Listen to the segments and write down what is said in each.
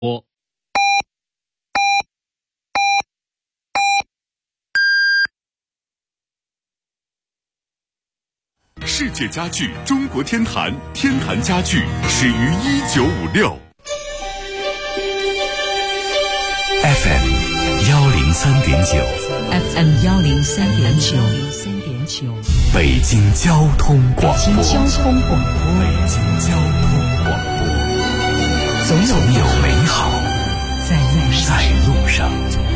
世界家具中国天坛，天坛家具始于1956。FM 103.9 FM 103.9， 北京交通广播。 北京交通广播，总有美好在路上。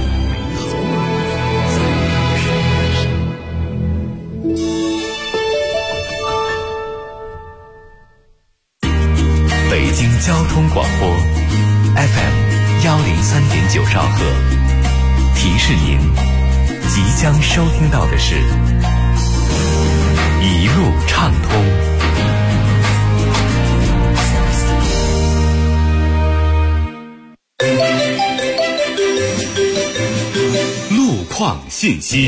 北京交通广播 FM 103.9兆赫，提示您即将收听到的是一路畅通。路况信息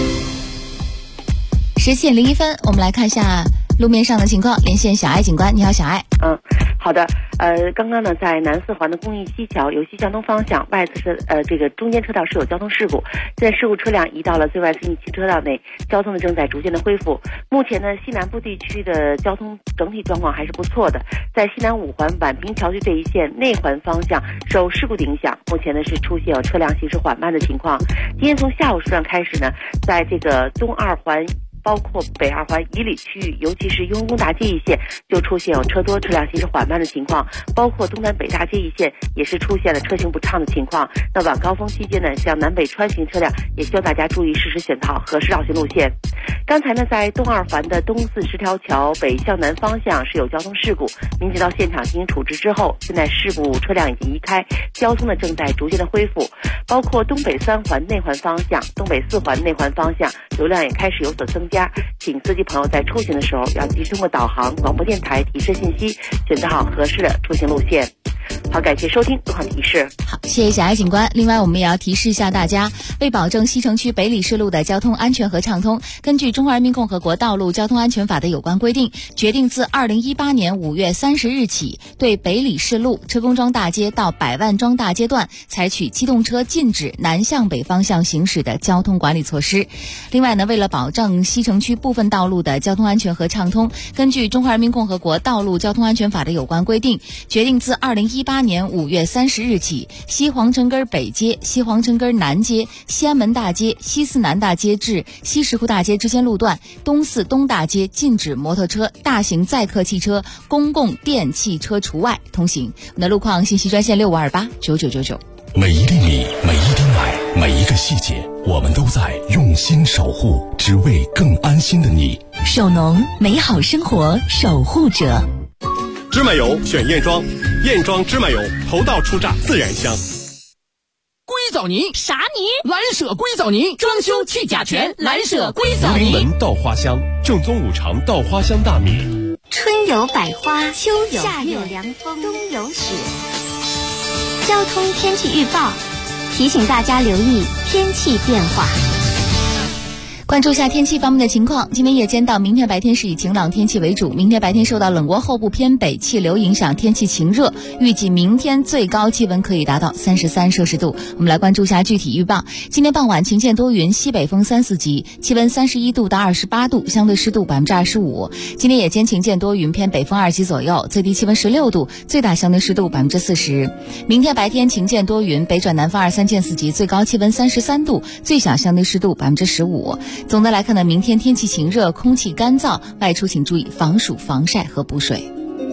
，10点01分，我们来看一下路面上的情况，连线小艾警官。你好，小艾。 好的，刚刚呢，在南四环的公益西桥由西向东方向外侧这个中间车道是有交通事故，现在事故车辆移到了最外侧1车道内，交通呢正在逐渐的恢复。目前呢，西南部地区的交通整体状况还是不错的，在西南5环宛平桥区这一线内环方向受事故的影响，目前呢是出现有车辆行驶缓慢的情况。今天从下午时段开始呢，在这个东2环包括北2环以里区域，尤其是雍和宫大街一线就出现有车多车辆行驶缓慢的情况，包括东南北大街一线也是出现了车行不畅的情况。那晚高峰期间呢，像南北穿行车辆也希望大家注意适时选择合适绕行路线。刚才呢，在东2环的东四10条桥北向南方向是有交通事故，民警到现场进行处置之后，现在事故车辆已经移开，交通呢正在逐渐的恢复。包括东北3环内环方向、东北4环内环方向流量也开始有所增加，请司机朋友在出行的时候要及时通过导航、广播电台提示信息，选择好合适的出行路线。好，感谢收听路况提示。 好，谢谢小艾警官。另外，我们也要提示一下大家，为保证西城区北礼士路的交通安全和畅通，根据《中华人民共和国道路交通安全法》的有关规定，决定自2018年5月30日起，对北礼士路车公庄大街到百万庄大街段采取机动车禁止南向北方向行驶的交通管理措施。另外呢，为了保证西城区部分道路的交通安全和畅通，根据《中华人民共和国道路交通安全法》的有关规定，决定自2018年5月30日起，西皇城根北街、西皇城根南街、西安门大街、西四南大街至西石库大街之间路段、东四东大街禁止摩托车、大型载客汽车、公共电汽车除外通行。我们的路况信息专线65289999。 每一粒米，每一滴奶，每一个细节，我们都在用心守护，只为更安心的你。 守农，美好生活守护者。 芝麻油选燕庄，燕庄芝麻油头道初榨自然香。 硅藻泥啥泥？ 蓝舍硅藻泥，装修去甲醛，蓝舍硅藻泥。 福临门稻花香，正宗5常稻花香大米。 春有百花，秋有夏有凉风，冬有雪。交通天气预报提醒大家留意天气变化。 关注一下天气方面的情况，今天夜间到明天白天是以晴朗天气为主，明天白天受到冷涡后部偏北气流影响，天气晴热，预计明天最高气温可以达到33摄氏度。我们来关注一下具体预报。今天傍晚晴间多云，西北风3、4级，气温31度到28度，相对湿度25%。今天夜间晴间多云，偏北风2级左右，最低气温16度，最大相对湿度40%。明天白天晴间多云，北转南风2、3见4级，最高气温33度，最小相对湿度15%。总的来看呢，明天天气晴热，空气干燥，外出请注意防暑、防晒和补水。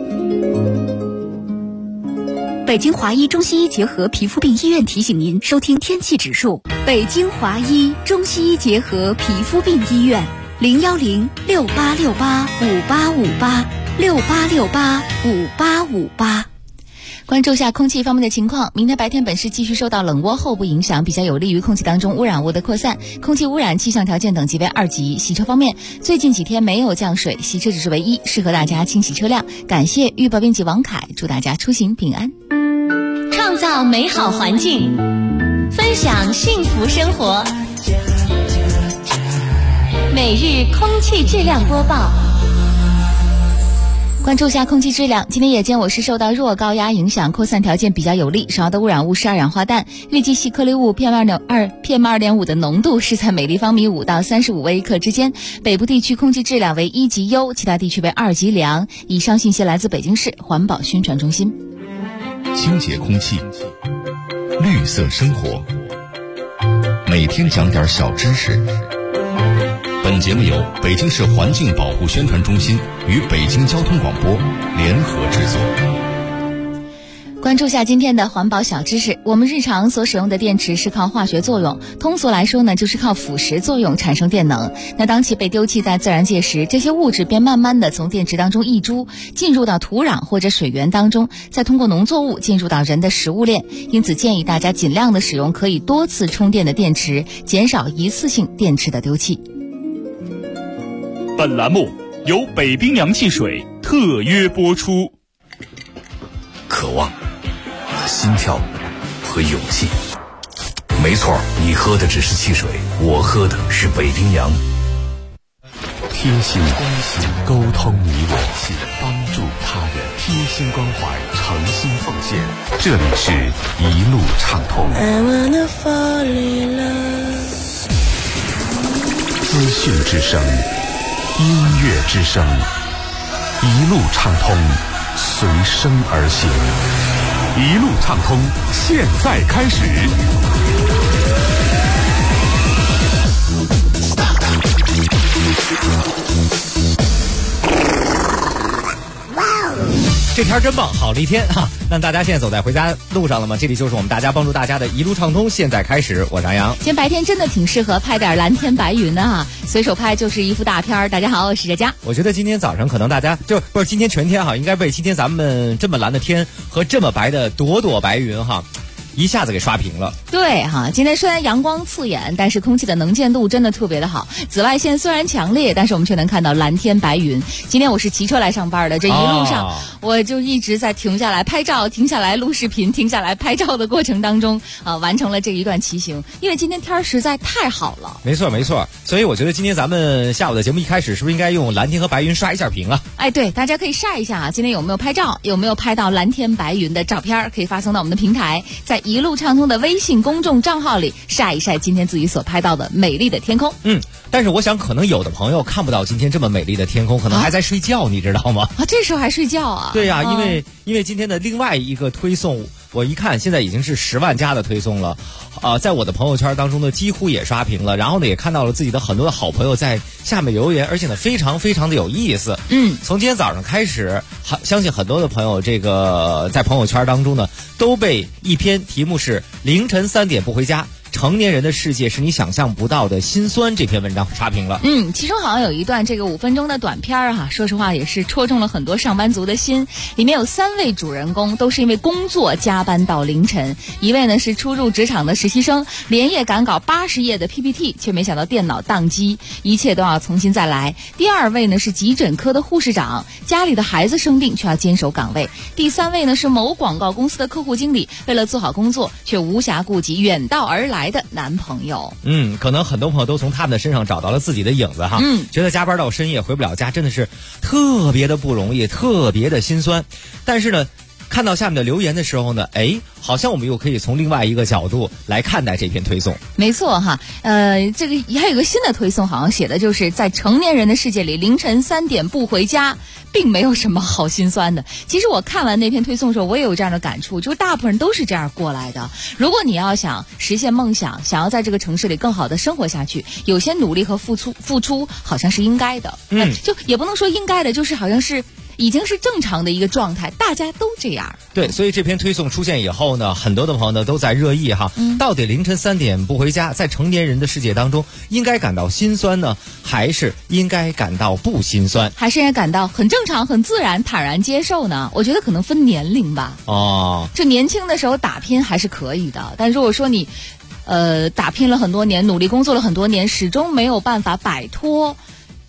北京华医中西医结合皮肤病医院提醒您收听天气指数。北京华医中西医结合皮肤病医院，010-6868-5858，6868-5858。 关注下空气方面的情况，明天白天本市继续受到冷涡后部影响，比较有利于空气当中污染物的扩散，空气污染气象条件等级为2级。洗车方面，最近几天没有降水，洗车指数为1，适合大家清洗车辆。感谢预报编辑王凯，祝大家出行平安。 创造美好环境，分享幸福生活。每日空气质量播报。 关注下空气质量，今天夜间我市受到弱高压影响，扩散条件比较有利，主要的污染物是二氧化碳，预计细颗粒物 PM2.5 的浓度是在每立方米5到35微克之间，北部地区空气质量为1级优，其他地区为2级良。以上信息来自北京市环保宣传中心。 清洁空气，绿色生活，每天讲点小知识。本节目由北京市环境保护宣传中心与北京交通广播联合制作。 关注下今天的环保小知识。我们日常所使用的电池是靠化学作用，通俗来说呢，就是靠腐蚀作用产生电能。那当其被丢弃在自然界时，这些物质便慢慢的从电池当中溢出，进入到土壤或者水源当中，再通过农作物进入到人的食物链。因此建议大家尽量的使用可以多次充电的电池，减少一次性电池的丢弃。 本栏目由北冰洋汽水特约播出。 渴望、心跳和勇气，没错，你喝的只是汽水，我喝的是北冰洋。贴心关心，沟通你我，帮助他人，贴心关怀，诚心奉献。这里是一路畅通。资讯之声，音乐之声，一路畅通，随声而行。一路畅通，现在开始。 这天真棒，好了一天哈！那大家现在走在回家路上了吗？这里就是我们大家帮助大家的一路畅通，现在开始。我是杨洋。 今天白天真的挺适合拍点蓝天白云的哈，随手拍就是一幅大片。大家好，我是佳佳。 我觉得今天早上可能大家不是今天全天哈，应该被今天咱们这么蓝的天和这么白的朵朵白云哈，一下子给刷屏了。 对哈，今天虽然阳光刺眼，但是空气的能见度真的特别的好。紫外线虽然强烈，但是我们却能看到蓝天白云。今天我是骑车来上班的，这一路上我就一直在停下来拍照，停下来录视频，停下来拍照的过程当中完成了这一段骑行。因为今天天实在太好了。 没错没错，所以我觉得今天咱们下午的节目一开始是不是应该用蓝天和白云刷一下屏啊？ 哎，对，大家可以晒一下啊，今天有没有拍照，有没有拍到蓝天白云的照片，可以发送到我们的平台，在一路畅通的微信公众账号里晒一晒今天自己所拍到的美丽的天空。 但是我想可能有的朋友看不到今天这么美丽的天空，可能还在睡觉，你知道吗？ 这时候还睡觉啊？ 对呀，因为今天的另外一个推送，我一看现在已经是10万加的推送了，在我的朋友圈当中呢，几乎也刷屏了，然后呢也看到了自己的很多的好朋友在下面留言，而且呢非常非常的有意思。从今天早上开始，相信很多的朋友这个在朋友圈当中呢，都被一篇题目是凌晨3点不回家，成年人的世界是你想象不到的辛酸这篇文章刷屏了。 其中好像有一段这个5分钟的短片哈，说实话也是戳中了很多上班族的心。里面有3位主人公都是因为工作加班到凌晨，一位呢是初入职场的实习生，连夜赶稿80页的 PPT， 却没想到电脑宕机，一切都要重新再来。第2位呢是急诊科的护士长，家里的孩子生病却要坚守岗位。第3位呢是某广告公司的客户经理，为了做好工作却无暇顾及远道而来的男朋友。 可能很多朋友都从他们的身上找到了自己的影子哈。觉得加班到深夜回不了家真的是特别的不容易，特别的心酸。但是呢，看到下面的留言的时候呢，好像我们又可以从另外一个角度来看待这篇推送。 没错哈，这个还有一个新的推送，好像写的就是在成年人的世界里，凌晨3点不回家并没有什么好心酸的。其实我看完那篇推送的时候，我也有这样的感触，就是大部分人都是这样过来的。如果你要想实现梦想，想要在这个城市里更好的生活下去，有些努力和付出好像是应该的。就也不能说应该的，就是好像是已经是正常的一个状态，大家都这样。 对，所以这篇推送出现以后呢，很多的朋友呢都在热议哈，到底凌晨3点不回家，在成年人的世界当中，应该感到心酸呢，还是应该感到不心酸？ 还是应该感到很正常、很自然、坦然接受呢？我觉得可能分年龄吧。就年轻的时候打拼还是可以的，但如果说你打拼了很多年，努力工作了很多年，始终没有办法摆脱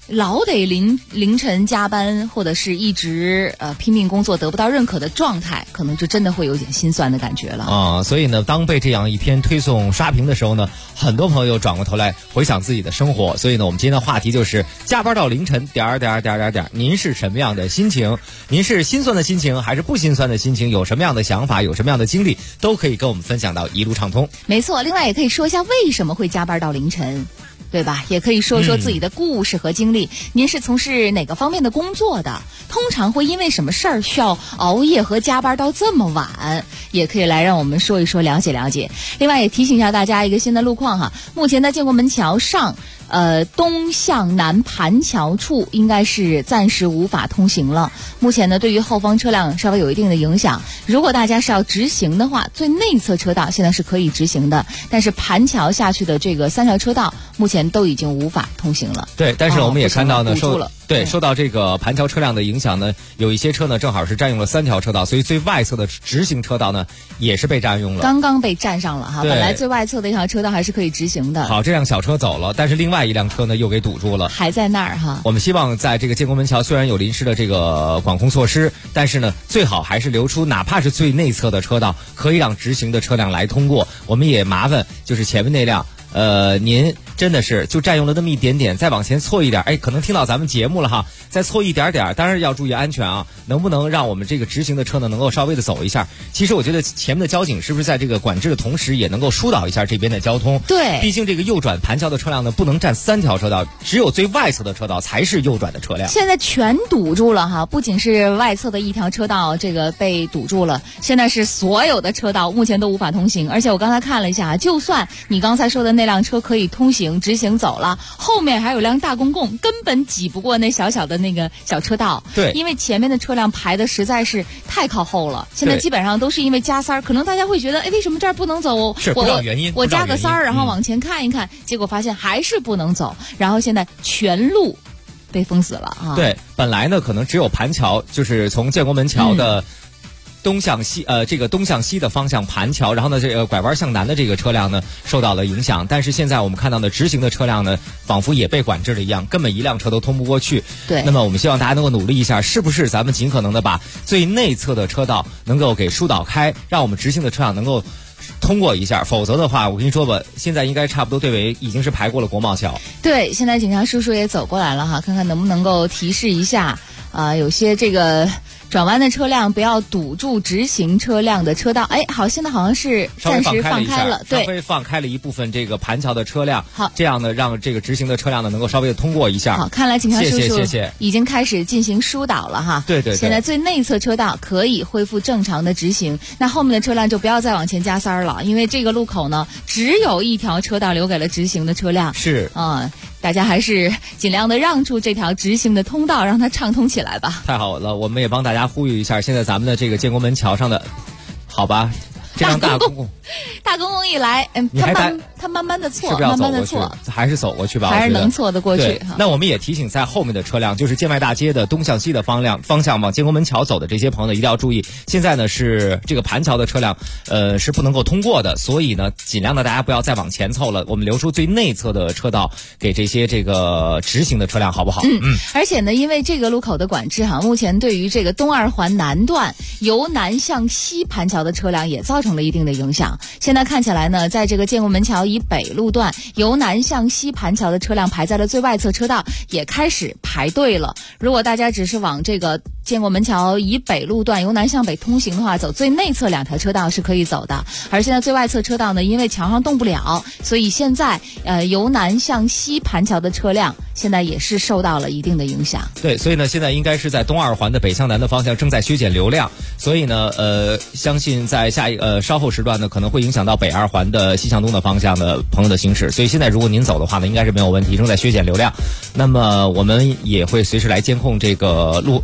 老得凌晨加班，或者是一直拼命工作得不到认可的状态，可能就真的会有点心酸的感觉了啊。所以呢，当被这样一篇推送刷屏的时候呢，很多朋友转过头来回想自己的生活。所以呢，我们今天的话题就是加班到凌晨点，您是什么样的心情？您是心酸的心情还是不心酸的心情？有什么样的想法，有什么样的经历，都可以跟我们分享到一路畅通。 没错，另外也可以说一下为什么会加班到凌晨。对吧？也可以说说自己的故事和经历。您是从事哪个方面的工作的？通常会因为什么事儿需要熬夜和加班到这么晚？也可以来让我们说一说，了解了解。另外也提醒一下大家一个新的路况哈，目前在建国门桥上东向南盘桥处应该是暂时无法通行了。目前呢，对于后方车辆稍微有一定的影响。如果大家是要直行的话，最内侧车道现在是可以直行的，但是盘桥下去的这个3条车道目前都已经无法通行了。 对，但是我们也看到呢，受到这个盘桥车辆的影响呢，有一些车呢正好是占用了3条车道，所以最外侧的直行车道呢也是被占用了。 刚刚被占上了哈，本来最外侧的一条车道还是可以直行的。 好，这辆小车走了，但是另外一辆车呢又给堵住了， 还在那儿哈。 我们希望在这个建国门桥虽然有临时的这个管控措施，但是呢最好还是留出哪怕是最内侧的车道，可以让直行的车辆来通过。我们也麻烦就是前面那辆您真的是就占用了那么一点点，再往前错一点，可能听到咱们节目了哈，再错一点点，当然要注意安全啊。能不能让我们这个直行的车呢能够稍微的走一下？其实我觉得前面的交警是不是在这个管制的同时也能够疏导一下这边的交通？ 对， 毕竟这个右转盘桥的车辆呢不能占3条车道，只有最外侧的车道才是右转的车辆。 现在全堵住了哈，不仅是外侧的1条车道这个被堵住了，现在是所有的车道目前都无法通行。而且我刚才看了一下，就算你刚才说的那辆车可以通行直行走了，后面还有辆大公共根本挤不过那小小的那个小车道。 对， 因为前面的车辆排的实在是太靠后了，现在基本上都是因为加塞儿。可能大家会觉得为什么这儿不能走？ 是不知道原因， 我加个塞儿然后往前看一看，结果发现还是不能走，然后现在全路被封死了啊。 对，本来呢可能只有盘桥，就是从建国门桥的东向西这个东向西的方向盘桥，然后呢这个拐弯向南的这个车辆呢受到了影响。但是现在我们看到的直行的车辆呢仿佛也被管制了一样，根本一辆车都通不过去。 对， 那么我们希望大家能够努力一下，是不是咱们尽可能的把最内侧的车道能够给疏导开，让我们直行的车辆能够通过一下。否则的话我跟你说吧，现在应该差不多队尾已经是排过了国贸桥。 对，现在警察叔叔也走过来了哈，看看能不能够提示一下有些这个转弯的车辆不要堵住直行车辆的车道。好，现在好像是暂时放开了，对， 稍微放开了一部分这个盘桥的车辆。 好， 这样呢让这个直行的车辆呢能够稍微的通过一下。 好，看来警察叔叔谢谢已经开始进行疏导了哈。 对对对， 现在最内侧车道可以恢复正常的直行，那后面的车辆就不要再往前加塞儿了，因为这个路口呢只有1条车道留给了直行的车辆。 是大家还是尽量的让出这条直行的通道，让它畅通起来吧。 太好了，我们也帮大家呼吁一下，现在咱们的这个建国门桥上的，好吧，这辆大公共一来，他慢慢的错， 是不是要慢慢的错， 还是走过去吧？ 还是能错得过去。 那我们也提醒在后面的车辆，就是建外大街的东向西的方向往建国门桥走的这些朋友呢，一定要注意，现在呢是这个盘桥的车辆是不能够通过的，所以呢尽量的大家不要再往前凑了，我们留出最内侧的车道给这些这个直行的车辆，好不好？ 而且呢因为这个路口的管制哈，目前对于这个东2环南段由南向西盘桥的车辆也造成了一定的影响。现在看起来呢，在这个建国门桥以北路段由南向西盘桥的车辆排在了最外侧车道，也开始排队了。如果大家只是往这个建国门桥以北路段由南向北通行的话，走最内侧2条车道是可以走的。而现在最外侧车道呢，因为桥上动不了，所以现在由南向西盘桥的车辆现在也是受到了一定的影响。 对，所以呢现在应该是在东2环的北向南的方向正在削减流量，所以呢相信在稍后时段呢可能会影响到北2环的西向东的方向的朋友的行驶，所以现在如果您走的话呢应该是没有问题，正在削减流量。那么我们也会随时来监控这个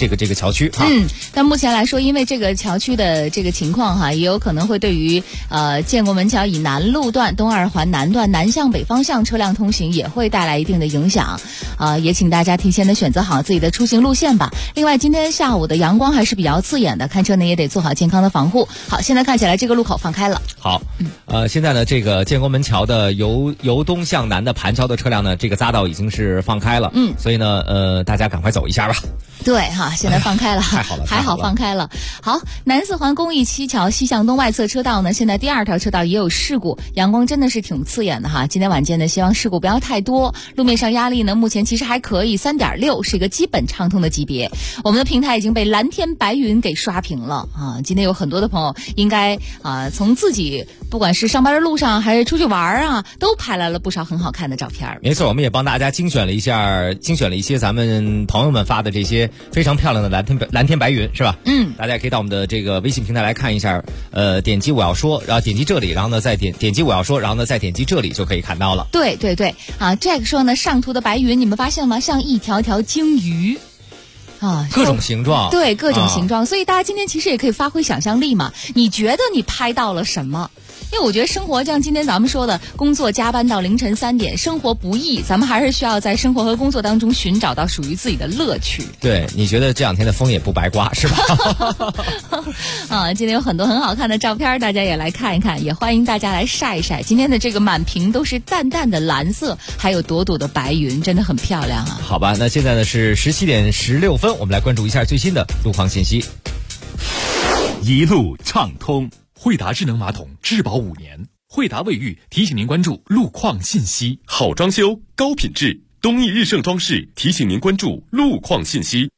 这个桥区哈。 但目前来说，因为这个桥区的这个情况哈，也有可能会对于建国门桥以南路段、东二环南段南向北方向车辆通行也会带来一定的影响也请大家提前的选择好自己的出行路线吧。另外，今天下午的阳光还是比较刺眼的，开车呢也得做好健康的防护。好，现在看起来这个路口放开了。 好，现在呢，这个建国门桥的由东向南的盘桥的车辆呢，这个匝道已经是放开了，所以呢，大家赶快走一下吧。 对哈，现在放开了， 太好了， 还好放开了。好，南四环公益西桥西向东外侧车道呢，现在第2条车道也有事故，阳光真的是挺刺眼的哈。今天晚间呢，希望事故不要太多。路面上压力呢，目前其实还可以，3.6是一个基本畅通的级别。我们的平台已经被蓝天白云给刷屏了啊！今天有很多的朋友应该从自己不管是上班的路上还是出去玩都拍来了不少很好看的照片。 没错，我们也帮大家精选了一些咱们朋友们发的这些非常漂亮的蓝天白云，是吧？大家也可以到我们的这个微信平台来看一下，点击我要说，然后点击这里，然后呢再点击我要说，然后呢再点击这里就可以看到了。对 Jack 说呢，上图的白云你们发现吗？像一条条鲸鱼。 各种形状， 对，各种形状，所以大家今天其实也可以发挥想象力嘛。你觉得你拍到了什么？因为我觉得生活像今天咱们说的，工作加班到凌晨3点，生活不易，咱们还是需要在生活和工作当中寻找到属于自己的乐趣。 对，你觉得这2天的风也不白刮是吧？ 今天有很多很好看的照片，大家也来看一看，也欢迎大家来晒一晒。今天的这个满屏都是淡淡的蓝色，还有朵朵的白云，真的很漂亮啊。 好吧，那现在呢是17点16分，我们来关注一下最新的路况信息。 一路畅通。惠达智能马桶质保5年，惠达卫浴提醒您关注路况信息。 好装修，高品质，东义日盛装饰提醒您关注路况信息。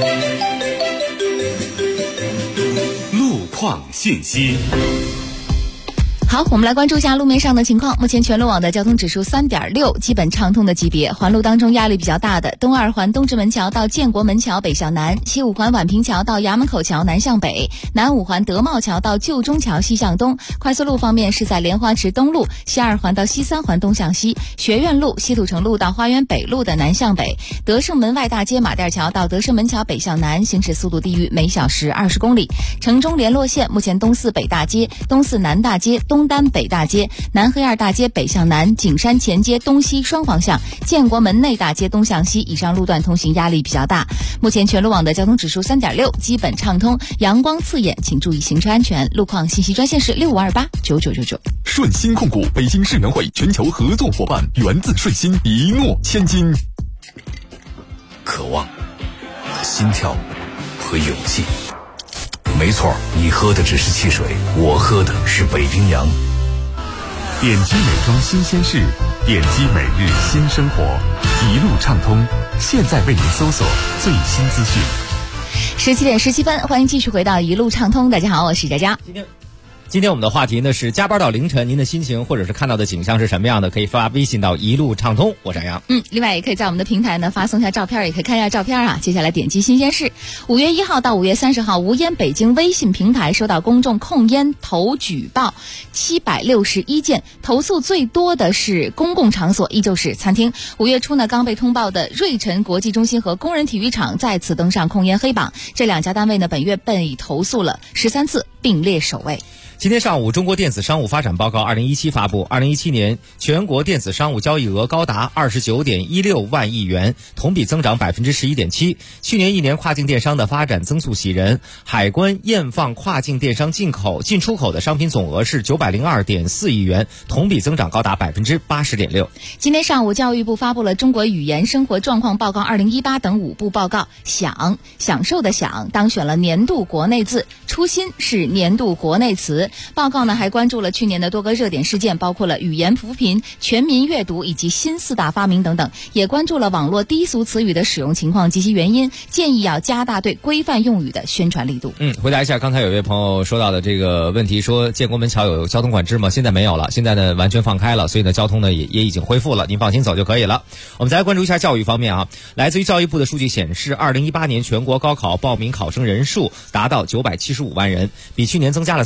路况信息。 好，我们来关注一下路面上的情况。目前全路网的交通指数3.6，基本畅通的级别。环路当中压力比较大的，东2环东直门桥到建国门桥北向南，西5环宛平桥到衙门口桥南向北，南5环德茂桥到旧中桥西向东。快速路方面是在莲花池东路西2环到西3环东向西，学院路西土城路到花园北路的南向北，德胜门外大街马甸桥到德胜门桥北向南，行驶速度低于每小时20公里。城中联络线目前东四北大街、东四南大街、东单北大街、南黑2大街北向南、景山前街东西双方向、建国门内大街东向西以上路段通行压力比较大。目前全路网的交通指数3.6，基本畅通，阳光刺眼，请注意行车安全。路况信息专线是65289999。 顺心控股北京世能会全球合作伙伴，源自顺心，一诺千金。 渴望、心跳和勇气。没错，你喝的只是汽水，我喝的是北冰洋。 点击美妆新鲜事，点击每日新生活，一路畅通。现在为您搜索最新资讯。 17点17分，欢迎继续回到一路畅通。大家好，我是佳佳。 今天我们的话题呢是加班到凌晨，您的心情或者是看到的景象是什么样的？可以发微信到一路畅通，我是杨洋。 另外也可以在我们的平台呢发送下照片，也可以看一下照片啊。接下来点击新鲜事。5月1号到5月30号，无烟北京微信平台收到公众控烟投举报761件，投诉最多的是公共场所，依旧是餐厅。5月初呢，刚被通报的瑞辰国际中心和工人体育场再次登上控烟黑榜，这2家单位呢本月被投诉了13次，并列首位。 今天上午，中国电子商务发展报告2017发布，2017年全国电子商务交易额高达29.16万亿元，同比增长11.7%。去年1年跨境电商的发展增速喜人，海关验放跨境电商进出口的商品总额是902.4亿元，同比增长高达80.6%。 今天上午，教育部发布了中国语言生活状况报告2018等5部报告，享受的享当选了年度国内字，初心是年度国内词。报告呢还关注了去年的多个热点事件，包括了语言扶贫、全民阅读以及新4大发明等等，也关注了网络低俗词语的使用情况及其原因，建议要加大对规范用语的宣传力度。 回答一下刚才有位朋友说到的这个问题，说建国门桥有交通管制吗？现在没有了，现在呢完全放开了，所以呢交通呢也已经恢复了，您放心走就可以了。我们再来关注一下教育方面啊，来自于教育部的数据显示，2018年全国高考报名考生人数达到975万人，比去年增加了35万人。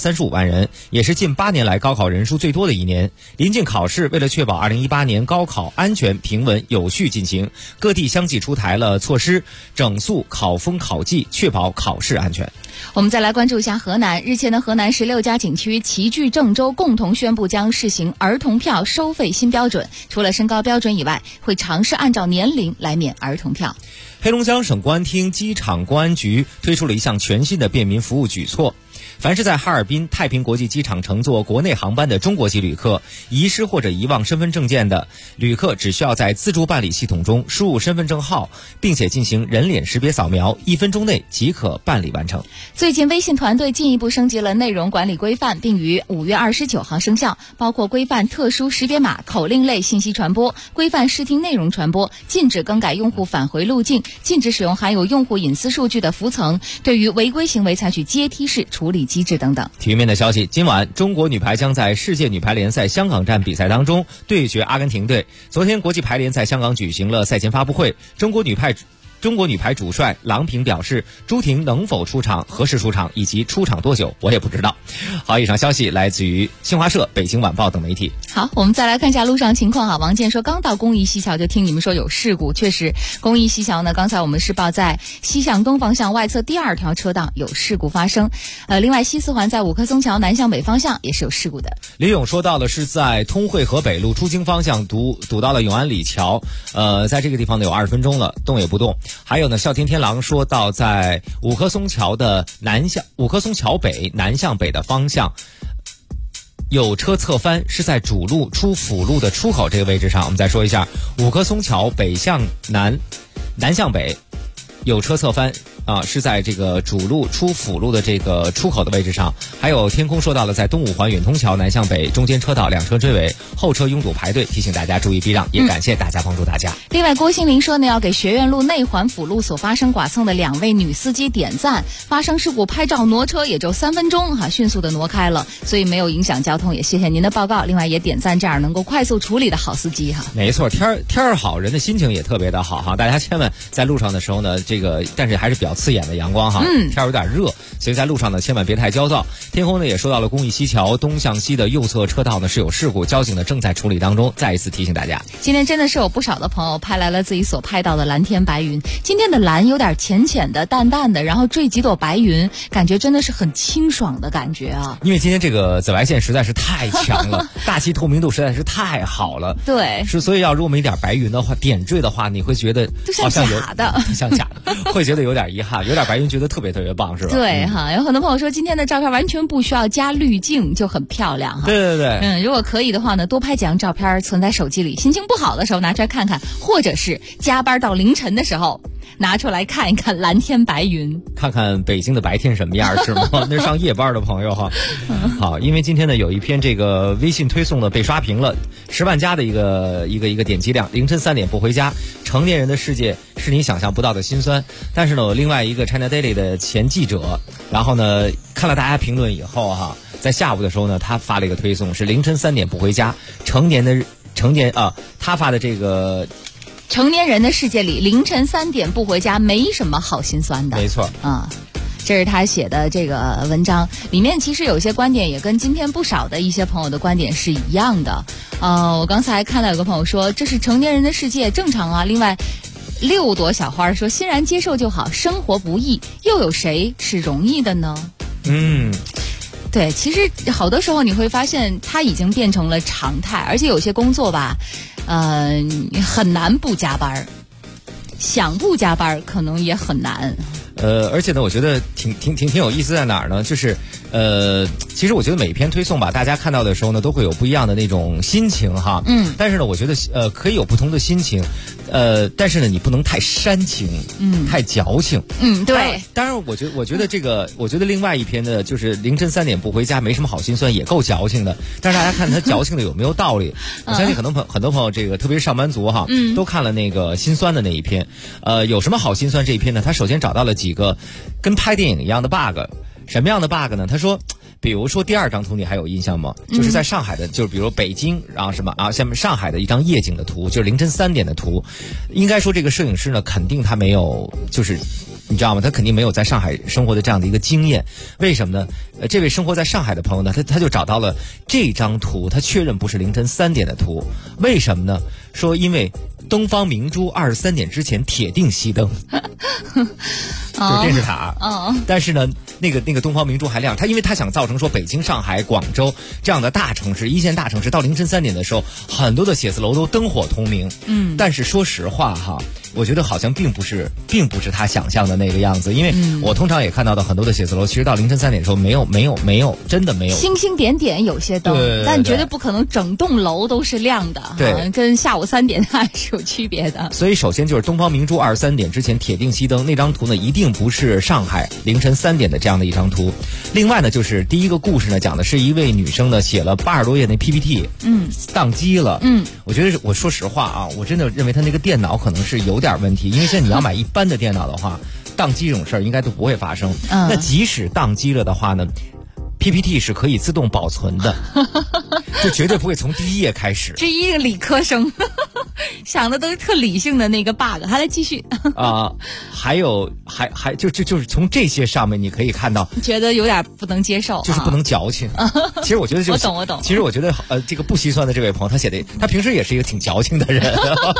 人，也是近8年来高考人数最多的一年。临近考试，为了确保2018年高考安全、平稳、有序进行，各地相继出台了措施，整肃考风考纪，确保考试安全。 我们再来关注一下河南。日前的河南16家景区齐聚郑州，共同宣布将试行儿童票收费新标准。除了身高标准以外，会尝试按照年龄来免儿童票。 黑龙江省公安厅机场公安局推出了一项全新的便民服务举措。凡是在哈尔滨太平国际机场乘坐国内航班的中国籍旅客，遗失或者遗忘身份证件的旅客，只需要在自助办理系统中输入身份证号，并且进行人脸识别扫描，1分钟内即可办理完成。 最近微信团队进一步升级了内容管理规范，并于5月29号生效，包括规范特殊识别码、口令类信息传播，规范视听内容传播，禁止更改用户返回路径，禁止使用含有用户隐私数据的浮层，对于违规行为采取阶梯式处理机制等等。 体育面的消息，今晚中国女排将在世界女排联赛香港站比赛当中对决阿根廷队。昨天国际排联在香港举行了赛前发布会，中国女排主帅郎平表示，朱婷能否出场、何时出场以及出场多久，我也不知道。好，以上消息来自于新华社、北京晚报等媒体。 好，我们再来看一下路上情况哈。王健说，刚到公益西桥就听你们说有事故，确实，公益西桥呢，刚才我们是报在西向东方向外侧第2条车道有事故发生。另外西四环在五棵松桥南向北方向也是有事故的。 李勇说到的是在通惠河北路出京方向堵到了永安里桥，在这个地方呢有20分钟了，动也不动。还有呢，笑天天狼说到在五棵松桥北南向北的方向有车侧翻，是在主路出辅路的出口这个位置上。我们再说一下，五棵松桥北向南向北有车侧翻是在这个主路出辅路的这个出口的位置上。还有天空说到了在东五环远通桥南向北中间车道2车追尾，后车拥堵排队，提醒大家注意避让，也感谢大家帮助大家。 另外郭新林说呢，要给学院路内环辅路所发生剐蹭的2位女司机点赞，发生事故拍照挪车也就3分钟迅速的挪开了，所以没有影响交通，也谢谢您的报告。另外也点赞这样能够快速处理的好司机没错，天儿好，人的心情也特别的好大家千万在路上的时候呢，但是还是比较刺眼的阳光天有点热，所以在路上呢千万别太焦躁。天空呢也说到了公益西桥东向西的右侧车道呢是有事故，交警呢正在处理当中，再一次提醒大家。 今天真的是有不少的朋友拍来了自己所拍到的蓝天白云，今天的蓝有点浅浅的淡淡的，然后缀几朵白云，感觉真的是很清爽的感觉因为今天这个紫外线实在是太强了大气透明度实在是太好了， 对， 所以要如果没一点白云的话点缀的话，你会觉得好像假的像假的会觉得有点遗憾，有点白云觉得特别特别棒是吧？ 对有很多朋友说今天的照片完全不需要加滤镜就很漂亮对如果可以的话呢，多拍几张照片存在手机里，心情不好的时候拿出来看看，或者是加班到凌晨的时候拿出来看一看蓝天白云， 看看北京的白天什么样是吗？那上夜班的朋友好，因为今天呢有一篇这个微信推送呢被刷屏了，10万加的一个点击量，凌晨3点不回家，成年人的世界是你想象不到的心酸。但是呢，有另外一个 China Daily 的前记者，然后呢看了大家评论以后在下午的时候呢，他发了一个推送，是凌晨3点不回家，他发的这个成年人的世界里，凌晨3点不回家没什么好心酸的。 没错这是他写的这个文章，里面其实有些观点也跟今天不少的一些朋友的观点是一样的。我刚才看到有个朋友说这是成年人的世界，正常另外6朵小花说欣然接受就好，生活不易，又有谁是容易的呢？对，其实好多时候你会发现它已经变成了常态，而且有些工作吧很难不加班，想不加班可能也很难。 而且呢，我觉得挺有意思在哪儿呢？就是其实我觉得每一篇推送吧，大家看到的时候呢，都会有不一样的那种心情但是呢，我觉得可以有不同的心情，但是呢，你不能太煽情，太矫情。 对。 当然，我觉得我觉得另外一篇呢，就是凌晨3点不回家，没什么好心酸，也够矫情的。但是大家看他矫情的有没有道理？我相信很多朋友这个特别是上班族都看了那个心酸的那一篇。有什么好心酸这一篇呢？他首先找到了几个跟拍电影一样的 bug。什么样的 bug 呢？他说，比如说第2张图你还有印象吗？就是在上海的，就是比如北京，然后什么下面上海的一张夜景的图，就是凌晨3点的图。应该说这个摄影师呢，肯定他没有就是你知道吗？他肯定没有在上海生活的这样的一个经验。为什么呢？这位生活在上海的朋友呢，他就找到了这张图，他确认不是凌晨3点的图。为什么呢？说因为东方明珠23点之前铁定熄灯，就是电视塔。但是呢，那个东方明珠还亮，因为他想造成说北京、上海、广州这样的大城市、一线大城市到凌晨3点的时候，很多的写字楼都灯火通明。但是说实话哈，我觉得好像并不是他想象的那个样子，因为我通常也看到的很多的写字楼，其实到凌晨3点的时候没有，真的没有， 星星点点有些灯，但绝对不可能整栋楼都是亮的， 对， 跟下午3点还是有区别的。 所以首先就是东方明珠23点之前铁定熄灯那张图呢，一定不是上海凌晨3点的这样的一张图。另外呢，就是第一个故事呢，讲的是一位女生呢写了80多页那 PPT，宕机了。我觉得我说实话啊，我真的认为她那个电脑可能是有点问题，因为现在你要买一般的电脑的话，宕机这种事儿应该都不会发生。那即使宕机了的话呢，PPT 是可以自动保存的，就绝对不会从第一页开始。 这一个理科生想的都是特理性的那个 bug， 还来继续还有就是从这些上面你可以看到， 觉得有点不能接受， 就是不能矫情。其实我觉得就是我懂。 其实我觉得这个不心酸的这位朋友，他写的他平时也是一个挺矫情的人。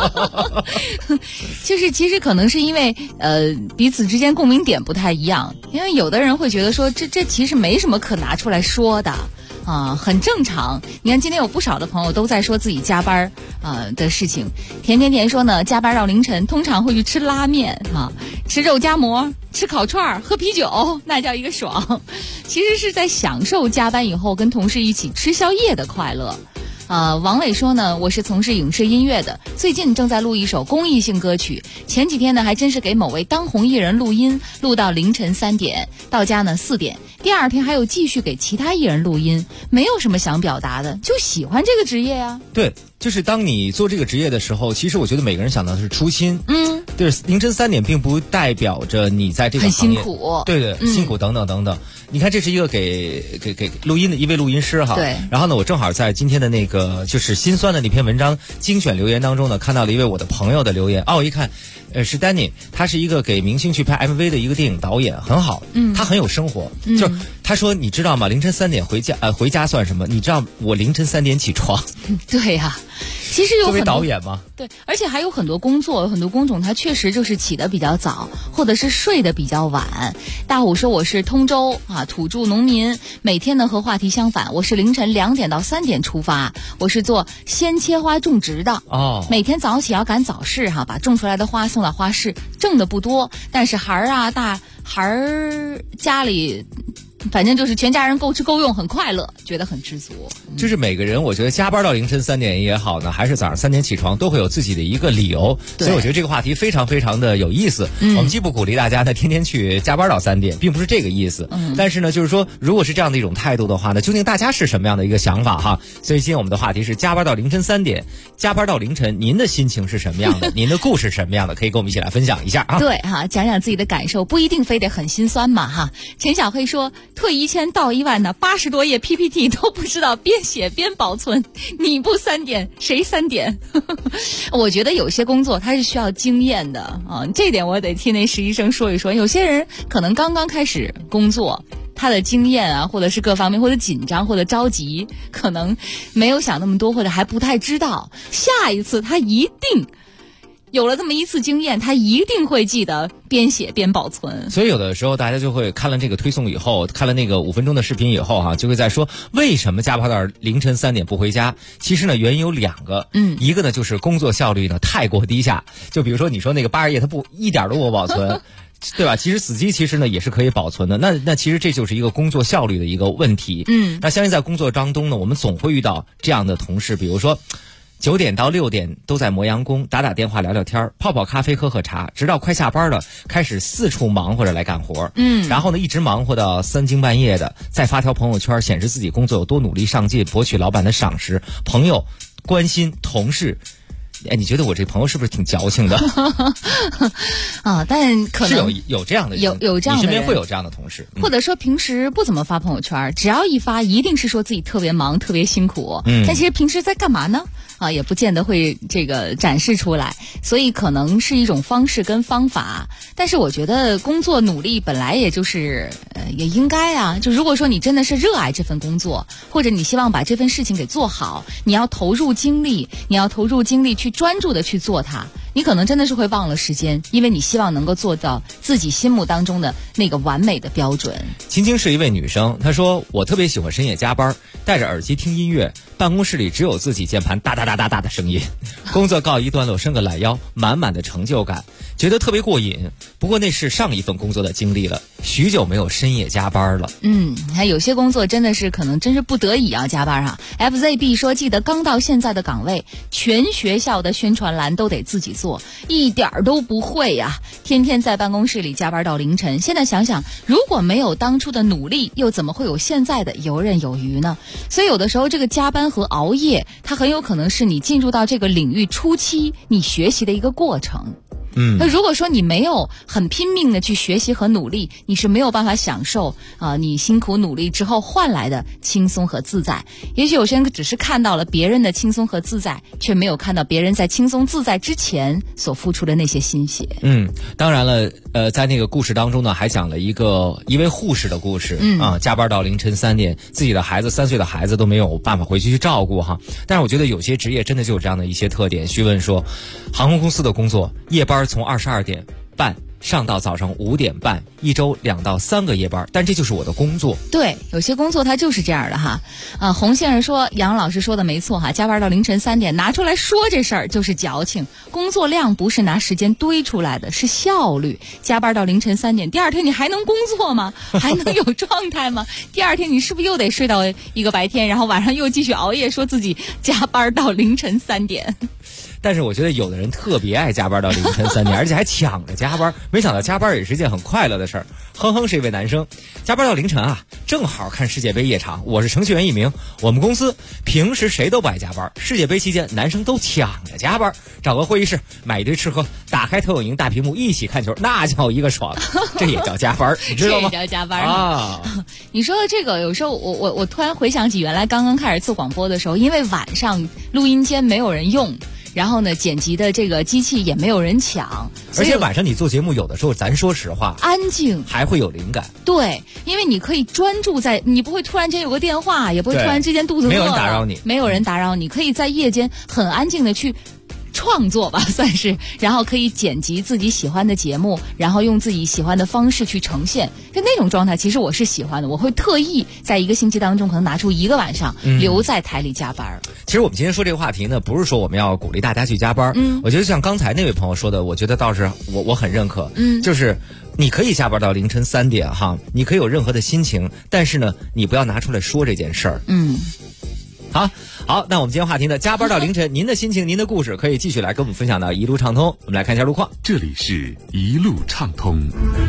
就是其实可能是因为彼此之间共鸣点不太一样，因为有的人会觉得说这其实没什么可拿出来说的。很正常。你看今天有不少的朋友都在说自己加班的事情。甜说呢，加班到凌晨通常会去吃拉面吃肉夹馍，吃烤串，喝啤酒，那叫一个爽。其实是在享受加班以后跟同事一起吃宵夜的快乐。王磊说呢，我是从事影视音乐的，最近正在录一首公益性歌曲，前几天呢还真是给某位当红艺人录音，录到凌晨3点，到家呢4点，第二天还有继续给其他艺人录音，没有什么想表达的，就喜欢这个职业呀。 对，就是当你做这个职业的时候，其实我觉得每个人想到的是初心。对，凌晨3点并不代表着你在这个行业很辛苦， 对，辛苦等等等等。你看，这是一个给录音的一位录音师哈。 对。 然后呢，我正好在今天的那个就是心酸的那篇文章精选留言当中呢，看到了一位我的朋友的留言。我一看，是 Danny， 他是一个给明星去拍 MV 的一个电影导演，很好。他很有生活。就是他说，你知道吗？凌晨3点回家算什么？你知道我凌晨3点起床。 对呀。其实有很多作为导演嘛， 对，而且还有很多工作，很多工种，它确实就是起得比较早，或者是睡得比较晚。大虎说我是通州土著农民，每天呢和话题相反，我是凌晨2点到3点出发，我是做鲜切花种植的每天早起要赶早市把种出来的花送到花市，挣的不多，但是大孩家里。反正就是全家人够吃够用，很快乐，觉得很知足。 就是每个人，我觉得加班到凌晨3点也好呢，还是早上3点起床，都会有自己的一个理由。所以我觉得这个话题非常非常的有意思。我们既不鼓励大家呢天天去加班到3点，并不是这个意思。但是呢，就是说，如果是这样的一种态度的话呢，究竟大家是什么样的一个想法哈？所以今天我们的话题是加班到凌晨3点，加班到凌晨，您的心情是什么样的？您的故事是什么样的？可以跟我们一起来分享一下啊。 对讲讲自己的感受，不一定非得很心酸嘛陈小黑说。退1000到1万的80多页 PPT 都不知道边写边保存，你不3点谁3点？我觉得有些工作它是需要经验的这点我得替那实习生说一说。有些人可能刚刚开始工作，他的经验或者是各方面，或者紧张或者着急，可能没有想那么多，或者还不太知道，下一次他一定有了这么一次经验，他一定会记得边写边保存。 所以有的时候大家就会看了这个推送以后，看了那个5分钟的视频以后就会在说为什么加班到凌晨3点不回家。其实呢原因有2个。一个呢就是工作效率呢太过低下，就比如说你说那个80页它一点都不保存对吧？其实死机其实呢也是可以保存的。那其实这就是一个工作效率的一个问题。那相信在工作当中呢，我们总会遇到这样的同事，比如说9点到6点都在磨洋工，打电话聊聊天，泡泡咖啡喝茶，直到快下班了开始四处忙活着来干活。然后呢一直忙活到3更半夜的，再发条朋友圈显示自己工作有多努力上进，博取老板的赏识，朋友关心，同事哎，你觉得我这朋友是不是挺矫情的？ 啊，但可能是有这样的人， 有这样的人， 你身边会有这样的同事， 或者说平时不怎么发朋友圈，只要一发，一定是说自己特别忙、特别辛苦。但其实平时在干嘛呢？啊，也不见得会这个展示出来，所以可能是一种方式跟方法。但是我觉得工作努力本来也就是也应该啊。就如果说你真的是热爱这份工作，或者你希望把这份事情给做好，你要投入精力去专注的去做它。你可能真的是会忘了时间，因为你希望能够做到自己心目当中的那个完美的标准。 青青是一位女生，她说我特别喜欢深夜加班，戴着耳机听音乐，办公室里只有自己键盘哒哒哒哒哒的声音，工作告一段落，伸个懒腰，满满的成就感，觉得特别过瘾。不过那是上一份工作的经历了，许久没有深夜加班了。 还有些工作真的是可能真是不得已要加班哈。FZB 说，记得刚到现在的岗位，全学校的宣传栏都得自己做，一点都不会呀，天天在办公室里加班到凌晨。现在想想，如果没有当初的努力，又怎么会有现在的游刃有余呢？所以有的时候这个加班和熬夜，它很有可能是你进入到这个领域初期你学习的一个过程。那如果说你没有很拼命的去学习和努力，你是没有办法享受你辛苦努力之后换来的轻松和自在。也许有些人只是看到了别人的轻松和自在，却没有看到别人在轻松自在之前所付出的那些心血。 当然了，在那个故事当中呢，还讲了一位护士的故事。加班到凌晨3点，自己的孩子3岁的孩子都没有办法回去照顾哈。但是我觉得有些职业真的就有这样的一些特点。徐文说，航空公司的工作夜班从22点半上到早上5点半，一周2到3个夜班，但这就是我的工作。 对，有些工作它就是这样的哈。洪先生说，杨老师说的没错哈，加班到凌晨3点拿出来说这事儿就是矫情。工作量不是拿时间堆出来的，是效率。加班到凌晨3点，第二天你还能工作吗？还能有状态吗？第二天你是不是又得睡到一个白天，然后晚上又继续熬夜，说自己加班到凌晨3点？ 但是我觉得有的人特别爱加班到凌晨3点，而且还抢着加班。没想到加班也是一件很快乐的事儿。哼哼是一位男生，加班到凌晨啊，正好看世界杯夜场。我是程序员一名，我们公司平时谁都不爱加班，世界杯期间男生都抢着加班，找个会议室买一堆吃喝，打开投影仪大屏幕一起看球，那叫一个爽。这也叫加班，你知道吗？ 这也叫加班啊！你说的这个，有时候我突然回想起原来刚刚开始做广播的时候，因为晚上录音间没有人用。然后呢，剪辑的这个机器也没有人抢， 而且晚上你做节目有的时候咱说实话安静， 还会有灵感。 对，因为你可以专注在，你不会突然间有个电话，也不会突然之间肚子饿了， 没有人打扰你， 没有人打扰你，可以在夜间很安静的去创作吧，算是，然后可以剪辑自己喜欢的节目，然后用自己喜欢的方式去呈现，就那种状态，其实我是喜欢的。我会特意在一个星期当中，可能拿出1个晚上留在台里加班。 其实我们今天说这个话题呢，不是说我们要鼓励大家去加班。我觉得像刚才那位朋友说的，我觉得倒是我很认可。就是你可以加班到凌晨3点哈，你可以有任何的心情，但是呢，你不要拿出来说这件事儿。好，那我们今天话题呢，加班到凌晨，您的心情、您的故事可以继续来跟我们分享到一路畅通。我们来看一下路况， 这里是一路畅通。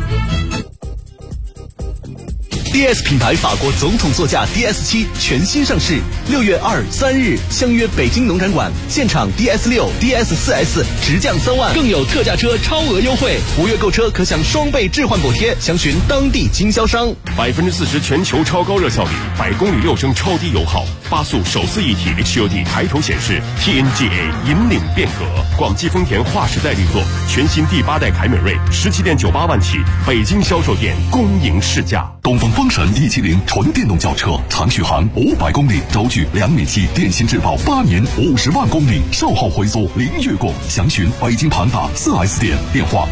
DS 品牌法国总统座驾 DS7 全新上市，6月2、3日相约北京农展馆，现场 DS6、DS4S 直降3万，更有特价车超额优惠，5月购车可享双倍置换补贴，详询当地经销商。 40%全球超高热效率，100公里6升超低油耗，8速手自一体 HUD 抬头显示 ，TNGA 引领变革。广汽丰田划时代力作，全新第8代凯美瑞17.98万起，北京销售店公营试驾。 东风风神170纯电动轿车，长续航500公里，轴距2.7米，电芯质保8年50万公里，售后回收零月供。详询北京庞大4S店，电话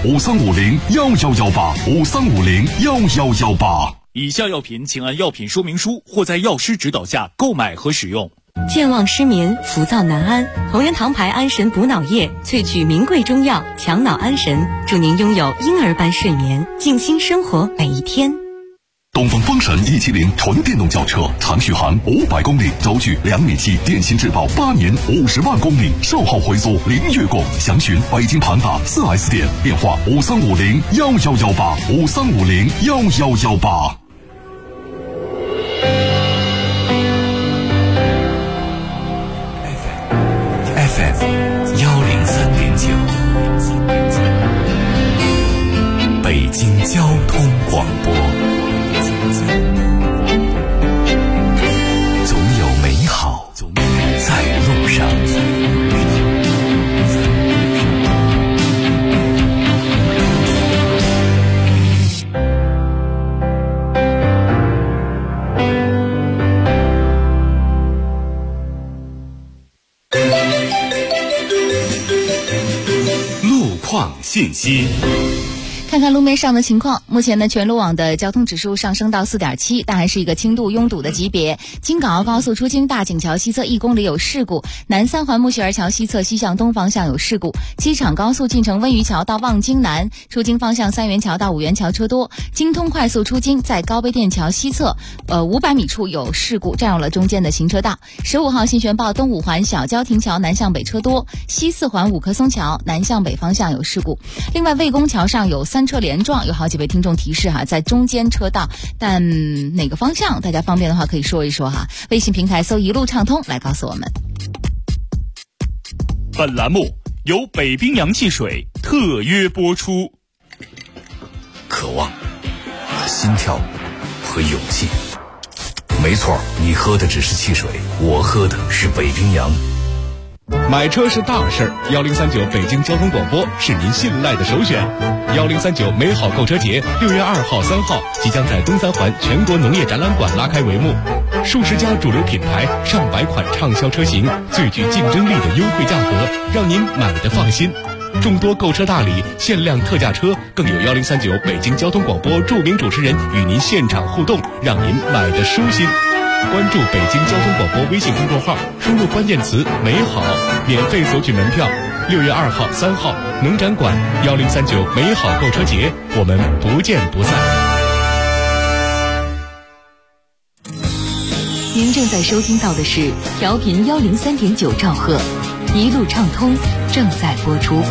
53501118，53501118。 以下药品请按药品说明书或在药师指导下购买和使用。 健忘失眠、浮躁难安，同仁堂牌安神补脑液萃取名贵中药，强脑安神，祝您拥有婴儿般睡眠，静心生活每一天。 东风风神170纯电动轿车，长续航500公里，轴距2.7米，电芯质保8年50万公里，售后回收零月供。详询北京庞大4S店，电话53501118，53501118。 FM 况信息。 看看路面上的情况，目前呢，全路网的交通指数上升到4.7，但还是一个轻度拥堵的级别。京港澳高速出京大井桥西侧1公里有事故，南三环木樨园桥西侧西向东方向有事故，机场高速进城温榆桥到望京南，出京方向三元桥到五元桥车多，京通快速出京在高碑店桥西侧500米处有事故，占用了中间的行车道。15号新宣报东五环小交亭桥南向北车多，西四环五棵松桥南向北方向有事故。另外魏公桥上有3车连撞，有好几位听众提示在中间车道，但哪个方向大家方便的话可以说一说微信平台搜一路畅通来告诉我们。 本栏目由北冰洋汽水特约播出。 渴望、心跳和勇气，没错，你喝的只是汽水，我喝的是北冰洋。 买车是大事儿，1039北京交通广播是您信赖的首选。1039美好购车节6月2号、3号即将在东三环全国农业展览馆拉开帷幕，数十家主流品牌、上百款畅销车型，最具竞争力的优惠价格，让您买得放心。众多购车大礼、限量特价车，更有1039北京交通广播著名主持人与您现场互动，让您买得舒心。关注北京交通广播微信公众号，输入关键词美好，免费索取门票。6月2号、3号农展馆1039美好购车节，我们不见不散。 您正在收听到的是调频103.9兆赫，一路畅通正在播出。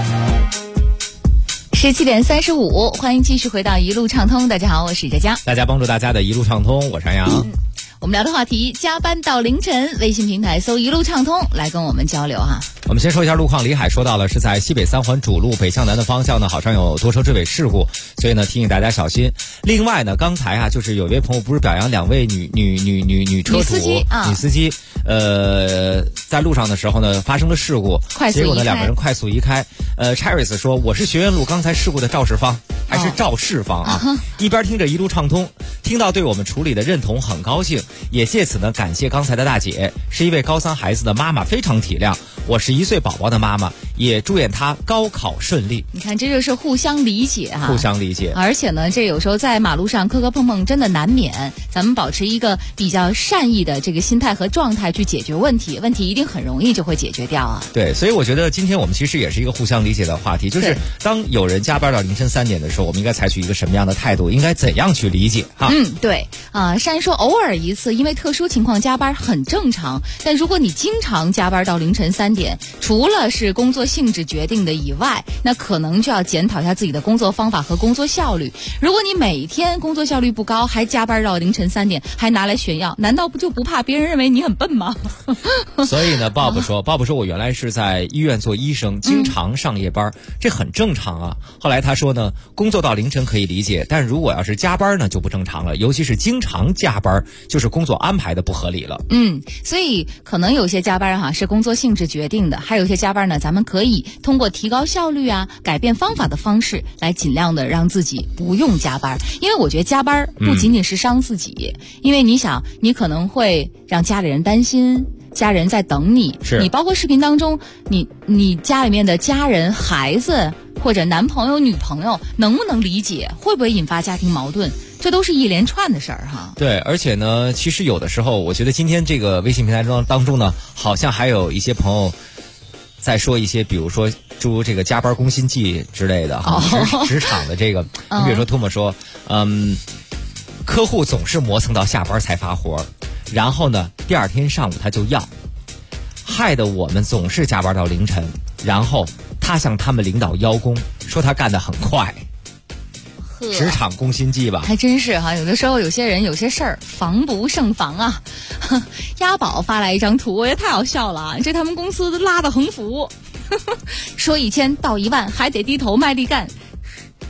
17点35，欢迎继续回到一路畅通。大家好，我是佳佳。 大家帮助大家的一路畅通，我是安阳。 我们聊的话题，加班到凌晨，微信平台搜一路畅通来跟我们交流我们先说一下路况，李海说到了是在西北三环主路北向南的方向呢，好像有多车追尾事故，所以呢提醒大家小心。另外呢，刚才就是有位朋友不是表扬2位女车主、女司机，在路上的时候呢发生了事故，结果呢2个人快速移开。Charis 说我是学院路刚才事故的肇事方，还是肇事方一边听着一路畅通，听到对我们处理的认同很高兴，也借此呢感谢刚才的大姐，是一位高3孩子的妈妈，非常体谅。我是1岁宝宝的妈妈，也祝愿她高考顺利。 你看，这就是互相理解互相理解。 而且呢，这有时候在马路上磕磕碰碰真的难免，咱们保持一个比较善意的这个心态和状态去解决问题，问题一定很容易就会解决掉对，所以我觉得今天我们其实也是一个互相理解的话题，就是当有人加班到凌晨3点的时候，我们应该采取一个什么样的态度，应该怎样去理解对珊说偶尔一次因为特殊情况加班很正常，但如果你经常加班到凌晨3点，除了是工作性质决定的以外，那可能就要检讨一下自己的工作方法和工作效率。如果你每天工作效率不高，还加班到凌晨3点，还拿来炫耀，难道就不怕别人认为你很笨吗？ 所以呢Bob 说我原来是在医院做医生，经常上夜班，这很正常后来他说呢，工作到凌晨可以理解，但如果要是加班呢就不正常了，尤其是经常加班，就是工作安排的不合理了。 所以可能有些加班是工作性质决定的，还有些加班呢，咱们可以通过提高效率改变方法的方式来尽量的让自己不用加班。因为我觉得加班不仅仅是伤自己，因为你想，你可能会让家里人担心，家人在等你，你包括视频当中你家里面的家人、孩子或者男朋友、女朋友能不能理解，会不会引发家庭矛盾，这都是一连串的事儿对，而且呢，其实有的时候我觉得今天这个微信平台当中呢，好像还有一些朋友在说一些，比如说诸如这个加班攻心计之类的职场的这个你比如说托莫说客户总是磨蹭到下班才发活，然后呢第二天上午他就要，害得我们总是加班到凌晨，然后他向他们领导邀功，说他干得很快。职场攻心计吧， 还真是有的时候有些人有些事儿防不胜防押宝发来一张图，也太好笑了这他们公司拉的横幅说1000到1万还得低头卖力干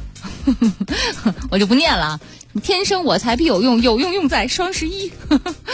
我就不念了，天生我材必有用，有用用在双11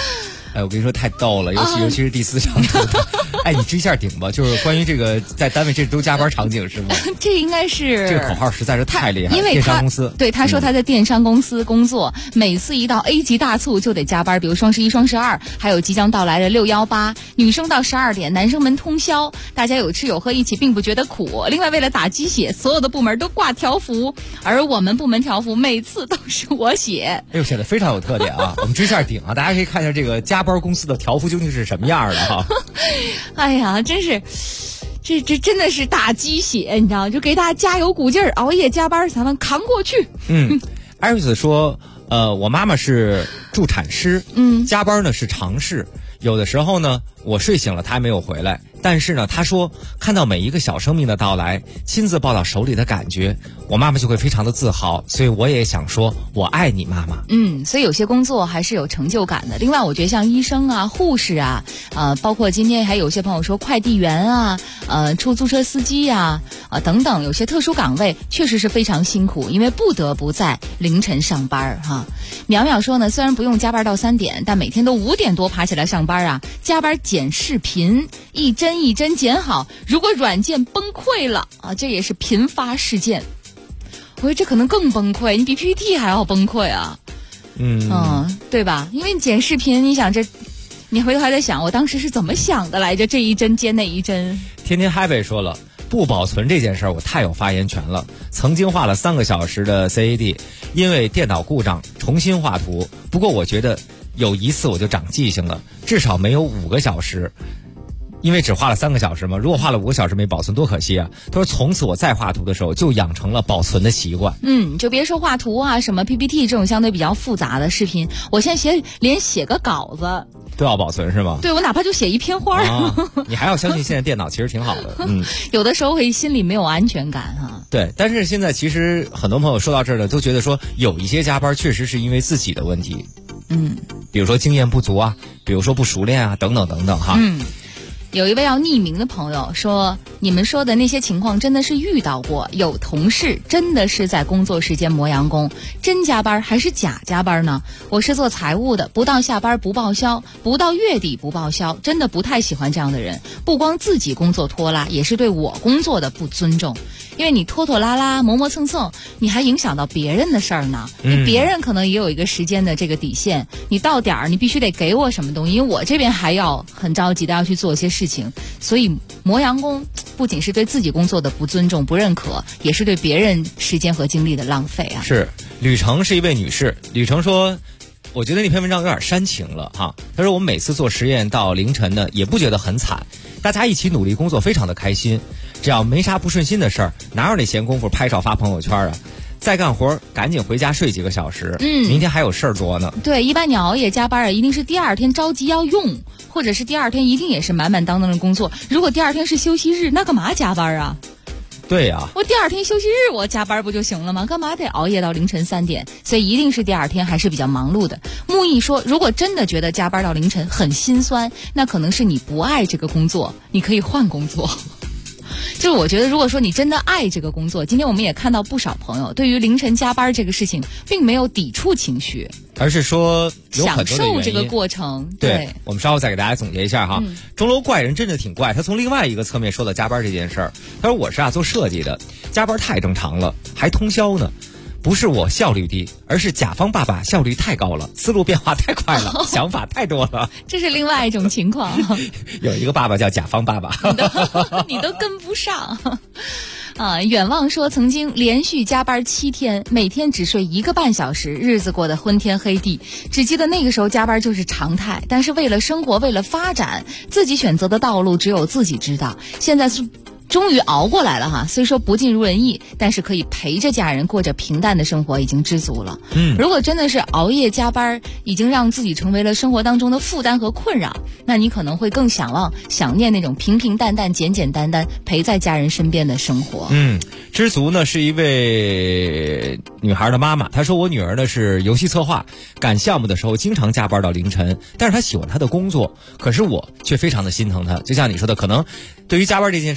哎，我跟你说太逗了，尤其是第4张图的。哎，你支一下顶吧，就是关于这个在单位这都加班场景是吗？ 这应该是这个口号实在是太厉害了， 因为电商公司。 对，他说他在电商公司工作，每次一到 A 级大促就得加班，比如双11、双12，还有即将到来的618，女生到12点，男生们通宵，大家有吃有喝一起，并不觉得苦。另外，为了打鸡血，所有的部门都挂条幅，而我们部门条幅每次都是我写。 哎呦，写的非常有特点啊！我们支一下顶啊，大家可以看一下这个加班公司的条幅究竟是什么样的哈。 哎呀，真是。这真的是打鸡血，你知道，就给大家加油鼓劲儿，熬夜加班咱们扛过去。 艾瑞斯说，我妈妈是助产师，加班呢是常事，有的时候呢我睡醒了她还没有回来，但是呢她说看到每一个小生命的到来，亲自抱到手里的感觉，我妈妈就会非常的自豪，所以我也想说我爱你妈妈。 所以有些工作还是有成就感的。另外我觉得像医生啊、护士啊，包括今天还有些朋友说快递员啊、出租车司机啊，等等，有些特殊岗位确实是非常辛苦，因为不得不在凌晨上班哈。淼淼说呢，虽然不用加班到3点，但每天都5点多爬起来上班啊，加班剪视频，一帧一帧剪好，如果软件崩溃了啊，这也是频发事件。我说这可能更崩溃，你比 PPT 还要崩溃啊。对吧？因为你剪视频，你想你回头还在想，我当时是怎么想的来着？这一帧接那一帧。 天天 Happy 说了，不保存这件事儿我太有发言权了。曾经画了3个小时的 CAD， 因为电脑故障重新画图。不过我觉得有一次我就长记性了，至少没有5个小时。因为只画了3个小时嘛，如果画了5个小时没保存多可惜啊。他说从此我再画图的时候就养成了保存的习惯。 就别说画图啊，什么 PPT 这种相对比较复杂的视频，我现在连写个稿子都要保存是吗？ 对，我哪怕就写一篇花你还要相信现在电脑其实挺好的。 有的时候会心里没有安全感哈。 对，但是现在其实很多朋友说到这儿呢，都觉得说有一些加班确实是因为自己的问题，比如说经验不足啊，比如说不熟练啊，等等等等哈。 有一位要匿名的朋友说，你们说的那些情况真的是遇到过，有同事真的是在工作时间磨洋工，真加班还是假加班呢？我是做财务的，不到下班不报销，不到月底不报销，真的不太喜欢这样的人，不光自己工作拖拉，也是对我工作的不尊重。因为你拖拖拉拉磨磨蹭蹭，你还影响到别人的事儿呢。别人可能也有一个时间的这个底线，你到点儿你必须得给我什么东西，因为我这边还要很着急的要去做一些事情。所以磨洋工不仅是对自己工作的不尊重不认可，也是对别人时间和精力的浪费啊。 是吕程是一位女士，吕程说我觉得那篇文章有点煽情了哈。她说我们每次做实验到凌晨呢也不觉得很惨，大家一起努力工作非常的开心，只要没啥不顺心的事儿，哪有那闲工夫拍照发朋友圈啊？再干活赶紧回家睡几个小时，明天还有事儿做呢。 对，一般你熬夜加班啊，一定是第二天着急要用，或者是第二天一定也是满满当当的工作。如果第二天是休息日，那干嘛加班啊？ 对呀， 我第二天休息日我加班不就行了吗？干嘛得熬夜到凌晨3点？所以一定是第二天还是比较忙碌的。木易说，如果真的觉得加班到凌晨很心酸，那可能是你不爱这个工作，你可以换工作。就是我觉得如果说你真的爱这个工作，今天我们也看到不少朋友对于凌晨加班这个事情并没有抵触情绪， 而是说有很多的享受这个过程。 对，我们稍后再给大家总结一下哈。钟楼怪人真的挺怪，他从另外一个侧面说到加班这件事儿。他说我是做设计的，加班太正常了，还通宵呢。不是我效率低，而是甲方爸爸效率太高了，思路变化太快了，想法太多了。 这是另外一种情况。 有一个爸爸叫甲方爸爸。 你都跟不上。远望说曾经连续加班7天，每天只睡1个半小时，日子过得昏天黑地。只记得那个时候加班就是常态，但是为了生活，为了发展，自己选择的道路只有自己知道。现在是终于熬过来了哈，虽说不尽如人意，但是可以陪着家人过着平淡的生活，已经知足了。如果真的是熬夜加班，已经让自己成为了生活当中的负担和困扰，那你可能会更想念那种平平淡淡、简简单单陪在家人身边的生活。 知足呢是一位女孩的妈妈，她说我女儿呢是游戏策划，赶项目的时候经常加班到凌晨，但是她喜欢她的工作，可是我却非常的心疼她。就像你说的，可能对于加班这件事来讲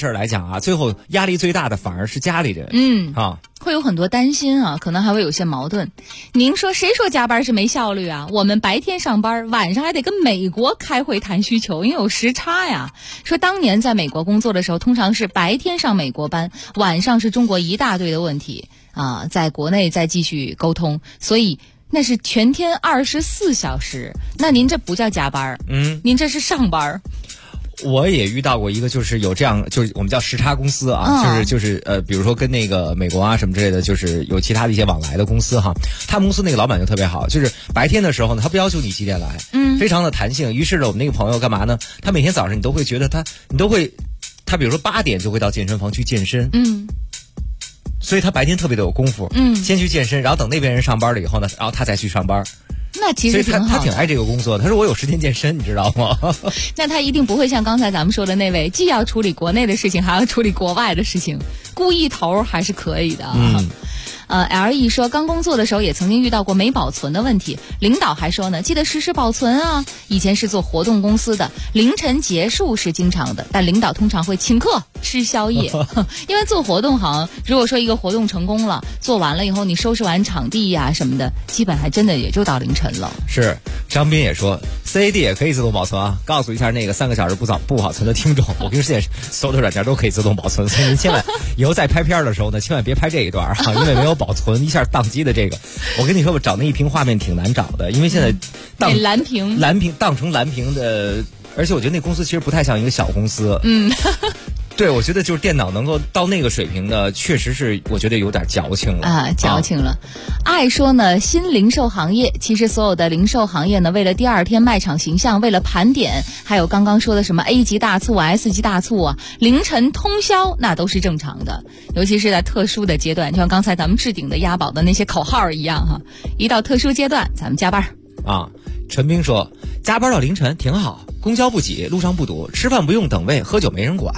想啊，最后压力最大的反而是家里人。 会有很多担心啊，可能还会有些矛盾。您说谁说加班是没效率啊？我们白天上班，晚上还得跟美国开会谈需求，因为有时差呀。说当年在美国工作的时候，通常是白天上美国班，晚上是中国一大堆的问题啊，在国内再继续沟通，所以那是全天24小时。那您这不叫加班，您这是上班。 我也遇到过一个，就是有这样，就是我们叫时差公司啊，就是比如说跟那个美国啊什么之类的，就是有其他的一些往来的公司哈。他们公司那个老板就特别好，就是白天的时候呢，他不要求你几点来，非常的弹性。于是呢，我们那个朋友干嘛呢？他每天早上你都会觉得他比如说8点就会到健身房去健身，所以他白天特别的有功夫，先去健身，然后等那边人上班了以后呢，然后他再去上班。 那其实挺好的， 他挺爱这个工作。他说我有时间健身，你知道吗？ 那他一定不会像刚才咱们说的那位，既要处理国内的事情，还要处理国外的事情，顾一头还是可以的。LE 说刚工作的时候也曾经遇到过没保存的问题，领导还说呢，记得实时保存啊。以前是做活动公司的，凌晨结束是经常的，但领导通常会请客吃宵夜，因为做活动好像如果说一个活动成功了，做完了以后你收拾完场地呀什么的，基本还真的也就到凌晨了。 是，张斌也说 CAD 也可以自动保存啊，告诉一下那个3个小时不保存的听众，我跟你说现在所有的软件都可以自动保存，所以您千万以后在拍片的时候呢，千万别拍这一段啊，因为没有保存一下宕机的这个，我跟你说吧，找那一屏画面挺难找的，因为现在蓝屏当成蓝屏的，而且我觉得那公司其实不太像一个小公司。对，我觉得就是电脑能够到那个水平的，确实是我觉得有点矫情了啊， 矫情了。爱说呢，新零售行业其实所有的零售行业呢，为了第二天卖场形象，为了盘点，还有刚刚说的什么 A 级大促、S 级大促啊，凌晨通宵那都是正常的，尤其是在特殊的阶段，就像刚才咱们置顶的押宝的那些口号一样哈，一到特殊阶段咱们加班啊。陈斌说加班到凌晨挺好，公交不挤，路上不堵，吃饭不用等位，喝酒没人管。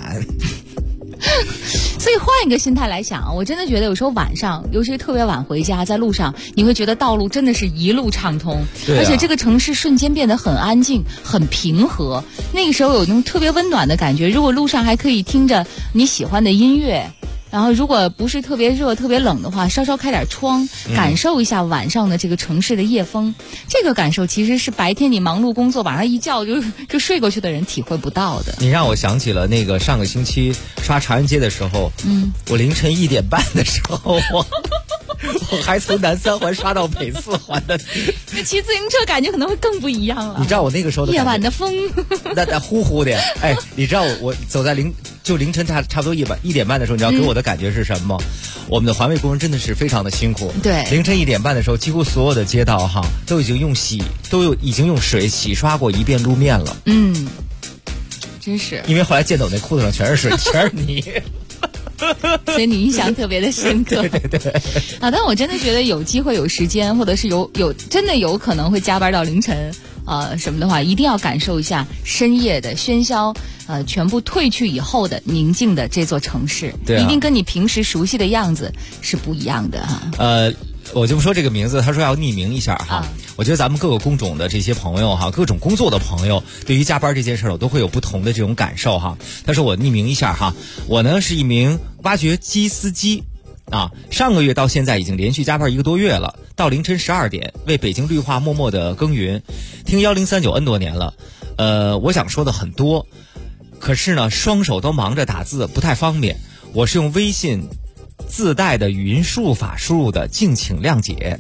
所以换一个心态来想，我真的觉得有时候晚上，尤其是特别晚回家，在路上你会觉得道路真的是一路畅通，而且这个城市瞬间变得很安静很平和，那个时候有那种特别温暖的感觉。如果路上还可以听着你喜欢的音乐，然后如果不是特别热特别冷的话，稍稍开点窗，感受一下晚上的这个城市的夜风，这个感受其实是白天你忙碌工作晚上一觉就睡过去的人体会不到的。 你让我想起了那个上个星期刷长安街的时候，我凌晨1点半的时候我还从南3环刷到北4环的， 那骑自行车感觉可能会更不一样了。 你知道我那个时候的夜晚的风那呼呼的，哎，你知道我走在凌晨差不多1点半的时候，你知道给我的感觉是什么吗？我们的环卫工人真的是非常的辛苦。 对， 凌晨1点半的时候，几乎所有的街道哈都已经用水洗刷过一遍路面了。 真是。 因为后来见到我那裤子上全是水，全是泥。 所以你印象特别的深刻。 对啊，但我真的觉得有机会有时间，或者是真的有可能会加班到凌晨什么的话，一定要感受一下深夜的喧嚣全部退去以后的宁静的这座城市，一定跟你平时熟悉的样子是不一样的哈。 我就不说这个名字，他说要匿名一下哈。我觉得咱们各个工种的这些朋友哈，各种工作的朋友，对于加班这件事儿，我都会有不同的这种感受哈。他说我匿名一下哈，我呢是一名挖掘机司机啊，上个月到现在已经连续加班1个多月了，到凌晨12点为北京绿化默默的耕耘，听1039N 多年了。我想说的很多，可是呢双手都忙着打字不太方便，我是用微信自带的语音输入法输入的，敬请谅解。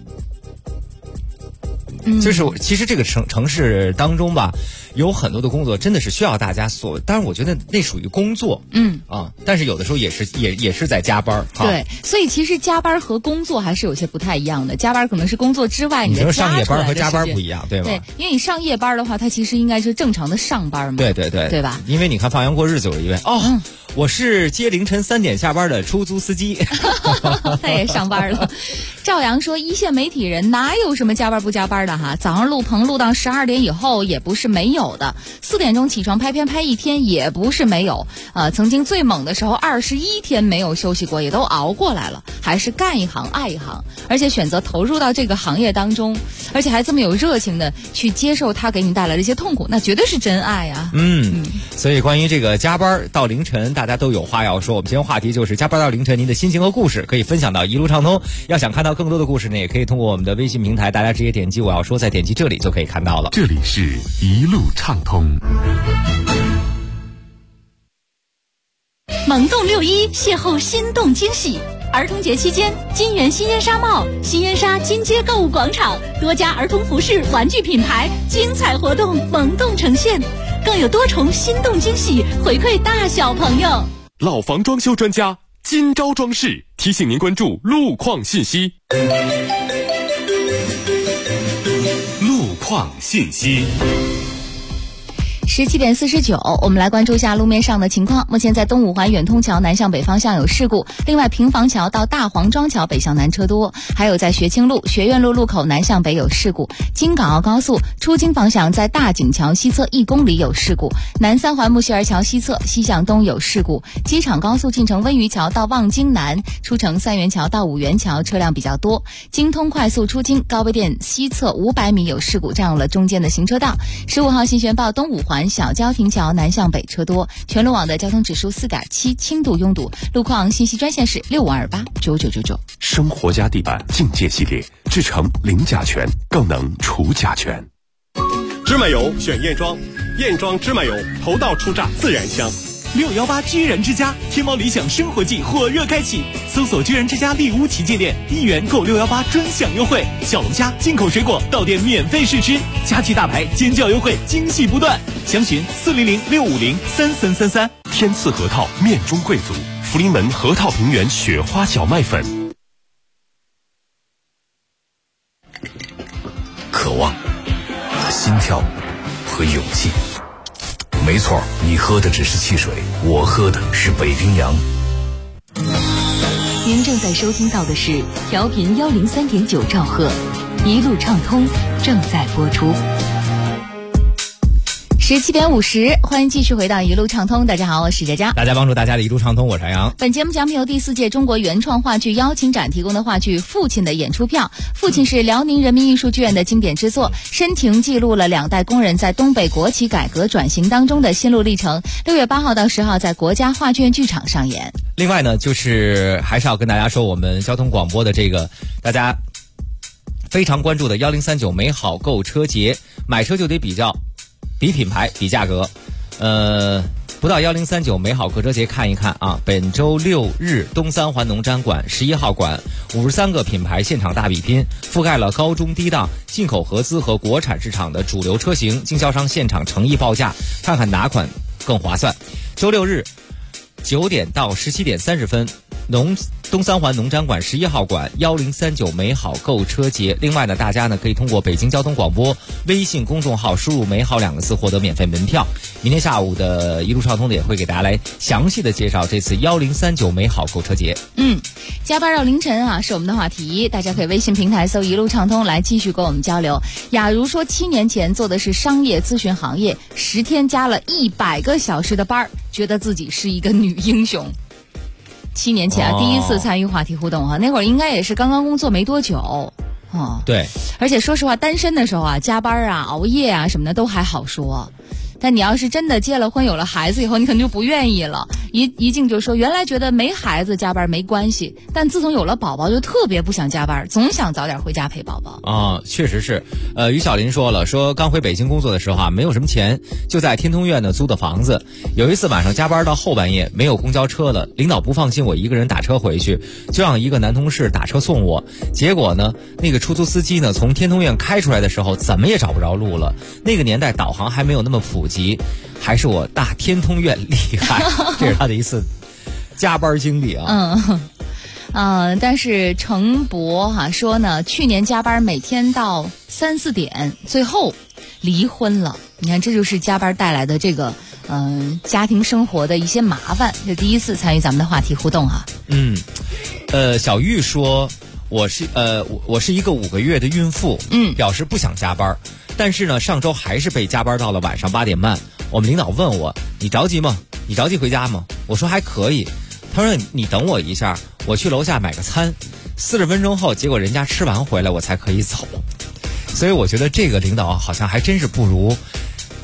就是其实这个城市当中吧，有很多的工作真的是需要大家当然我觉得那属于工作，但是有的时候也是在加班。 对，所以其实加班和工作还是有些不太一样的。加班可能是工作之外你的上夜班和加班不一样，对吗？ 对，因为你上夜班的话，它其实应该是正常的上班嘛。对吧？ 因为你看放羊过日子有一位我是接凌晨3点下班的出租司机， 他也上班了。赵阳说，一线媒体人哪有什么加班不加班的哈？早上录棚录到12点以后也不是没有的，4点钟起床拍片拍一天也不是没有。曾经最猛的时候21天没有休息过，也都熬过来了，还是干一行爱一行，而且选择投入到这个行业当中，而且还这么有热情的去接受它给你带来的一些痛苦，那绝对是真爱啊。 所以关于这个加班到凌晨，大大家都有话要说。我们今天话题就是加班到凌晨，您的心情和故事可以分享到一路畅通。要想看到更多的故事呢，也可以通过我们的微信平台，大家直接点击我要说，再点击这里就可以看到了。 这里是一路畅通。 萌动6·1邂逅心动惊喜。儿童节期间，金源新烟纱帽、新烟纱金街购物广场多家儿童服饰、玩具品牌精彩活动萌动呈现，更有多重心动惊喜回馈大小朋友。 老房装修专家金招装饰提醒您关注路况信息。路况信息。 17点49，我们来关注一下路面上的情况。目前在东五环远通桥南向北方向有事故，另外平房桥到大黄庄桥北向南车多，还有在学清路、学院路路口南向北有事故。京港澳高速出京方向在大井桥西侧1公里有事故，南三环木樨儿桥西侧西向东有事故。机场高速进城温榆桥到望京南，出城三元桥到五元桥车辆比较多。京通快速出京高碑店西侧500米有事故，占用了中间的行车道。15号新宣报东五环小交亭桥南向北车多，全路网的交通指数4.7，轻度拥堵。路况信息专线是65289999。 生活家地板境界系列，制成零甲醛，更能除甲醛。 芝麻油选燕庄，燕庄芝麻油头道出榨自然香。 618居然之家天猫理想生活季火热开启，搜索居然之家丽屋旗舰店，1元购618专享优惠，小龙虾、进口水果到店免费试吃，家具大牌尖叫优惠，惊喜不断。详询400-650-3333。 天赐核桃面中贵族，福临门核桃平原雪花小麦粉。 渴望、心跳和勇气。没错，你喝的只是汽水，我喝的是北冰洋。 您正在收听到的是调频103.9兆赫，一路畅通正在播出。 17点50，欢迎继续回到一路畅通。大家好，我是佳佳。 大家帮助大家的一路畅通，我是杨。 本节目奖品由第4届中国原创话剧邀请展提供的话剧《父亲》的演出票。父亲是辽宁人民艺术剧院的经典之作，深情记录了2代工人在东北国企改革转型当中的心路历程。6月8号到10号在国家话剧院剧场上演。 另外呢，就是还是要跟大家说，我们交通广播的这个大家非常关注的1039美好购车节，买车就得比较。比品牌比价格，不到1039美好购车节看一看啊！本周6日东三环农展馆11号馆53个品牌现场大比拼，覆盖了高中低档、进口合资和国产市场的主流车型，经销商现场诚意报价，看看哪款更划算。周6日9点到17点30分，东三环农展馆11号馆1039美好购车节。另外呢，大家呢可以通过北京交通广播微信公众号输入美好2个字获得免费门票。明天下午的一路畅通的也会给大家来详细的介绍这次1039美好购车节。 加班到凌晨啊是我们的话题，大家可以微信平台搜一路畅通来继续跟我们交流。雅茹说7年前做的是商业咨询行业，10天加了100个小时的班，觉得自己是一个女英雄。7年前啊，第一次参与话题互动哈，那会儿应该也是刚刚工作没多久， 对。 而且说实话，单身的时候啊，加班啊、熬夜啊什么的都还好说，但你要是真的结了婚、有了孩子以后，你可能就不愿意了。一进就说，原来觉得没孩子加班没关系，但自从有了宝宝，就特别不想加班，总想早点回家陪宝宝。 确实是。于小林说了，说刚回北京工作的时候啊，没有什么钱，就在天通苑呢租的房子。有一次晚上加班到后半夜，没有公交车了，领导不放心我一个人打车回去，就让一个男同事打车送我。结果呢，那个出租司机呢从天通苑开出来的时候，怎么也找不着路了。那个年代导航还没有那么普及。还是我大天通苑厉害，这是他的一次加班经历啊。 但是程博说呢，去年加班每天到3、4点，最后离婚了。你看，这就是加班带来的这个家庭生活的一些麻烦。这第一次参与咱们的话题互动哈。 小玉说，我是一个5个月的孕妇，表示不想加班，但是呢，上周还是被加班到了晚上8点半。我们领导问我，你着急吗？你着急回家吗？我说还可以。他说你等我一下，我去楼下买个餐。40分钟后，结果人家吃完回来，我才可以走。所以我觉得这个领导好像还真是不如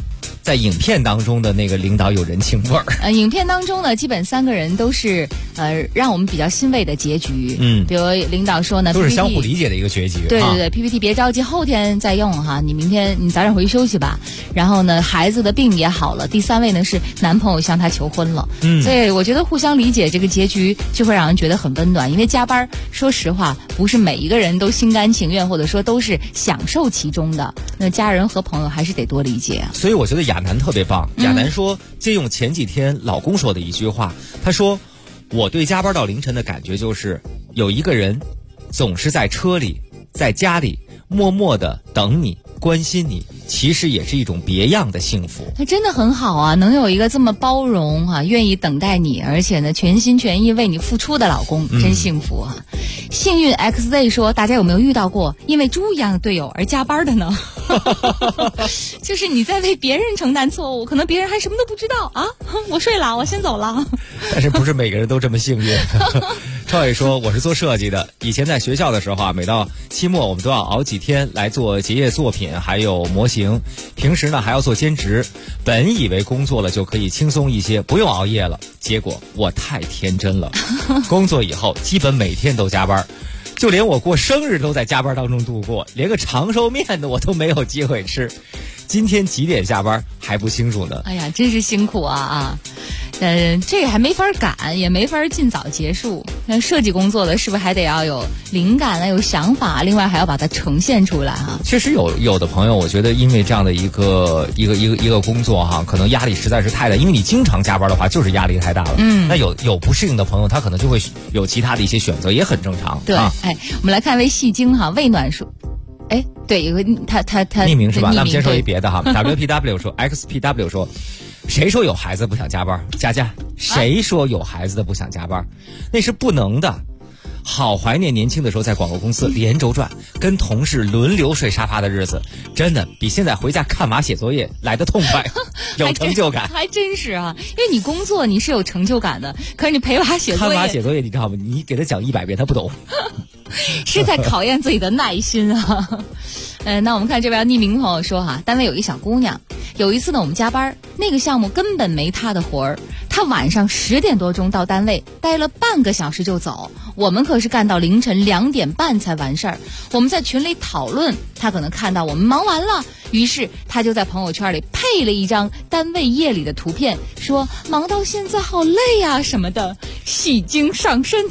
在影片当中的那个领导有人情味儿。 影片当中呢，基本3个人都是让我们比较欣慰的结局。比如领导说呢， 都是相互理解的一个结局。 对对对，PPT 别着急，后天再用哈，你明天你早点回去休息吧。然后呢，孩子的病也好了。第3位呢是男朋友向她求婚了。所以我觉得互相理解这个结局就会让人觉得很温暖。因为加班，说实话，不是每一个人都心甘情愿，或者说都是享受其中的。那家人和朋友还是得多理解啊。 所以我觉得亚楠特别棒。亚楠说，借用前几天老公说的一句话，他说：“我对加班到凌晨的感觉就是有一个人总是在车里，在家里默默的等你，关心你，其实也是一种别样的幸福。” 他真的很好啊，能有一个这么包容啊，愿意等待你，而且呢全心全意为你付出的老公，真幸福啊。幸运 XZ 说，大家有没有遇到过因为猪一样的队友而加班的呢？就是你在为别人承担错误，可能别人还什么都不知道啊。我睡了，我先走了。 但是不是每个人都这么幸运。超伟说，我是做设计的，以前在学校的时候啊，每到期末我们都要熬几天来做结业作品还有模型，平时呢还要做兼职，本以为工作了就可以轻松一些，不用熬夜了，结果我太天真了。工作以后基本每天都加班，就连我过生日都在加班当中度过，连个长寿面的我都没有机会吃。今天几点下班还不清楚呢。 哎呀，真是辛苦啊！这个还没法赶，也没法尽早结束。那设计工作的是不是还得要有灵感啊，有想法，另外还要把它呈现出来啊？ 确实有的朋友，我觉得因为这样的一个工作哈，可能压力实在是太大，因为你经常加班的话，就是压力太大了。那有不适应的朋友，他可能就会有其他的一些选择，也很正常。 对，我们来看一位戏精哈，魏暖说。对，有个他匿名是吧？那我们先说一别的哈。WPW 说 ，XPW 说，谁说有孩子不想加班？佳佳，谁说有孩子的不想加班？那是不能的。好怀念年轻的时候在广告公司连轴转，跟同事轮流睡沙发的日子，真的比现在回家看娃写作业来得痛快，有成就感。 还真是啊，因为你工作你是有成就感的，可是你陪娃写作业， 看娃写作业你知道吗？你给他讲100遍他不懂。 是在考验自己的耐心啊。那我们看这边匿名朋友说哈，单位有一小姑娘，有一次呢我们加班，那个项目根本没她的活儿，她晚上10点多钟到单位，待了半个小时就走，我们可是干到凌晨2点半才完事儿。我们在群里讨论，她可能看到我们忙完了，于是她就在朋友圈里配了一张单位夜里的图片，说忙到现在好累啊什么的，戏精上身。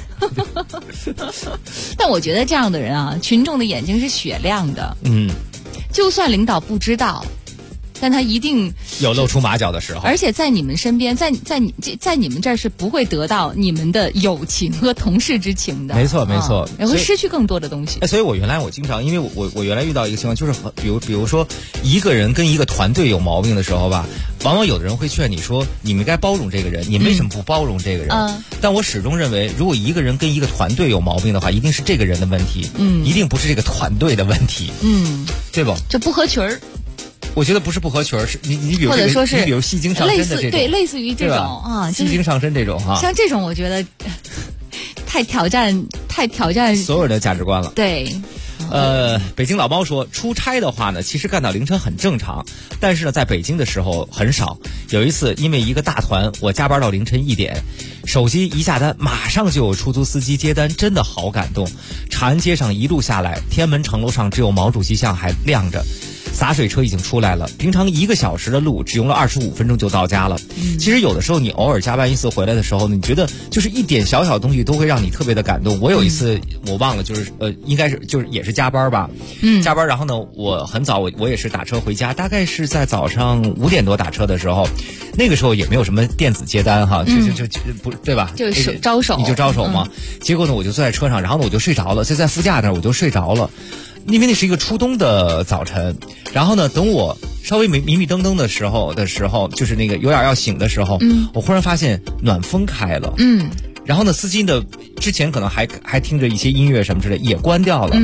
但我觉得这样的人啊，群众的眼睛是雪亮的。就算领导不知道，但他一定有露出马脚的时候， 而且在你们身边，在你们这儿是不会得到你们的友情和同事之情的。 没错， 也会失去更多的东西。 所以我经常，因为我原来遇到一个情况，就是比如说一个人跟一个团队有毛病的时候吧，往往有的人会劝你说，你们该包容这个人，你为什么不包容这个人？但我始终认为，如果一个人跟一个团队有毛病的话，一定是这个人的问题，一定不是这个团队的问题，对不？ 这不合群儿。 我觉得不是不合群儿，是你比如或者说是你比如戏精上身的这种， 对，类似于这种啊， 戏精上身这种哈， 像这种我觉得太挑战所有人的价值观了。 对。 北京老猫说，出差的话呢，其实干到凌晨很正常，但是呢，在北京的时候很少。有一次，因为一个大团，我加班到凌晨1点，手机一下单，马上就有出租司机接单，真的好感动。长安街上一路下来，天安门城楼上只有毛主席像还亮着。洒水车已经出来了，平常1个小时的路只用了25分钟就到家了。其实有的时候你偶尔加班一次回来的时候，你觉得就是一点小小的东西都会让你特别的感动。我有一次我忘了，就是应该是就是也是加班吧，加班，然后呢我很早我也是打车回家，大概是在早上5点多打车的时候，那个时候也没有什么电子接单哈，就不对吧？ 就是招手， 你就招手嘛。结果呢我就坐在车上，然后呢我就睡着了，就在副驾那儿我就睡着了。因为那是一个初冬的早晨，然后呢，等我稍微迷迷瞪瞪的时候，就是那个有点要醒的时候，我忽然发现暖风开了，然后呢，司机的之前可能还听着一些音乐什么之类也关掉了，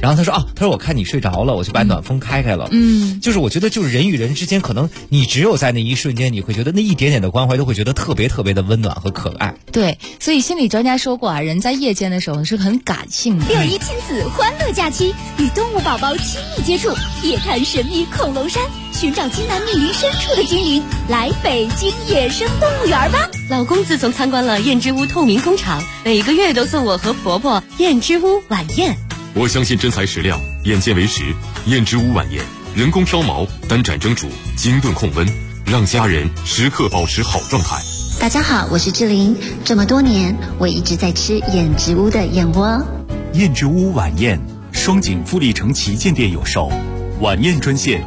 然后他说我看你睡着了，我就把暖风开了。就是我觉得就是人与人之间，可能你只有在那一瞬间，你会觉得那一点点的关怀都会觉得特别特别的温暖和可爱。 对，所以心理专家说过人在夜间的时候是很感性的。 6·1亲子欢乐假期，与动物宝宝亲密接触，夜探神秘恐龙山，寻找津南密林深处的精灵，来北京野生动物园吧！ 老公自从参观了燕之屋透明工厂，每个月都送我和婆婆燕之屋晚宴。 我相信真材实料，眼见为实。燕之屋晚宴，人工挑毛，单盏蒸煮，精炖控温，让家人时刻保持好状态。 大家好，我是志玲。这么多年，我一直在吃燕之屋的燕窝。 燕之屋晚宴，双井富力城旗舰店有售。晚宴专线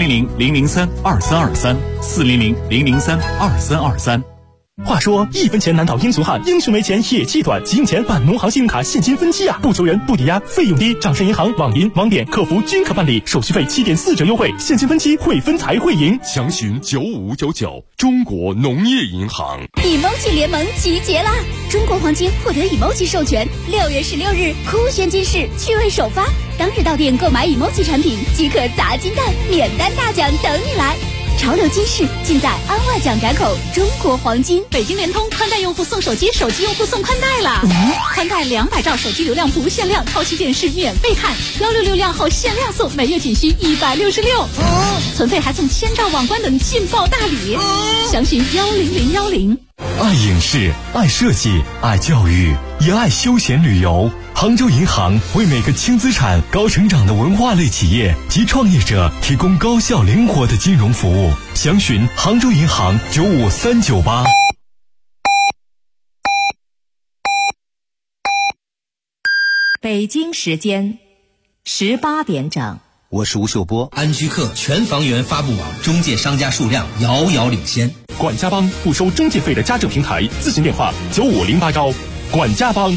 400-003-2323，400-003-2323。 话说1分钱难倒英雄汉，英雄没钱也气短，急用钱办农行信用卡现金分期啊，不求人不抵押，费用低，掌声银行、网银、网点客服均可办理，手续费7.4折优惠，现金分期会分才会赢。 详询9599，中国农业银行。 emoji 联盟集结啦！中国黄金获得 emoji 授权，6月16日酷炫金市趣味首发，当日到店购买 emoji 产品即可砸金蛋，免单大奖等你来。潮流金饰尽在安外蒋闸口中国黄金。 北京联通宽带用户送手机，手机用户送宽带啦！宽带200兆手机流量不限量，超期电视免费看，166量后限量送，每月仅需166，存费还送1000兆网关等劲爆大礼，详询10010。 爱影视，爱设计，爱教育，也爱休闲旅游。杭州银行为每个轻资产、高成长的文化类企业及创业者提供高效灵活的金融服务。详询杭州银行95398。 北京时间18点整。 我是吴秀波。安居客全房源发布网中介商家数量遥遥领先。 管家帮不收中介费的家政平台，咨询电话9508招。管家帮。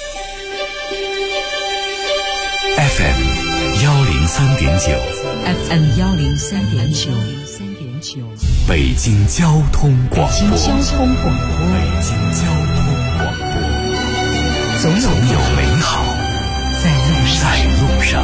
FM 103.9 FM 103.9， 北京交通广播。 北京交通广播。 总有美好在路上。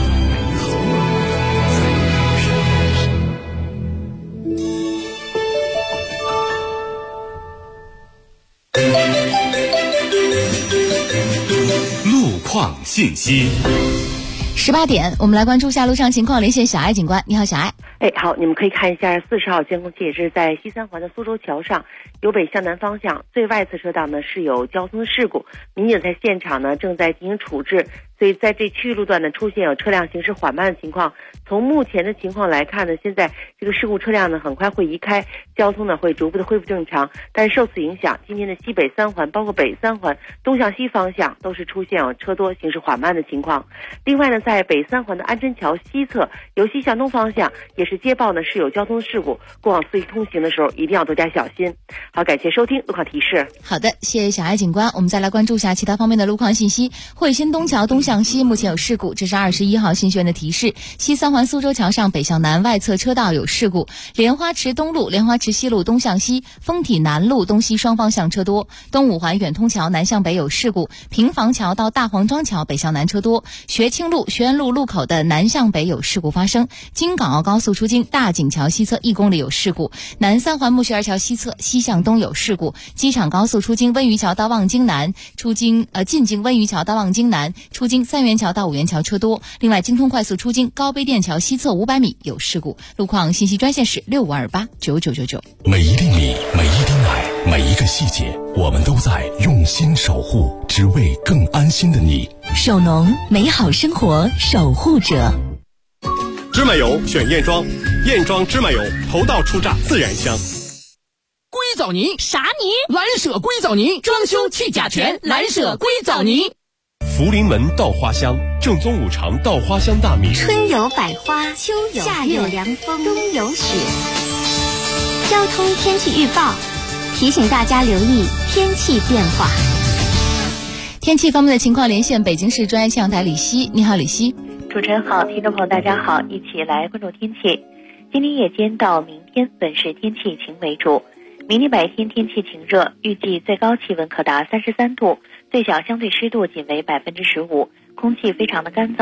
路况信息。 18点，我们来关注下路上情况，连线小爱警官。你好，小爱。 好，你们可以看一下40号监控器，也是在西三环的苏州桥上，由北向南方向最外侧车道呢是有交通事故，民警在现场呢正在进行处置，所以在这区域路段呢出现有车辆行驶缓慢的情况。从目前的情况来看呢，现在这个事故车辆呢很快会移开，交通呢会逐步的恢复正常。但是受此影响，今天的西北三环包括北三环东向西方向都是出现有车多行驶缓慢的情况。另外呢，在北三环的安贞桥西侧由西向东方向也是接报呢是有交通事故，过往四域通行的时候一定要多加小心。好，感谢收听路况提示。 好的，谢谢小爱警官。我们再来关注一下其他方面的路况信息。汇鑫东桥东向西目前有事故，这是21号新轩的提示。西三环苏州桥上北向南外侧车道有事故，莲花池东路、莲花池西路东向西、丰体南路东西双方向车多。东五环远通桥南向北有事故，平房桥到大黄庄桥北向南车多。学清路、学院路路口的南向北有事故发生。京港澳高速出京大井桥西侧1公里有事故，南三环木樨园桥西侧西向东有事故。机场高速出京温榆桥到望京南，进京温榆桥到望京南，出京三元桥到五元桥车多。另外，京通快速出京高碑店桥西侧500米有事故。路况信息专线是65289999。 每一厘米，每一滴奶，每一个细节，我们都在用心守护，只为更安心的你。 首农，美好生活守护者。 芝麻油选燕庄，燕庄芝麻油头道出榨自然香。 硅藻泥啥泥？蓝舍硅藻泥，装修去甲醛，蓝舍硅藻泥。 福临门稻花香，正宗五常稻花香大米。 春有百花，秋有夏有凉风，冬有雪。交通天气预报提醒大家留意天气变化。 天气方面的情况，连线北京市专业气象台李希。你好，李希。 主持人好，听众朋友大家好，一起来关注天气。今天夜间到明天本市天气晴为主，明天白天天气晴热，预计最高气温可达33度，最小相对湿度仅为15%，空气非常的干燥，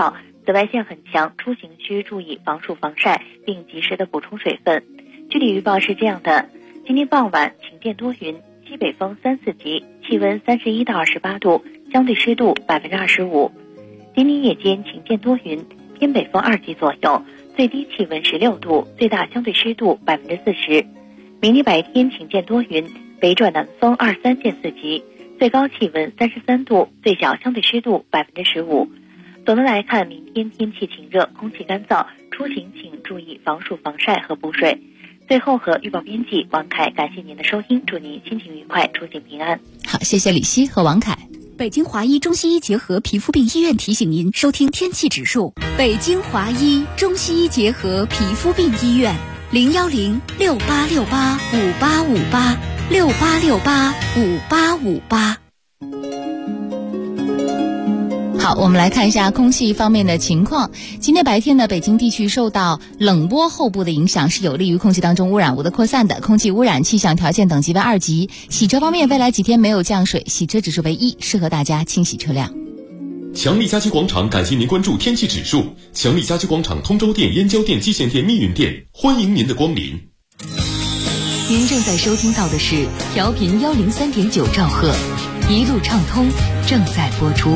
紫外线很强，出行需注意防暑防晒，并及时的补充水分。具体预报是这样的：今天傍晚晴间多云，西北风3-4级，气温31到28度，相对湿度25%。今天夜间晴间多云，偏北风2级左右，最低气温16度，最大相对湿度40%。明天白天晴间多云，北转南风2-3见4级，最高气温33度，最小相对湿度15%。总的来看，明天天气晴热，空气干燥，出行请注意防暑防晒和补水。最后和预报编辑王凯感谢您的收听，祝您心情愉快，出行平安。 好，谢谢李希和王凯。 北京华医中西医结合皮肤病医院提醒您收听天气指数。北京华医中西医结合皮肤病医院，010-6868-5858，6868-5858。 好，我们来看一下空气方面的情况。今天白天呢，北京地区受到冷波后部的影响，是有利于空气当中污染物的扩散的，空气污染气象条件等级为2级。洗车方面，未来几天没有降水，洗车指数为1，适合大家清洗车辆。 强力家居广场感谢您关注天气指数。强力家居广场通州店、燕郊店、蓟县店、密云店，欢迎您的光临。 您正在收听到的是调频103.9兆赫，一路畅通正在播出。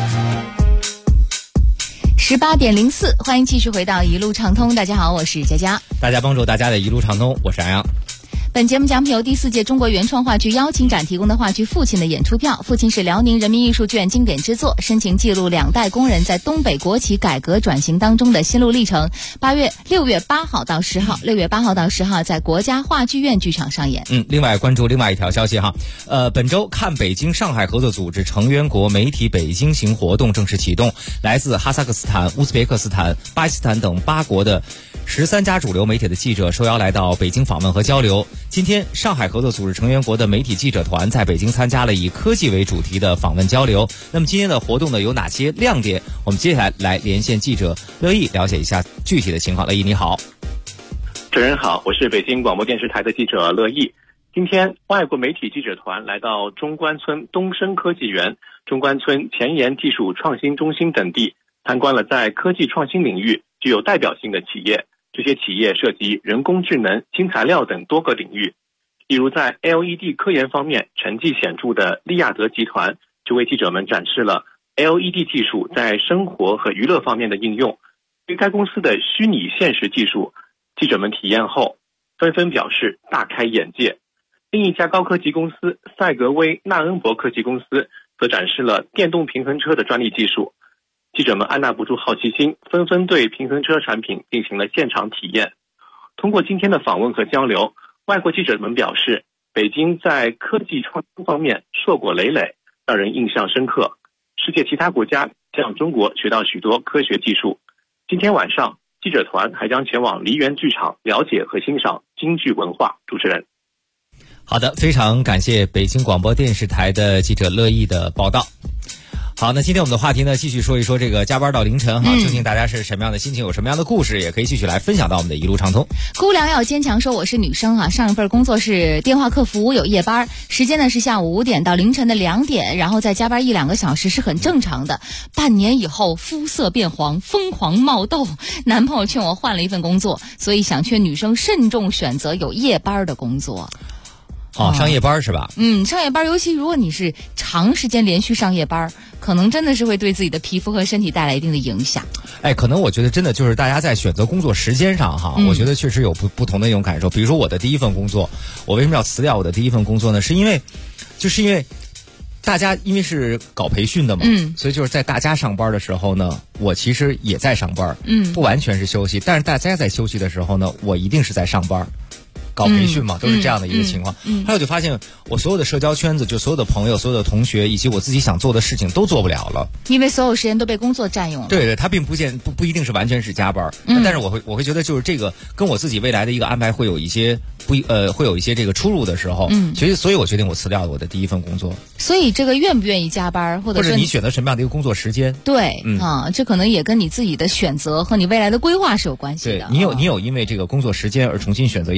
18:04，欢迎继续回到一路畅通。大家好，我是佳佳。 大家帮助大家的一路畅通，我是安阳。 本节目奖品由第4届中国原创话剧邀请展提供的话剧《父亲》的演出票。父亲是辽宁人民艺术剧院经典之作，深情记录2代工人在东北国企改革转型当中的心路历程。6月8号到10号在国家话剧院剧场上演。 另外关注另外一条消息哈，本周看北京上海合作组织成员国媒体北京行活动正式启动，来自哈萨克斯坦、乌兹别克斯坦、巴基斯坦等8国的13家主流媒体的记者受邀来到北京访问和交流。今天上海合作组织成员国的媒体记者团在北京参加了以科技为主题的访问交流。那么今天的活动呢有哪些亮点？我们接下来连线记者乐意了解一下具体的情况。乐意你好。 主持人好，我是北京广播电视台的记者乐意。今天外国媒体记者团来到中关村东升科技园、中关村前沿技术创新中心等地，参观了在科技创新领域具有代表性的企业。这些企业涉及人工智能、新材料等多个领域。例如在 LED 科研方面成绩显著的利亚德集团，就为记者们展示了 LED 技术在生活和娱乐方面的应用。对该公司的虚拟现实技术，记者们体验后纷纷表示大开眼界。另一家高科技公司赛格威纳恩博科技公司则展示了电动平衡车的专利技术。记者们按捺不住好奇心，纷纷对平衡车产品进行了现场体验。通过今天的访问和交流，外国记者们表示，北京在科技创新方面硕果累累，让人印象深刻。世界其他国家向中国学到许多科学技术。今天晚上，记者团还将前往梨园剧场了解和欣赏京剧文化。主持人， 好的，非常感谢北京广播电视台的记者乐意的报道。好，那今天我们的话题呢，继续说一说这个加班到凌晨哈，究竟大家是什么样的心情，有什么样的故事，也可以继续来分享到我们的一路畅通。 姑娘要坚强说我是女生啊，上一份工作是电话客服，有夜班，时间呢是下午5点到凌晨的2点，然后再加班1-2个小时是很正常的。半年以后肤色变黄，疯狂冒痘，男朋友劝我换了一份工作，所以想劝女生慎重选择有夜班的工作。 上夜班是吧？ 上夜班，尤其如果你是长时间连续上夜班，可能真的是会对自己的皮肤和身体带来一定的影响。 可能我觉得真的就是大家在选择工作时间上哈，我觉得确实有不同的一种感受。比如说我的第一份工作，我为什么要辞掉我的第一份工作呢？是因为大家因为是搞培训的嘛，所以就是在大家上班的时候呢，我其实也在上班，不完全是休息，但是大家在休息的时候呢，我一定是在上班。搞培训嘛，都是这样的一个情况。还有就发现我所有的社交圈子，就所有的朋友、所有的同学，以及我自己想做的事情都做不了了， 因为所有时间都被工作占用了。 对，它并不一定是完全是加班，但是我会觉得就是这个跟我自己未来的一个安排会有一些会有一些这个出入的时候，所以我决定我辞掉了我的第一份工作。 所以这个愿不愿意加班，或者你选择什么样的一个工作时间？ 对，这可能也跟你自己的选择和你未来的规划是有关系的。 对，你有因为这个工作时间而重新选择一份工作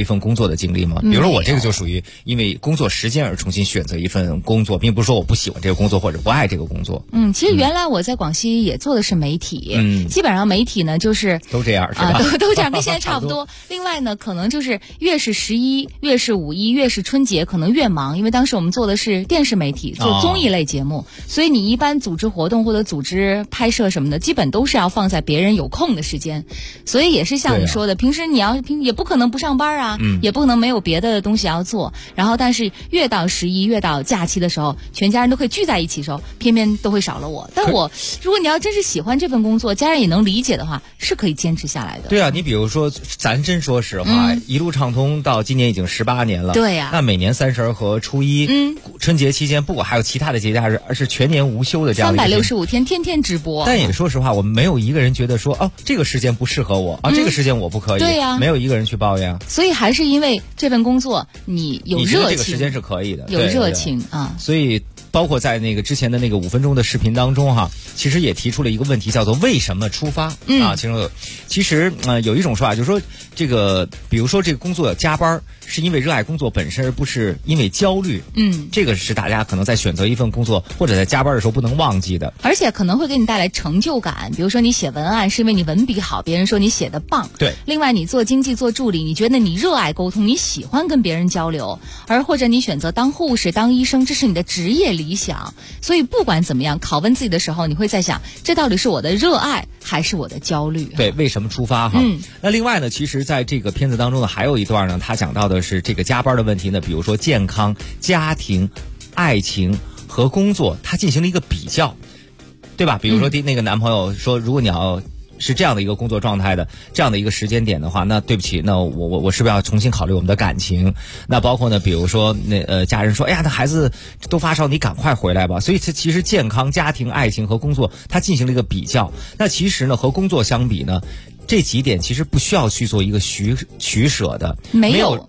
作的经历吗？比如说我这个就属于因为工作时间而重新选择一份工作，并不是说我不喜欢这个工作或者不爱这个工作。 其实原来我在广西也做的是媒体，基本上媒体呢就是都这样是吧？ 都这样，跟现在差不多。另外呢，可能就是越是11、越是5一、越是春节，可能越忙，因为当时我们做的是电视媒体，做综艺类节目，所以你一般组织活动或者组织拍摄什么的，基本都是要放在别人有空的时间。所以也是像你说的，平时你要也不可能不上班啊，也不可能没有别的东西要做。然后但是越到11、越到假期的时候，全家人都可以聚在一起的时候，偏偏都会少了我。但我如果你要真是喜欢这份工作，家人也能理解的话，是可以坚持下来的。 对啊，你比如说咱真说实话，一路畅通到今年已经18年了。 对呀， 那每年30和初一，春节期间，不管还有其他的节假日，而是全年无休的这样的 365天，天天直播。 但也说实话，我们没有一个人觉得说这个时间不适合我这个时间我不可以。 对呀， 没有一个人去抱怨。 所以还是因为这份工作你有热情， 你觉得这个时间是可以的， 有热情啊。 所以包括在那个之前的那个5分钟的视频当中其实也提出了一个问题，叫做为什么出发其实有一种说法就是说，这个比如说这个工作加班是因为热爱工作本身，而不是因为焦虑。这个是大家可能在选择一份工作或者在加班的时候不能忘记的， 而且可能会给你带来成就感。比如说你写文案是因为你文笔好，别人说你写的棒。 对。 另外你做经济做助理，你觉得你热爱沟通，你喜欢跟别人交流，而或者你选择当护士当医生，这是你的职业理想。所以不管怎么样，拷问自己的时候，你会在想，这到底是我的热爱还是我的焦虑？ 对，为什么出发那另外呢，其实在这个片子当中呢，还有一段呢，他讲到的是这个加班的问题呢，比如说健康、家庭、爱情和工作，他进行了一个比较，对吧？比如说那个男朋友说，如果你要是这样的一个工作状态的这样的一个时间点的话，那对不起，那我是不是要重新考虑我们的感情？那包括呢，比如说家人说，哎呀，那孩子都发烧，你赶快回来吧。所以其实健康、家庭、爱情和工作，它进行了一个比较。那其实呢，和工作相比呢，这几点其实不需要去做一个取舍的，没有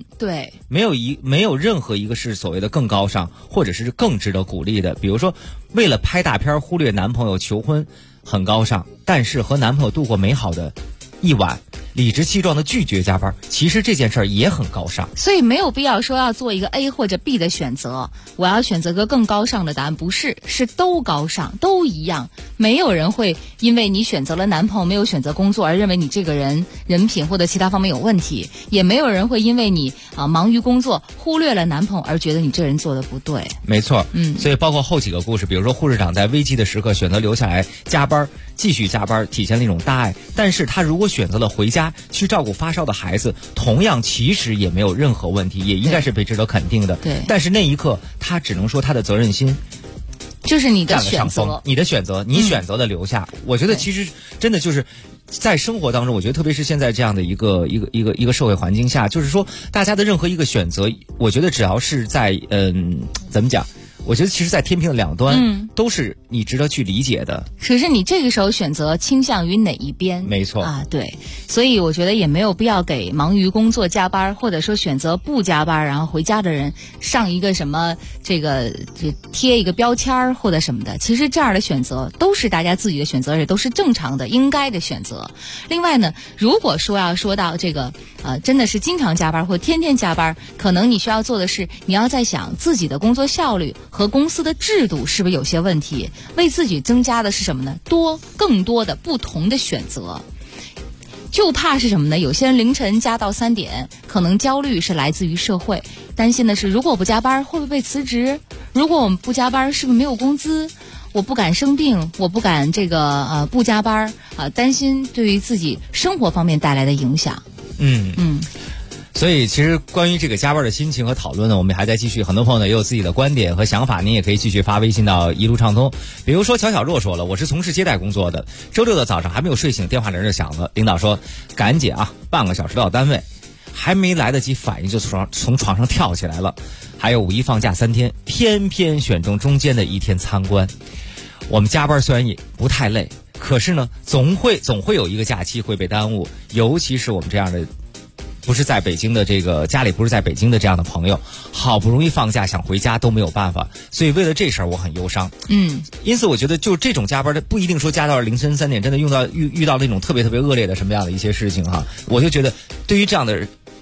任何一个是所谓的更高尚，或者是更值得鼓励的。比如说，为了拍大片忽略男朋友求婚，很高尚，但是和男朋友度过美好的一晚，理直气壮的拒绝加班，其实这件事儿也很高尚。 所以没有必要说要做一个 A 或者 B 的选择，我要选择个更高尚的答案，不是，是都高尚，都一样。没有人会因为你选择了男朋友没有选择工作而认为你这个人人品或者其他方面有问题，也没有人会因为你忙于工作忽略了男朋友而觉得你这人做的不对。 没错，所以包括后几个故事，比如说护士长在危机的时刻选择留下来加班，继续加班，体现了一种大爱。但是他如果选择了回家去照顾发烧的孩子，同样其实也没有任何问题，也应该是被值得肯定的。 对。 但是那一刻，他只能说他的责任心就是你的选择， 你的选择，你选择的留下。我觉得其实真的就是在生活当中，我觉得特别是现在这样的一个社会环境下，就是说大家的任何一个选择，我觉得只要是在怎么讲？我觉得其实在天平的两端都是你值得去理解的。 可是你这个时候选择倾向于哪一边？ 没错啊，对，所以我觉得也没有必要给忙于工作加班，或者说选择不加班然后回家的人上一个什么这贴一个标签或者什么的。其实这样的选择都是大家自己的选择，也都是正常的应该的选择。另外呢，如果说要说到这个真的是经常加班或天天加班，可能你需要做的是你要在想自己的工作效率和公司的制度是不是有些问题，为自己增加的是什么呢？更多的不同的选择。就怕是什么呢？有些人凌晨加到3点，可能焦虑是来自于社会，担心的是如果我不加班会不会被辞职？如果我们不加班是不是没有工资？我不敢生病，我不敢不加班担心对于自己生活方面带来的影响。 所以其实关于这个加班的心情和讨论呢，我们还在继续，很多朋友呢也有自己的观点和想法，您也可以继续发微信到一路畅通。比如说乔小若说了，我是从事接待工作的，周六的早上还没有睡醒，电话铃就响了，领导说赶紧半个小时到单位，还没来得及反应就从床上跳起来了。还有5一放假3天，偏偏选中间的一天参观。我们加班虽然也不太累，可是呢总会有一个假期会被耽误，尤其是我们这样的不是在北京的家里不是在北京的这样的朋友，好不容易放假想回家都没有办法，所以为了这事儿我很忧伤。因此我觉得就这种加班的不一定说加到凌晨3点，真的遇到那种特别特别恶劣的什么样的一些事情我就觉得对于这样的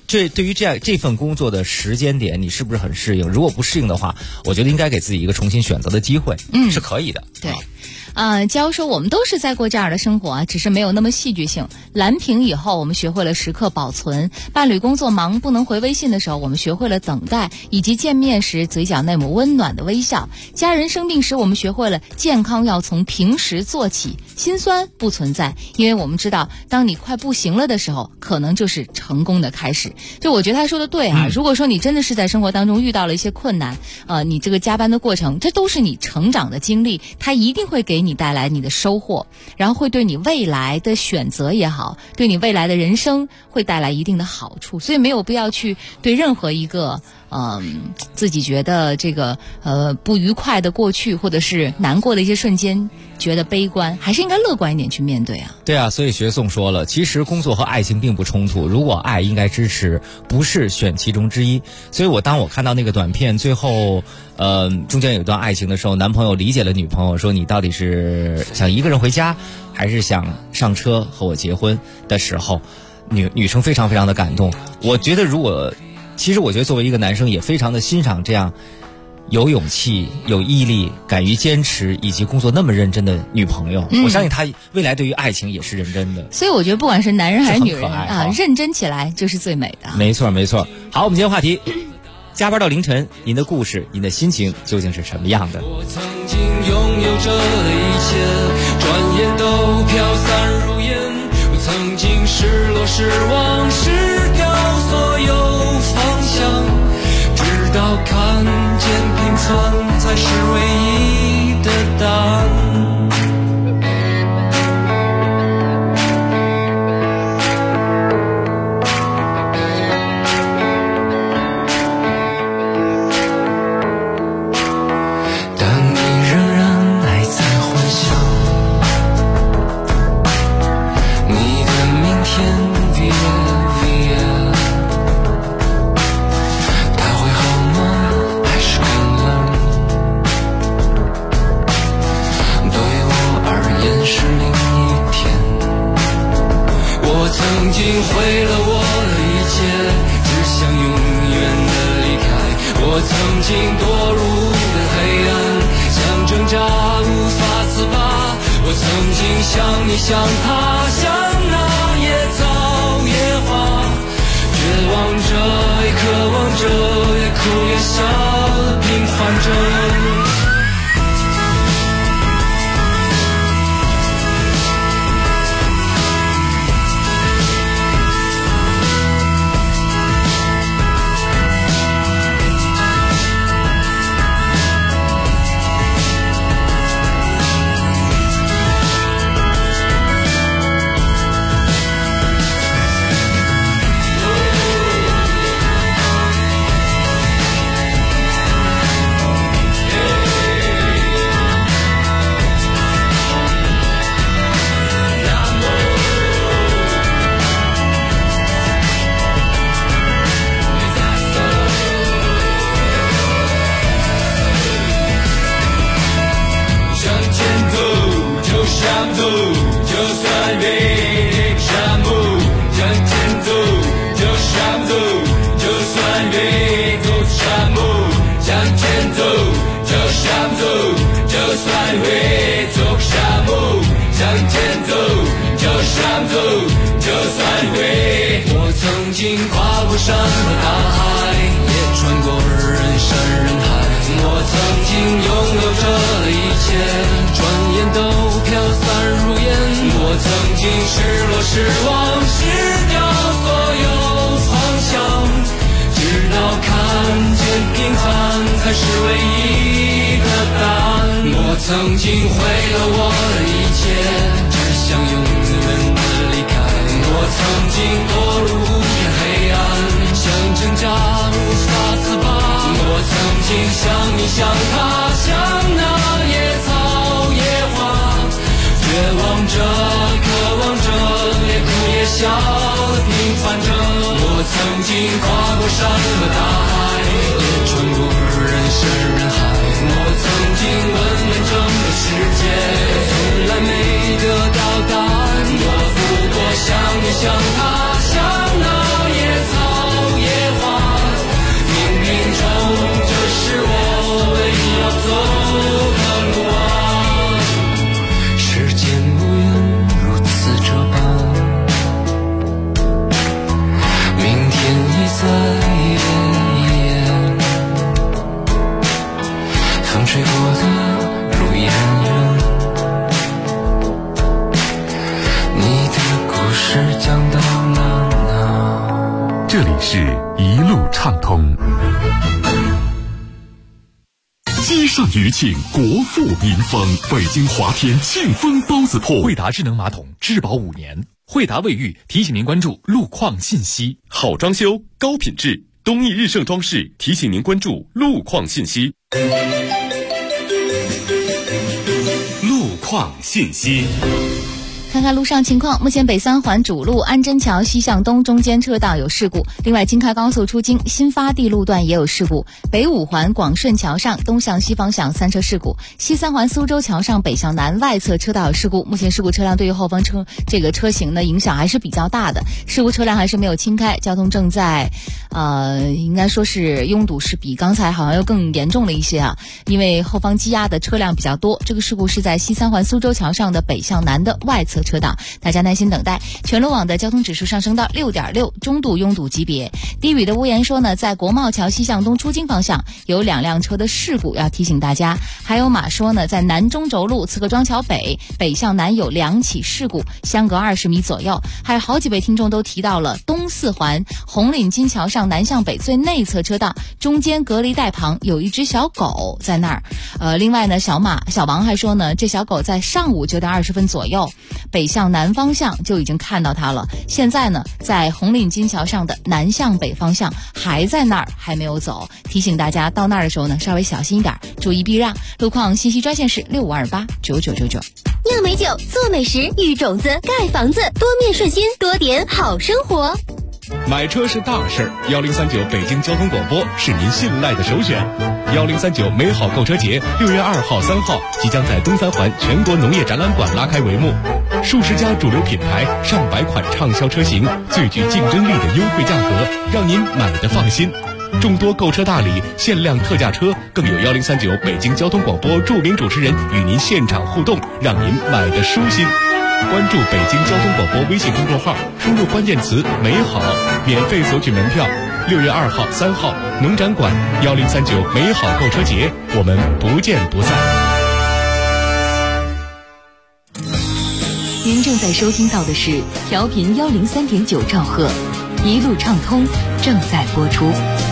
对于这份工作的时间点，你是不是很适应？如果不适应的话，我觉得应该给自己一个重新选择的机会，是可以的。 对。娇说我们都是在过这样的生活啊，只是没有那么戏剧性。蓝屏以后，我们学会了时刻保存；伴侣工作忙不能回微信的时候，我们学会了等待，以及见面时嘴角那抹温暖的微笑。家人生病时，我们学会了健康要从平时做起，心酸不存在，因为我们知道，当你快不行了的时候，可能就是成功的开始。就我觉得他说的对啊，如果说你真的是在生活当中遇到了一些困难，你这个加班的过程，这都是你成长的经历，它一定会给你带来你的收获，然后会对你未来的选择也好，对你未来的人生会带来一定的好处，所以没有必要去对任何一个自己觉得这个不愉快的过去或者是难过的一些瞬间觉得悲观，还是应该乐观一点去面对啊。 对啊，所以学颂说了，其实工作和爱情并不冲突，如果爱应该支持，不是选其中之一。所以当我看到那个短片最后中间有一段爱情的时候，男朋友理解了女朋友，说你到底是想一个人回家还是想上车和我结婚的时候，女生非常非常的感动。我觉得其实我觉得作为一个男生也非常的欣赏这样有勇气、有毅力、敢于坚持以及工作那么认真的女朋友。我相信她未来对于爱情也是认真的。 所以我觉得不管是男人还是女人啊，认真起来就是最美的。 没错没错。好，我们今天话题，加班到凌晨，您的故事、您的心情究竟是什么样的？ 我曾经拥有着一切，转眼都飘散如烟。我曾经失落失望失掉所有方向，直到看见平凡才是唯一的答案。曾经毁了我的一切，只想永远的离开。我曾经堕入的黑暗，想挣扎无法自拔。我曾经像你像他，像那野草野花，绝望着也渴望着，也哭也笑的平凡着。我曾经跨过山和大海，也穿过人山人海。我曾经拥有着的一切，转眼都飘散如烟。我曾经失落失望失掉所有方向，直到看见平凡才是唯一的答案。我曾经毁了我的一切，只想永远的离开。我曾经堕入黑暗，想挣扎无法自拔。我曾经像你像他，像那野草野花，绝望着渴望着，也哭也笑的平凡着。我曾经跨过山和大海，也穿过人山人海。我曾经问遍整个世界，从来没得到答案。我不过像你像他，像那野草畅通。积善余庆，国富民丰。北京华天庆丰包子铺， 惠达智能马桶质保5年。惠达卫浴提醒您关注路况信息。 好装修，高品质，东义日盛装饰提醒您关注路况信息。路况信息。 看看路上情况，目前北三环主路安贞桥西向东中间车道有事故，另外京开高速出京新发地路段也有事故，北五环广顺桥上东向西方向3车事故，西三环苏州桥上北向南外侧车道有事故，目前事故车辆对于后方车型的影响还是比较大的，事故车辆还是没有清开，交通正在应该说是拥堵，是比刚才好像又更严重了一些啊，因为后方积压的车辆比较多。这个事故是在西三环苏州桥上的北向南的外侧车道，大家耐心等待。全路网的交通指数上升到6.6，中度拥堵级别。低语的屋檐说呢，在国贸桥西向东出京方向有2辆车的事故，要提醒大家。还有马说呢，在南中轴路刺客庄桥北向南有2起事故，相隔20米左右。还有好几位听众都提到了东四环红领巾桥上南向北最内侧车道中间隔离带旁有一只小狗在那儿。另外呢，小王还说呢，这小狗在上午9点20分左右北向南方向就已经看到它了，现在呢在红领巾桥上的南向北方向还在那儿，还没有走。提醒大家到那儿的时候呢，稍微小心一点，注意避让。路况信息专线是65289999。 酿美酒，做美食，育种子，盖房子，多面顺心，多点好生活。 买车是大事儿，1039北京交通广播是您信赖的首选。1039美好购车节6月2号、3号即将在东三环全国农业展览馆拉开帷幕，数十家主流品牌、上百款畅销车型，最具竞争力的优惠价格，让您买得放心。众多购车大礼、限量特价车，更有1039北京交通广播著名主持人与您现场互动，让您买得舒心。关注北京交通广播微信公众号，输入关键词美好，免费索取门票。6月2号、3号农展馆1039美好购车节，我们不见不散。 您正在收听到的是调频103.9兆赫，一路畅通正在播出。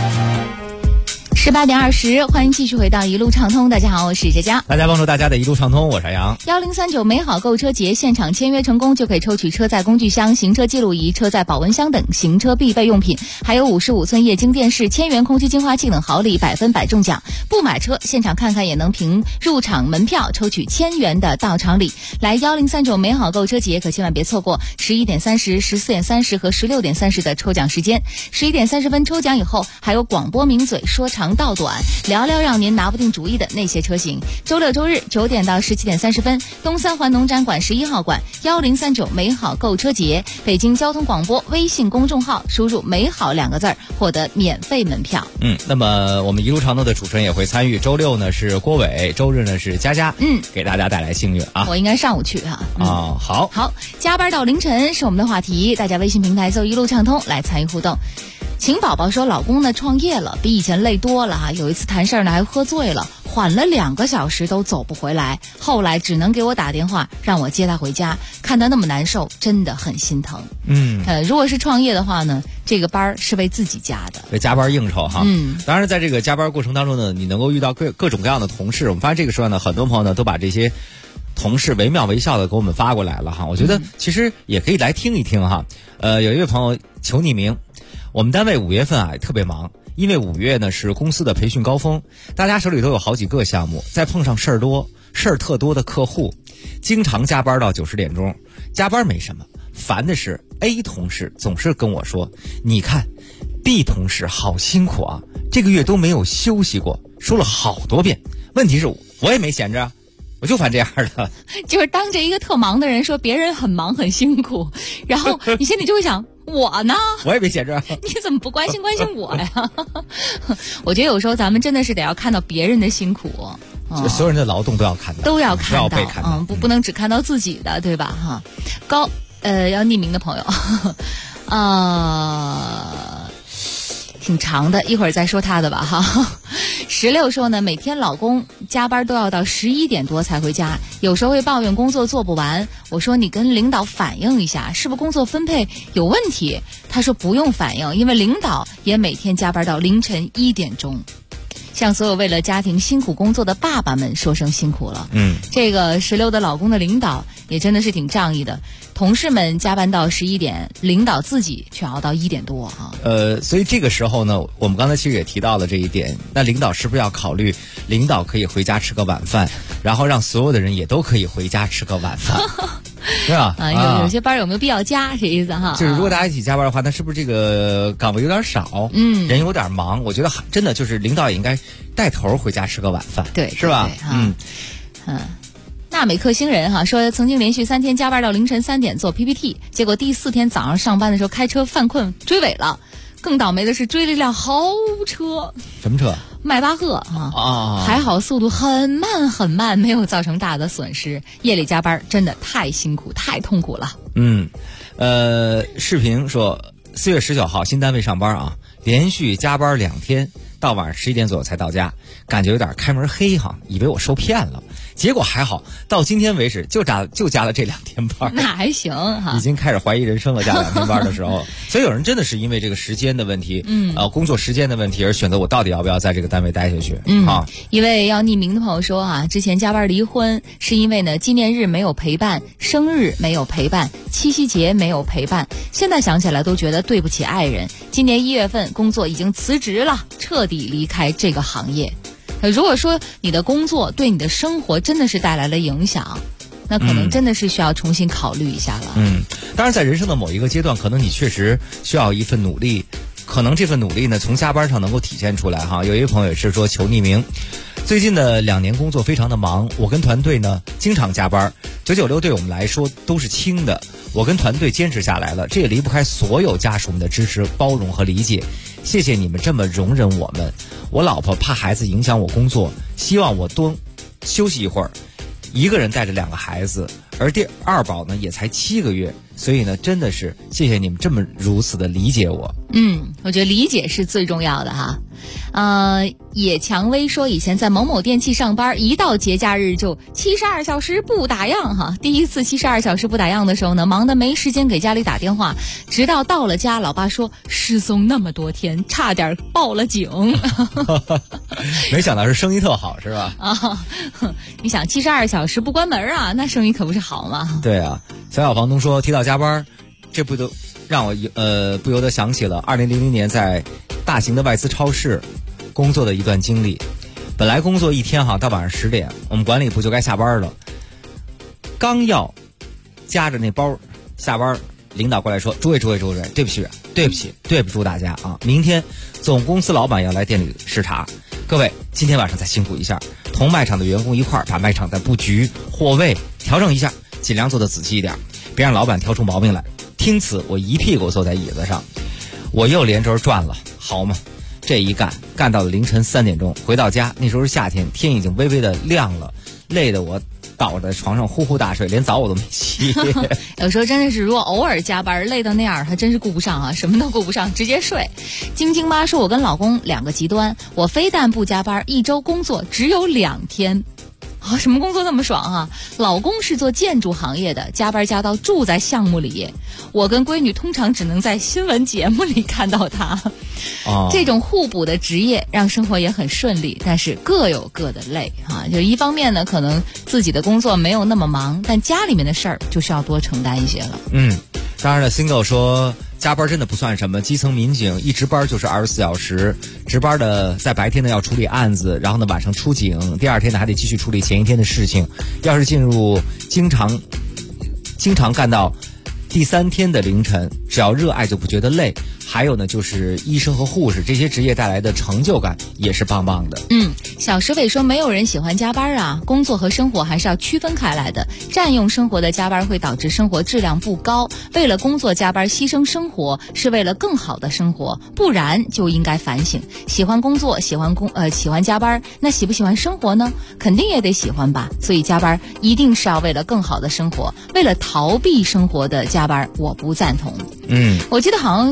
18点20，欢迎继续回到一路畅通。大家好，我是佳佳。 大家帮助大家的一路畅通，我是杨。 1039美好购车节现场签约成功就可以抽取车载工具箱、行车记录仪、车载保温箱等行车必备用品，还有55寸液晶电视、1000元空气净化器等好礼，100分100中奖。不买车现场看看也能凭入场门票抽取1000元的到场礼。来1039美好购车节可千万别错过11点30、14点30和16点30的抽奖时间。11点30分抽奖以后，还有广播名嘴说长道短，聊聊让您拿不定主意的那些车型。周六周日9点到17点30分，东三环农展馆11号馆1039美好购车节，北京交通广播微信公众号输入美好2个字获得免费门票。 那么我们一路畅通的主持人也会参与，周六呢是郭伟，周日呢是佳佳，给大家带来幸运啊。 我应该上午去哈。 好， 加班到凌晨是我们的话题，大家微信平台搜一路畅通来参与互动。晴宝宝说，老公呢创业了，比以前累多了哈。有一次谈事儿呢还喝醉了，缓了2个小时都走不回来，后来只能给我打电话让我接他回家。看他那么难受，真的很心疼。如果是创业的话呢，这个班是为自己加的， 为加班应酬哈。当然在这个加班过程当中呢，你能够遇到各种各样的同事。我们发现这个时候呢，很多朋友呢都把这些同事惟妙惟肖的给我们发过来了哈。我觉得其实也可以来听一听哈。有一位朋友求匿名。我们单位5月份特别忙，因为5月呢是公司的培训高峰，大家手里都有好几个项目，再碰上事儿特多的客户，经常加班到90点钟。加班没什么，烦的是 A 同事总是跟我说，你看 B 同事好辛苦啊，这个月都没有休息过，说了好多遍。问题是我也没闲着，我就烦这样的。 就是当着一个特忙的人说别人很忙很辛苦，然后你心里就会想，我呢？ 我也没闲着。 你怎么不关心我呀？我觉得有时候咱们真的是得要看到别人的辛苦， 所有人的劳动都要看到， 都要看到， 被看到， 不能只看到自己的，对吧？哈，要匿名的朋友，挺长的，一会儿再说他的吧哈。 16说呢，每天老公加班都要到11点多才回家，有时候会抱怨工作做不完。我说你跟领导反映一下，是不是工作分配有问题？他说不用反映，因为领导也每天加班到凌晨1点钟。向所有为了家庭辛苦工作的爸爸们说声辛苦了。这个16的老公的领导也真的是挺仗义的，同事们加班到11点，领导自己却熬到1点多啊。 所以这个时候呢，我们刚才其实也提到了这一点，那领导是不是要考虑，领导可以回家吃个晚饭，然后让所有的人也都可以回家吃个晚饭，对吧？ 有些班有没有必要加？这意思哈？ 就是如果大家一起加班的话，那是不是这个岗位有点少？人有点忙，我觉得真的就是领导也应该带头回家吃个晚饭， 对， 是吧？ 纳美克星人哈说，曾经连续3天加班到凌晨3点做 PPT， 结果第4天早上上班的时候开车犯困追尾了。更倒霉的是追了一辆豪车。 什么车？ 迈巴赫啊！还好速度很慢很慢，没有造成大的损失。夜里加班真的太辛苦太痛苦了。 视频说4月19号新单位上班啊，连续加班2天，到晚上11点左右才到家，感觉有点开门黑哈，以为我受骗了。结果还好，到今天为止就加了这2天班， 那还行哈。 已经开始怀疑人生了，加2天班的时候，所以有人真的是因为这个时间的问题，工作时间的问题而选择我到底要不要在这个单位待下去。 一位要匿名的朋友说啊，之前加班离婚是因为呢纪念日没有陪伴，生日没有陪伴，七夕节没有陪伴，现在想起来都觉得对不起爱人。今年1月份工作已经辞职了，彻底离开这个行业。如果说你的工作对你的生活真的是带来了影响，那可能真的是需要重新考虑一下了。 当然在人生的某一个阶段，可能你确实需要一份努力，可能这份努力呢从加班上能够体现出来哈。有一位朋友也是说求匿名，最近的2年工作非常的忙，我跟团队呢经常加班，996对我们来说都是轻的，我跟团队坚持下来了，这也离不开所有家属们的支持、包容和理解。谢谢你们这么容忍我们。我老婆怕孩子影响我工作，希望我多休息一会儿，一个人带着2个孩子，而第2宝呢也才7个月，所以呢真的是谢谢你们这么如此的理解我。 我觉得理解是最重要的哈。野蔷薇说，以前在某某电器上班，一到节假日就72小时不打烊哈。第一次72小时不打烊的时候呢，忙得没时间给家里打电话，直到到了家，老爸说失踪那么多天，差点报了警。 没想到是生意特好是吧？ 你想72小时不关门啊，那生意可不是好吗？ 对啊。小小房东说，提到加班，这不都让我不由得想起了2000年在大型的外资超市工作的一段经历。本来工作一天到晚上10点，我们管理部就该下班了，刚要夹着那包下班，领导过来说，诸位，对不住大家啊，明天总公司老板要来店里视察，各位今天晚上再辛苦一下，同卖场的员工一块儿把卖场的布局货位调整一下，尽量做得仔细一点，别让老板挑出毛病来。听此，我一屁股坐在椅子上，我又连轴转了，好嘛，这一干到了凌晨3点钟，回到家，那时候是夏天，天已经微微的亮了，累得我倒在床上呼呼大睡，连澡我都没洗。 有时候真的是，如果偶尔加班累到那样，还真是顾不上啊，什么都顾不上，直接睡。晶晶妈说，我跟老公2个极端，我非但不加班，1周工作只有2天。什么工作那么爽啊？老公是做建筑行业的，加班加到住在项目里。我跟闺女通常只能在新闻节目里看到她。这种互补的职业让生活也很顺利，但是各有各的累啊。就一方面呢，可能自己的工作没有那么忙，但家里面的事儿就需要多承担一些了。 当然了 ，Single 说加班真的不算什么，基层民警一值班就是24小时，值班的在白天呢要处理案子，然后呢晚上出警，第2天呢还得继续处理前一天的事情。要是进入经常干到第3天的凌晨，只要热爱就不觉得累。还有呢，就是医生和护士这些职业带来的成就感也是棒棒的。 小石伟说，没有人喜欢加班啊，工作和生活还是要区分开来的。占用生活的加班会导致生活质量不高，为了工作加班牺牲生活是为了更好的生活，不然就应该反省。喜欢工作，喜欢加班，那喜不喜欢生活呢？肯定也得喜欢吧。所以加班一定是要为了更好的生活，为了逃避生活的加班我不赞同。我记得好像前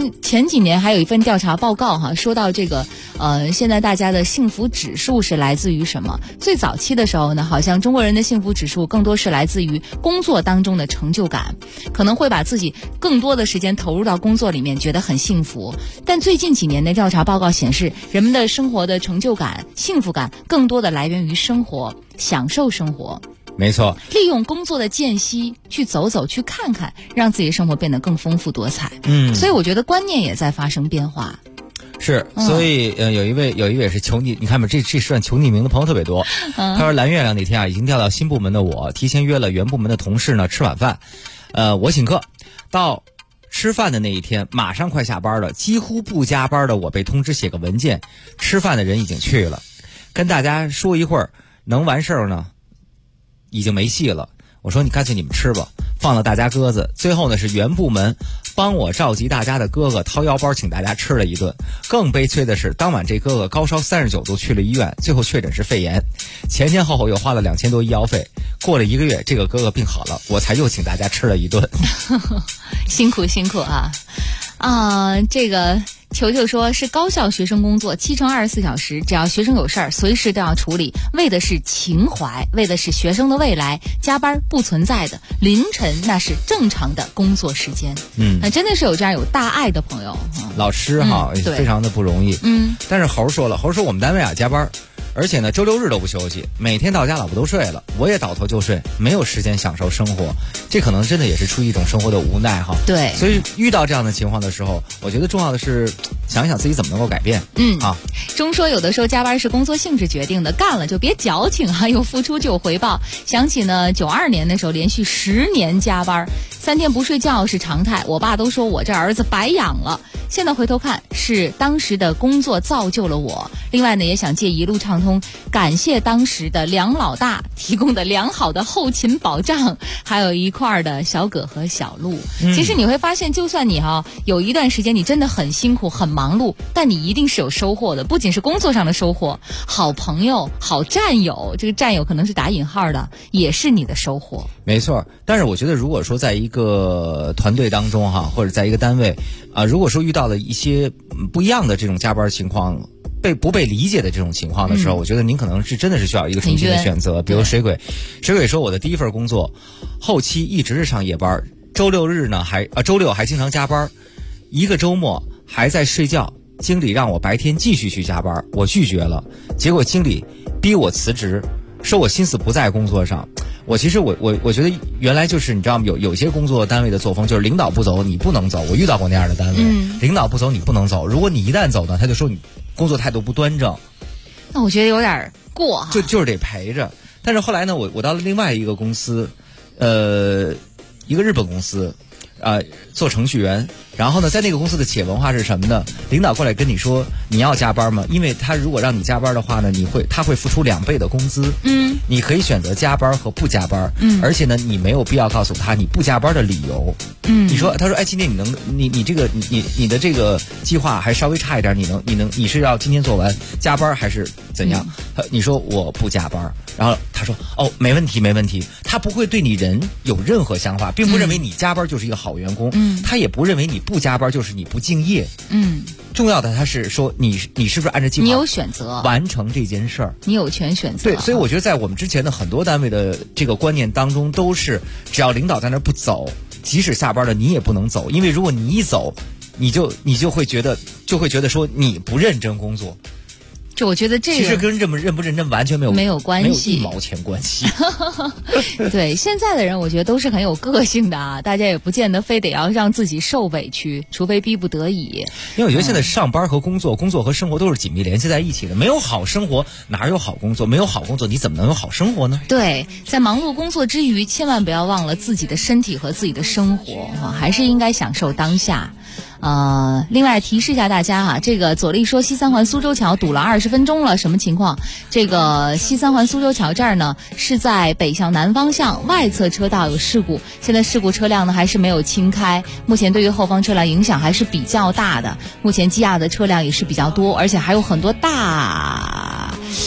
前几年还有一份调查报告哈，说到这个现在大家的幸福指数是来自于什么？最早期的时候呢，好像中国人的幸福指数更多是来自于工作当中的成就感，可能会把自己更多的时间投入到工作里面，觉得很幸福。但最近几年的调查报告显示，人们的生活的成就感、幸福感更多的来源于生活，享受生活。 没错， 利用工作的间隙去走走去看看，让自己的生活变得更丰富多彩。所以我觉得观念也在发生变化。 是，所以有一位是求你看吧，这算求匿名的朋友特别多。他说蓝月亮那天啊，已经调到新部门的我，提前约了原部门的同事呢吃晚饭，我请客。到吃饭的那一天，马上快下班了，几乎不加班的我被通知写个文件，吃饭的人已经去了，跟大家说一会儿能完事儿呢，已经没戏了。我说你干脆你们吃吧，放了大家鸽子。最后呢是原部门帮我召集大家的哥哥掏腰包请大家吃了一顿。更悲催的是当晚这哥哥高烧39度去了医院，最后确诊是肺炎，前后又花了2000多医药费。过了1个月这个哥哥病好了，我才又请大家吃了一顿。 辛苦啊这个球球说是高校学生工作7乘24小时，只要学生有事儿随时都要处理，为的是情怀，为的是学生的未来，加班不存在的，凌晨那是正常的工作时间。那真的是有这样有大爱的朋友， 老师哈，非常的不容易。但是猴说我们单位啊加班，而且呢周六日都不休息，每天到家老婆都睡了，我也倒头就睡，没有时间享受生活。这可能真的也是出于一种生活的无奈哈。 对， 所以遇到这样的情况的时候，我觉得重要的是想一想自己怎么能够改变。 钟说有的时候加班是工作性质决定的，干了就别矫情啊，有付出就有回报。想起呢92年的时候连续10年加班，3天不睡觉是常态，我爸都说我这儿子白养了。现在回头看，是当时的工作造就了我。另外呢，也想借一路畅通感谢当时的梁老大提供的良好的后勤保障，还有一块的小葛和小鹿。其实你会发现，就算你有一段时间你真的很辛苦很忙碌，但你一定是有收获的，不仅是工作上的收获，好朋友好战友，这个战友可能是打引号的，也是你的收获。 没错，但是我觉得如果说在一个团队当中或者在一个单位如果说遇到了一些不一样的这种加班情况，不被理解的这种情况的时候，我觉得您可能是真的是需要一个重新的选择。比如水鬼说，我的第一份工作后期一直是上夜班，周六还经常加班，一个周末还在睡觉，经理让我白天继续去加班，我拒绝了，结果经理逼我辞职，说我心思不在工作上。我觉得原来就是你知道吗？有些工作单位的作风就是领导不走你不能走，我遇到过那样的单位，领导不走你不能走，如果你一旦走呢，他就说你工作态度不端正。 那我觉得有点过就是得陪着。但是后来呢，我到了另外一个公司，一个日本公司，做程序员。然后呢，在那个公司的企业文化是什么呢？领导过来跟你说你要加班吗？因为他如果让你加班的话呢，他会付出2倍的工资。你可以选择加班和不加班。而且呢，你没有必要告诉他你不加班的理由。他说今天你的这个计划还稍微差一点，你是要今天做完加班还是怎样？你说我不加班，然后他说没问题，他不会对你人有任何想法，并不认为你加班就是一个好员工，他也不认为你不加班就是你不敬业。重要的他是说你是不是按照计划， 你有选择完成这件事儿， 你有权选择。 对，所以我觉得在我们之前的很多单位的这个观念当中，都是只要领导在那不走，即使下班了你也不能走，因为如果你一走，你就会觉得说你不认真工作。 就我觉得这个其实跟认不认真完全没有关系， 没有1毛钱关系。 对，现在的人我觉得都是很有个性的啊，大家也不见得非得要让自己受委屈，除非逼不得已。 因为我觉得现在上班和工作和生活都是紧密联系在一起的，没有好生活哪有好工作？没有好工作你怎么能有好生活呢？ 对，在忙碌工作之余，千万不要忘了自己的身体和自己的生活还是应该享受当下。另外提示一下大家这个左立说西三环苏州桥堵了20分钟了，什么情况？这个西三环苏州桥这儿呢，是在北向南方向外侧车道有事故，现在事故车辆呢还是没有清开，目前对于后方车辆影响还是比较大的，目前积压的车辆也是比较多，而且还有很多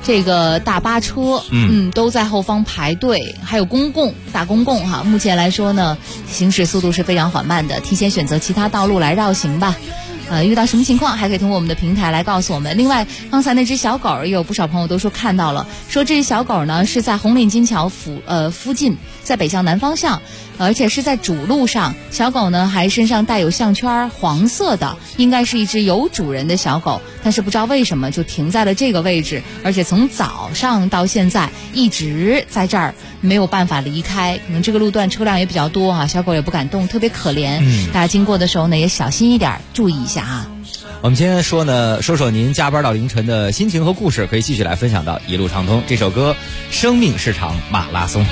这个大巴车，都在后方排队，还有大公共哈。目前来说呢，行驶速度是非常缓慢的，提前选择其他道路来绕行吧。遇到什么情况还可以通过我们的平台来告诉我们。另外，刚才那只小狗也有不少朋友都说看到了，说这只小狗呢是在红岭金桥附近，在北向南方向，而且是在主路上。小狗呢还身上带有项圈，黄色的，应该是一只有主人的小狗，但是不知道为什么就停在了这个位置，而且从早上到现在一直在这儿，没有办法离开。可能这个路段车辆也比较多哈，小狗也不敢动，特别可怜。大家经过的时候呢也小心一点，注意一下啊。 我们今天说说您加班到凌晨的心情和故事，可以继续来分享到一路畅通。这首歌《生命是场马拉松》。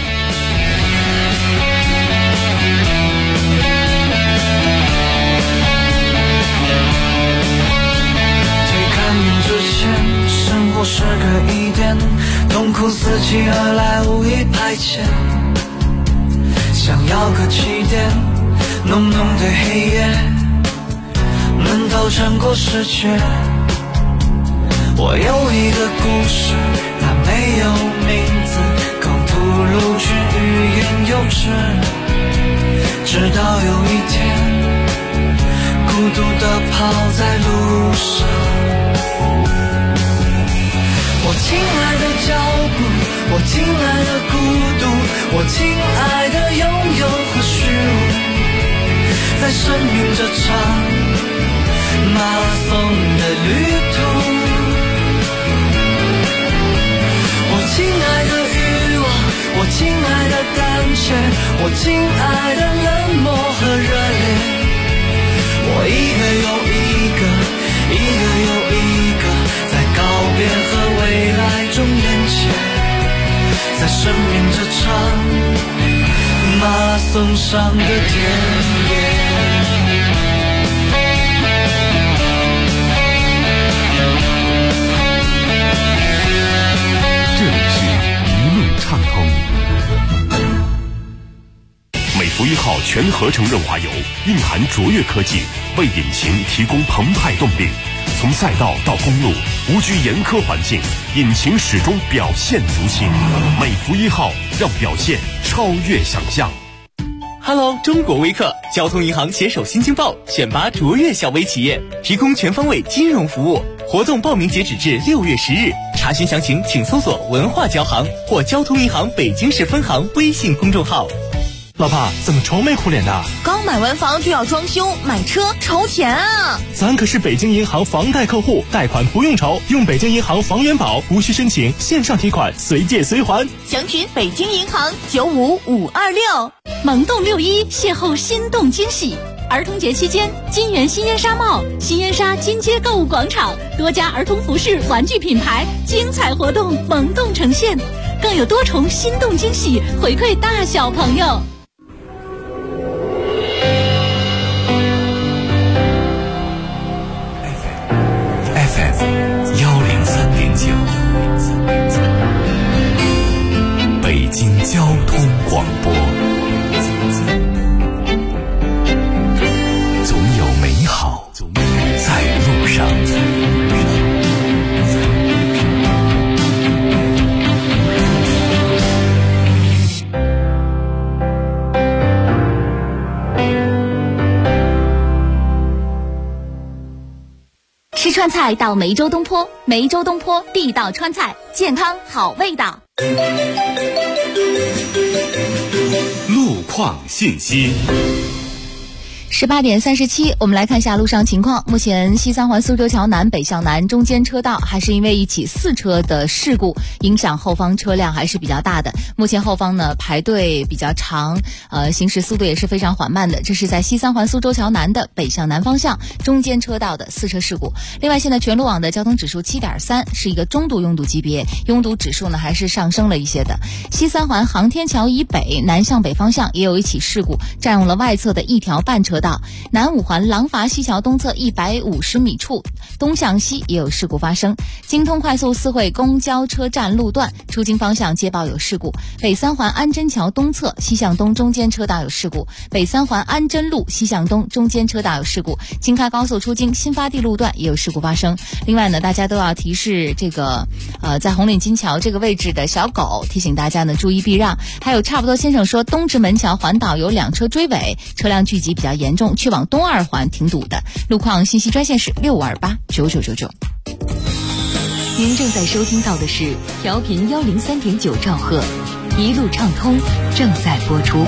生活是个疑点，痛苦伺机而来，无意排遣。想要个起点，浓浓的黑夜，闷头穿过世界。我有一个故事，它没有名字，口吐露却欲言又止。直到有一天，孤独地跑在路上。我亲爱的脚步，我亲爱的孤独，我亲爱的拥有和虚无，在生命这场马拉松的旅途。我亲爱的欲望，我亲爱的胆怯，我亲爱的冷漠和热烈，我一个又一个，一个又一个，在告别和未来中连接，在生命这场马拉松上的田野。 这里是一路畅通。 美孚1号全合成润滑油蕴含卓越科技，为引擎提供澎湃动力。从赛道到公路，无惧严苛环境，引擎始终表现如新。美孚1号让表现超越想象。 Hello， 中国微客，交通银行携手新京报选拔卓越小微企业，提供全方位金融服务。活动报名截止至6月10日，查询详情请搜索文化交行或交通银行北京市分行微信公众号。 老婆，怎么愁眉苦脸的？ 刚买完房就要装修，买车愁钱啊！ 咱可是北京银行房贷客户，贷款不用愁，用北京银行房源宝，无需申请，线上提款，随借随还。 详询北京银行95526。 萌动61，邂逅心动惊喜。儿童节期间，金源新烟纱帽、新烟纱金街购物广场多家儿童服饰、玩具品牌精彩活动萌动呈现，更有多重心动惊喜回馈大小朋友。 103.9，北京交通广播。总有美好在路上。 吃川菜到梅州东坡，梅州东坡地道川菜，健康好味道。 路况信息。 18点37，我们来看一下路上情况。目前西三环苏州桥南北向南中间车道还是因为一起4车的事故，影响后方车辆还是比较大的。目前后方呢排队比较长，行驶速度也是非常缓慢的。这是在西三环苏州桥南的北向南方向中间车道的4车事故。另外，现在全路网的交通指数7.3，是一个中度拥堵级别，拥堵指数呢还是上升了一些的。西三环航天桥以北南向北方向也有一起事故，占用了外侧的一条半车车道。南五环廊坊西桥东侧150米处东向西也有事故发生。京通快速四惠公交车站路段出京方向接报有事故。北三环安贞桥东侧西向东中间车道有事故。北三环安贞路西向东中间车道有事故。京开高速出京新发地路段也有事故发生。另外呢，大家都要提示这个在红岭金桥这个位置的小狗，提醒大家呢注意避让。还有差不多先生说，东直门桥环岛有2车追尾，车辆聚集比较严重，去往东二环挺堵的。路况信息专线是65289999。 您正在收听到的是调频103.9兆赫，一路畅通正在播出。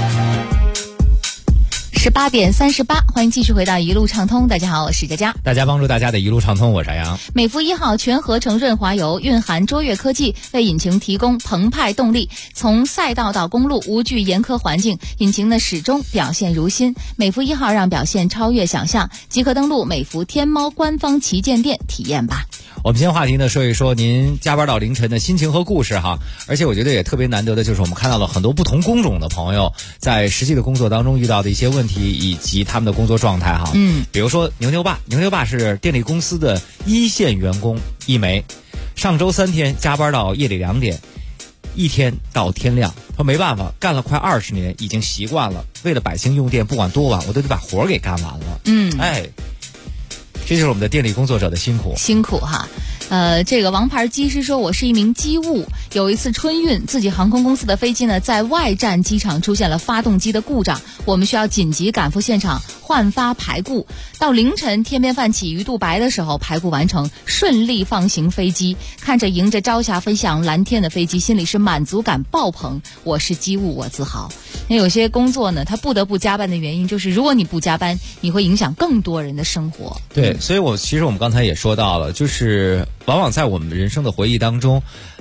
18点38，欢迎继续回到一路畅通。大家好，我是佳佳。 大家帮助大家的一路畅通，我是杨。 美孚1号全合成润滑油蕴含卓越科技，为引擎提供澎湃动力，从赛道到公路无惧严苛环境，引擎呢始终表现如新。美孚1号让表现超越想象，即可登录美孚天猫官方旗舰店体验吧。 我们今天话题呢说一说您加班到凌晨的心情和故事哈，而且我觉得也特别难得的就是我们看到了很多不同工种的朋友在实际的工作当中遇到的一些问题以及他们的工作状态哈。比如说牛牛爸是电力公司的1线员工一枚，上周3天加班到夜里2点，一天到天亮，说没办法，干了快20年，已经习惯了，为了百姓用电，不管多晚我都得把活给干完了。这就是我们的电力工作者的辛苦哈。这个王牌机师说，我是一名机务，有一次春运，自己航空公司的飞机呢在外站机场出现了发动机的故障，我们需要紧急赶赴现场换发排固。到凌晨天边泛起鱼肚白的时候，排固完成，顺利放行飞机。看着迎着朝霞飞向蓝天的飞机，心里是满足感爆棚。我是机务，我自豪。那有些工作呢，他不得不加班的原因就是，如果你不加班，你会影响更多人的生活。 对，所以其实我们刚才也说到了，就是往往在我们人生的回忆当中，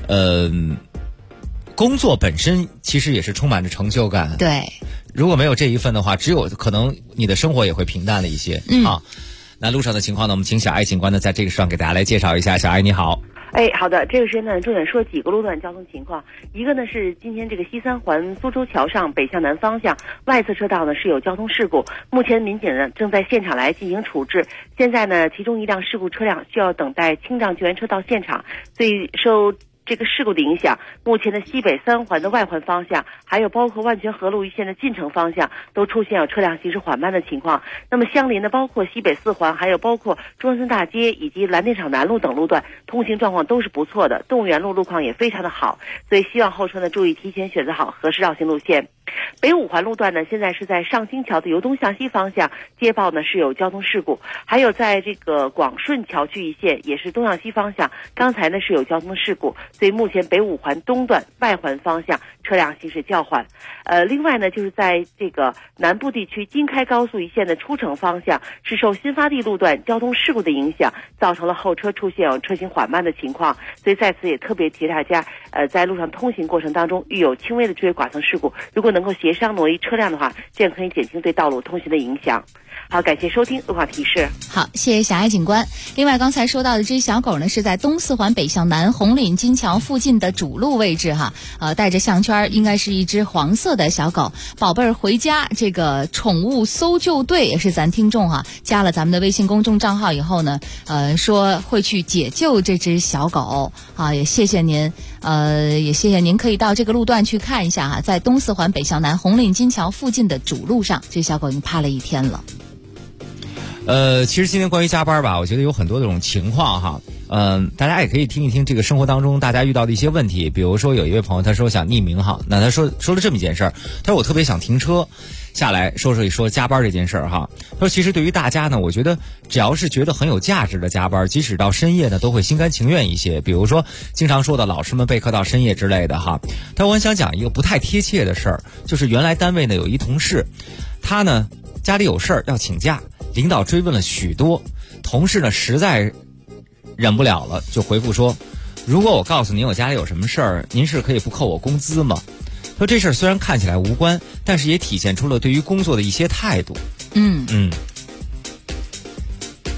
工作本身其实也是充满着成就感。 对， 如果没有这一份的话，只有可能你的生活也会平淡了一些。那路上的情况呢，我们请小艾警官呢在这个上给大家来介绍一下。小艾你好。 好的，这个时间呢，重点说几个路段交通情况。一个呢是今天这个西三环苏州桥上北向南方向外侧车道呢是有交通事故，目前民警呢正在现场来进行处置。现在呢，其中一辆事故车辆需要等待清障救援车到现场，所以受这个事故的影响，目前的西北3环的外环方向，还有包括万泉河路一线的进城方向，都出现有车辆行驶缓慢的情况。那么相邻的包括西北4环，还有包括中关村大街以及蓝电厂南路等路段，通行状况都是不错的，动物园路路况也非常的好，所以希望后车呢注意提前选择好合适绕行路线。北5环路段呢，现在是在上清桥的由东向西方向接报呢是有交通事故，还有在这个广顺桥区一线也是东向西方向，刚才呢是有交通事故，所以目前北5环东段外环方向车辆行驶较缓。另外呢，就是在这个南部地区京开高速一线的出城方向，是受新发地路段交通事故的影响，造成了后车出现有车行缓慢的情况，所以在此也特别提大家，在路上通行过程当中遇有轻微的追尾剐蹭事故，如果能够协商挪移车辆的话，这样可以减轻对道路通行的影响。好，感谢收听路况提示。 好，谢谢小艾警官。另外刚才说到的这只小狗呢，是在东4环北向南红岭金桥附近的主路位置哈，带着项圈，应该是一只黄色的小狗。宝贝儿回家，这个宠物搜救队也是咱听众哈，加了咱们的微信公众账号以后呢，说会去解救这只小狗啊，也谢谢您，也谢谢您可以到这个路段去看一下哈，在东4环北向南红岭金桥附近的主路上，这小狗已经趴了1天了。 其实今天关于加班吧，我觉得有很多这种情况哈。大家也可以听一听这个生活当中大家遇到的一些问题。比如说有一位朋友他说想匿名哈，那他说了这么一件事儿，他说我特别想停车下来说一说加班这件事儿哈。他说其实对于大家呢，我觉得只要是觉得很有价值的加班，即使到深夜呢都会心甘情愿一些。比如说经常说的老师们备课到深夜之类的哈。但我想讲一个不太贴切的事儿，就是原来单位呢有一同事，他呢家里有事儿要请假，领导追问了许多，同事呢实在忍不了了，就回复说，如果我告诉您我家里有什么事儿，您是可以不扣我工资吗？说这事儿虽然看起来无关，但是也体现出了对于工作的一些态度。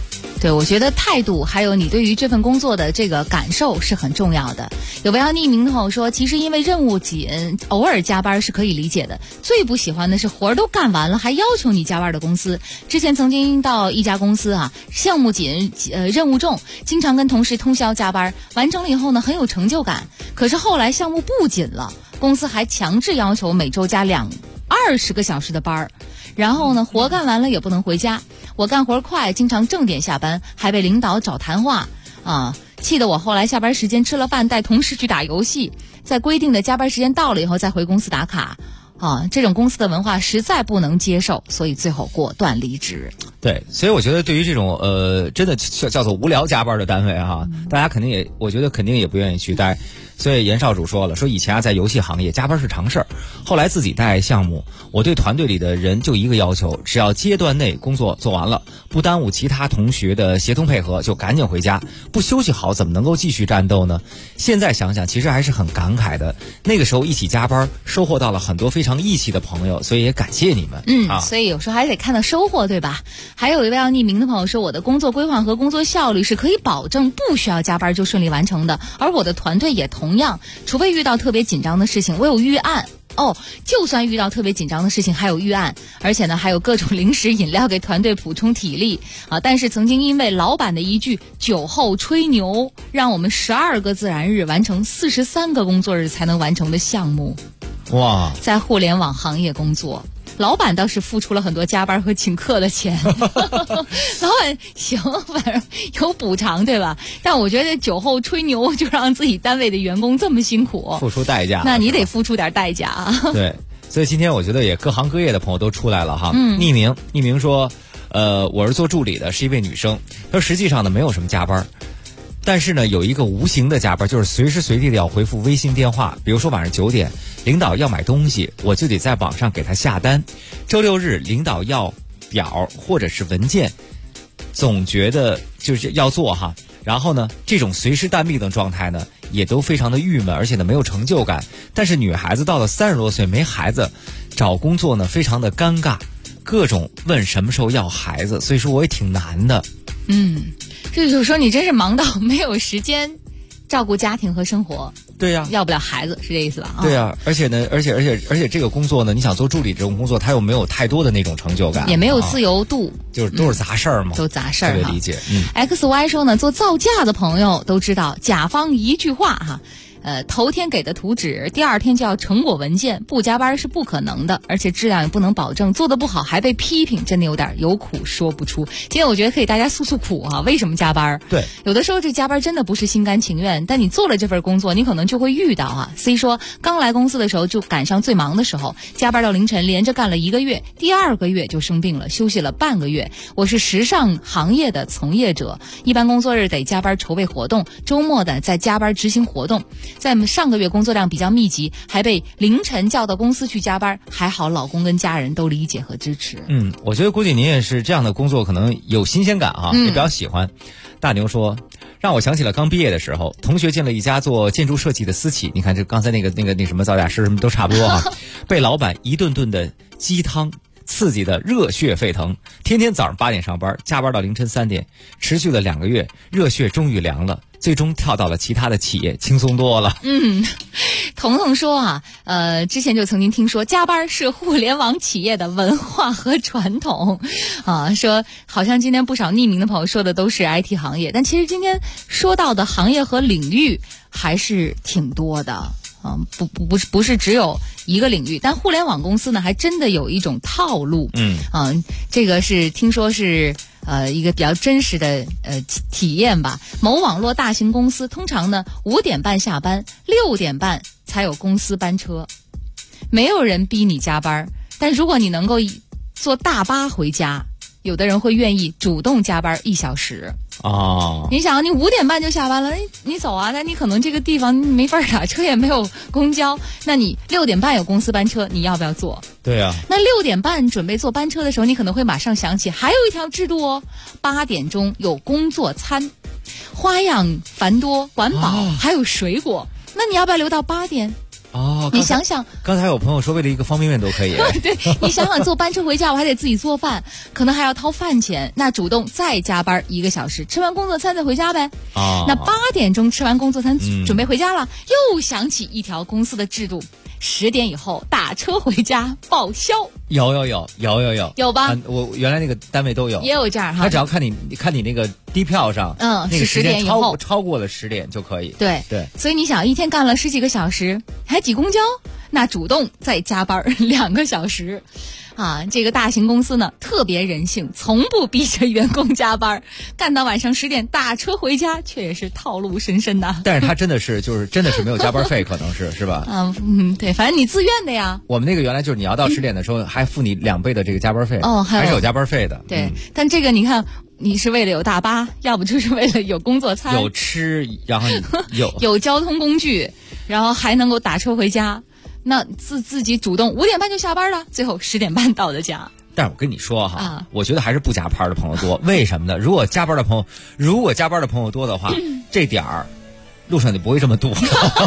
对，我觉得态度还有你对于这份工作的这个感受是很重要的。有位要匿名的朋友说，其实因为任务紧，偶尔加班是可以理解的，最不喜欢的是活儿都干完了还要求你加班的公司。之前曾经到一家公司啊，项目紧，任务重，经常跟同事通宵加班，完成了以后呢很有成就感。可是后来项目不紧了，公司还强制要求每周加20个小时的班儿，然后呢活干完了也不能回家。我干活快，经常正点下班，还被领导找谈话啊，气得我后来下班时间吃了饭带同事去打游戏，在规定的加班时间到了以后再回公司打卡啊，这种公司的文化实在不能接受，所以最后果断离职。 对，所以我觉得对于这种真的叫做无聊加班的单位哈，大家肯定也，我觉得肯定也不愿意去待。所以严少主说了，说以前在游戏行业加班是常事儿，后来自己带项目，我对团队里的人就一个要求，只要阶段内工作做完了，不耽误其他同学的协同配合，就赶紧回家，不休息好怎么能够继续战斗呢？现在想想其实还是很感慨的，那个时候一起加班，收获到了很多非常义气的朋友，所以也感谢你们。 所以有时候还得看到收获，对吧？还有一位要匿名的朋友说，我的工作规划和工作效率是可以保证不需要加班就顺利完成的，而我的团队也同样，除非遇到特别紧张的事情，我有预案。就算遇到特别紧张的事情还有预案，而且呢还有各种零食饮料给团队补充体力啊。但是曾经因为老板的一句酒后吹牛，让我们12个自然日完成43个工作日才能完成的项目。 哇， 在互联网行业工作，老板倒是付出了很多加班和请客的钱老板行，反正有补偿对吧？但我觉得酒后吹牛就让自己单位的员工这么辛苦， 付出代价， 那你得付出点代价啊。 对，所以今天我觉得也各行各业的朋友都出来了哈。匿名说，我是做助理的，是一位女生，她说实际上呢没有什么加班，但是呢有一个无形的加班，就是随时随地的要回复微信电话，比如说晚上9点领导要买东西，我就得在网上给他下单。周6日领导要表或者是文件，总觉得就是要做哈。然后呢这种随时待命的状态呢也都非常的郁闷，而且呢没有成就感。但是女孩子到了30多岁没孩子，找工作呢非常的尴尬，各种问什么时候要孩子，所以说我也挺难的。 这就是说你真是忙到没有时间照顾家庭和生活。 对呀， 要不了孩子是这意思吧？ 对呀，而且这个工作呢，你想做助理这种工作，它又没有太多的那种成就感， 也没有自由度， 就是都是杂事儿嘛， 都杂事儿。 特别理解。 XY 说呢，做造价的朋友都知道，甲方一句话哈。头天给的图纸，第2天就要成果文件，不加班是不可能的，而且质量也不能保证，做得不好还被批评，真的有点有苦说不出。今天我觉得可以大家诉诉苦哈，为什么加班？ 对， 有的时候这加班真的不是心甘情愿，但你做了这份工作，你可能就会遇到啊。C 说刚来公司的时候就赶上最忙的时候，加班到凌晨，连着干了1个月，第2个月就生病了，休息了半个月。我是时尚行业的从业者，一般工作日得加班筹备活动，周末的再加班执行活动。在上个月工作量比较密集，还被凌晨叫到公司去加班，还好老公跟家人都理解和支持。 我觉得估计您也是这样的工作可能有新鲜感啊，也比较喜欢。大牛说让我想起了刚毕业的时候，同学进了一家做建筑设计的私企，你看这刚才那什么造价师什么都差不多啊被老板一顿顿的鸡汤刺激的热血沸腾，天天早上8点上班，加班到凌晨3点，持续了2个月，热血终于凉了，最终跳到了其他的企业，轻松多了。 彤彤说啊，之前就曾经听说加班是互联网企业的文化和传统啊，说好像今天不少匿名的朋友说的都是 IT 行业，但其实今天说到的行业和领域还是挺多的。不是只有一个领域，但互联网公司呢还真的有一种套路。这个是听说是一个比较真实的体验吧。某网络大型公司通常呢5点半下班，6点半才有公司班车，没有人逼你加班，但如果你能够坐大巴回家，有的人会愿意主动加班1小时。你想你5点半就下班了，你走啊，那你可能这个地方没法打车，也没有公交，那你6点半有公司班车，你要不要坐？ 对啊， 那6点半准备坐班车的时候，你可能会马上想起还有一条制度哦，8点钟有工作餐，花样繁多，管饱，还有水果，那你要不要留到8点？ 哦， 你想想， 刚才有朋友说为了一个方便面都可以。 对，你想想坐班车回家，我还得自己做饭，可能还要掏饭钱，那主动再加班1个小时，吃完工作餐再回家呗。那8点钟吃完工作餐，准备回家了，又想起一条公司的制度，10点以后打车回家报销。有吧？ 我原来那个单位都有， 也有这样哈。 他只要看你那个低票上，那个时间超过了10点就可以。 对，所以你想一天干了10几个小时，还挤公交，那主动再加班2个小时。这个大型公司呢特别人性，从不逼着员工加班，干到晚上10点打车回家，却也是套路深深的。 但是他真的是没有加班费，可能是吧？ 对，反正你自愿的呀。 我们那个原来就是你要到10点的时候还付你2倍的这个加班费，还是有加班费的。 对，但这个你看，你是为了有大巴，要不就是为了有工作餐， 有吃，然后有交通工具，然后还能够打车回家。那自己主动5点半就下班了，最后10点半到的家。 但是我跟你说哈，我觉得还是不加班的朋友多。为什么呢？如果加班的朋友多的话，这点儿路上就不会这么堵，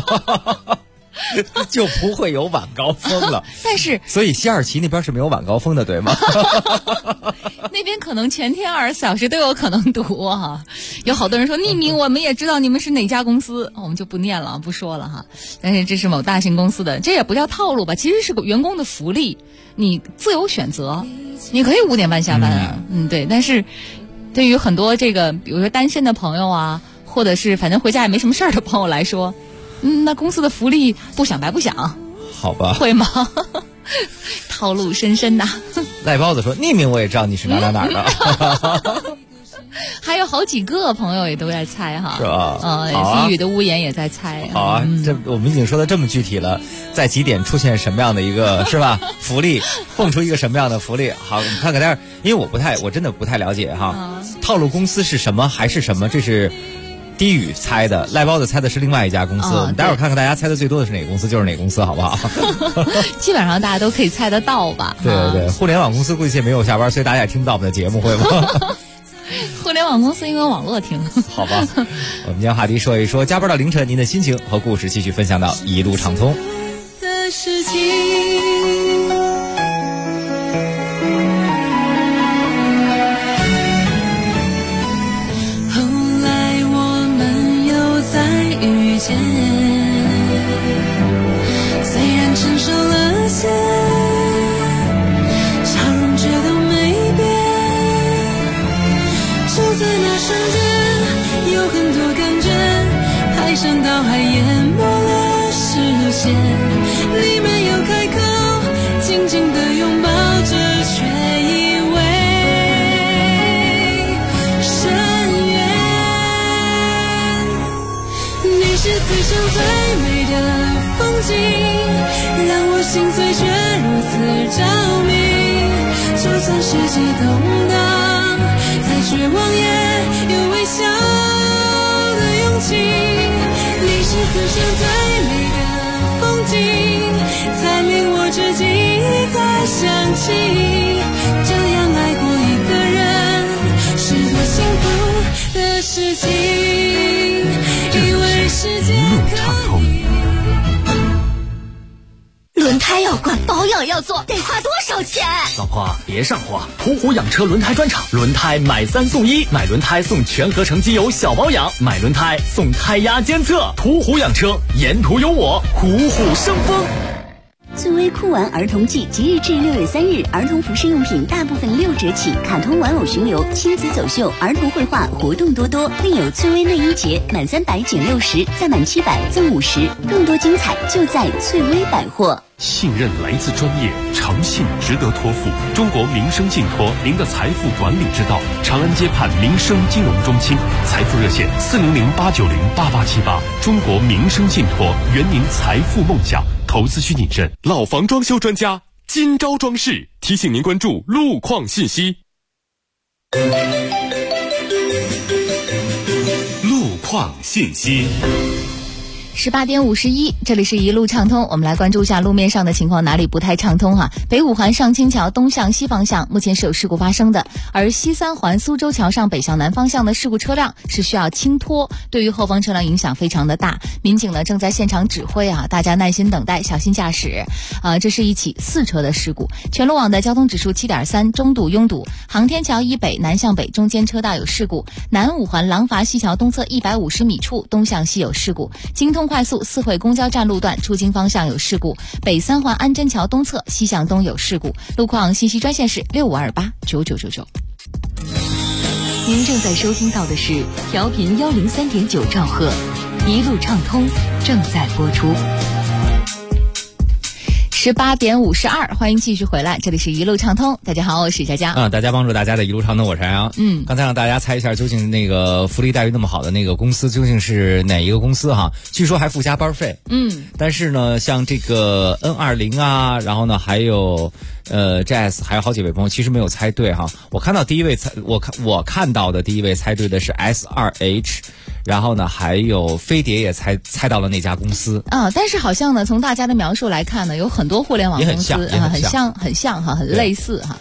就不会有晚高峰了。 但是， 所以西二旗那边是没有晚高峰的，对吗？ 那边可能全天24小时都有可能堵哈。有好多人说匿名，我们也知道你们是哪家公司，我们就不念了，不说了哈。但是这是某大型公司的，这也不叫套路吧？其实是个员工的福利，你自由选择，你可以5点半下班啊。对。但是对于很多这个，比如说单身的朋友啊，或者是反正回家也没什么事儿的朋友来说，那公司的福利不想白不想， 好吧？ 会吗？套路深深呐。 赖包子说匿名我也知道你是哪的。 还有好几个朋友也都在猜哈， 是吧？ 低语的屋檐也在猜。 好啊，这我们已经说的这么具体了，在几点出现什么样的一个是吧福利，蹦出一个什么样的福利？好，我们看看，但是因为我真的不太了解哈，套路公司是什么还是什么？这是低语猜的，赖包子猜的是另外一家公司。我们待会儿看看大家猜的最多的是哪个公司，就是哪个公司，好不好？ 基本上大家都可以猜得到吧？ 对，互联网公司估计也没有下班，所以大家也听不到我们的节目，会吗？ 互联网公司因为网络听。 好吧，我们将话题说一说，加班到凌晨，您的心情和故事继续分享到一路畅通。 的事情虽然成熟了些，笑容却都没变，就在那瞬间有很多感觉排山倒海淹没了视线，你没有开口紧紧地拥抱着，却以为深渊，你是此生最美的风景，让我心碎却如此着迷，就算世界动荡，再绝望也有微笑的勇气，你是此生最美的风景，才令我至今一再想起，这样爱过一个人是多幸福的事情，以为世界可以。 轮胎要换，保养要做，得花多少钱？ 老婆别上火，途虎养车轮胎专场，轮胎买3送1，买轮胎送全合成机油小保养，买轮胎送胎压监测。途虎养车，沿途有我，虎虎生风。 翠微酷玩儿童季即日至6月3日，儿童服饰用品大部分6折起，卡通玩偶巡游、亲子走秀、儿童绘画活动多多，另有翠微内衣节，满300减60，再满700赠50，更多精彩就在翠微百货。 信任来自专业，诚信值得托付。中国民生信托，您的财富管理之道。长安街畔民生金融中心，财富热线400-890-8878。中国民生信托，圆您财富梦想。投资需谨慎。老房装修专家金招装饰提醒您关注路况信息。路况信息。 18点51，这里是一路畅通，我们来关注一下路面上的情况，哪里不太畅通啊？北五环上清桥东向西方向目前是有事故发生的，而西三环苏州桥上北向南方向的事故车辆是需要清拖，对于后方车辆影响非常的大。民警呢正在现场指挥啊，大家耐心等待，小心驾驶。这是一起4车的事故，全路网的交通指数7.3，中堵拥堵，航天桥以北南向北中间车道有事故，南五环廊坊西桥东侧150米处东向西有事故，京通快速四惠公交站路段出京方向有事故，北三环安贞桥东侧西向东有事故。路况信息专线是65289999。 您正在收听到的是调频103.9兆赫，一路畅通正在播出。 18点52，欢迎继续回来，这里是一路畅通。大家好，我是佳佳。 大家帮助大家的一路畅通，我是杨。刚才让大家猜一下，究竟那个福利待遇那么好的那个公司究竟是哪一个公司哈？据说还附加班费。但是呢，像这个 N20 啊，然后呢还有Jazz， 还有好几位朋友其实没有猜对哈。我看到第一位我看到的第一位猜对的是 S2H。然后呢，还有飞碟也猜到了那家公司但是好像呢，从大家的描述来看呢，有很多互联网公司很像哈，很类似哈。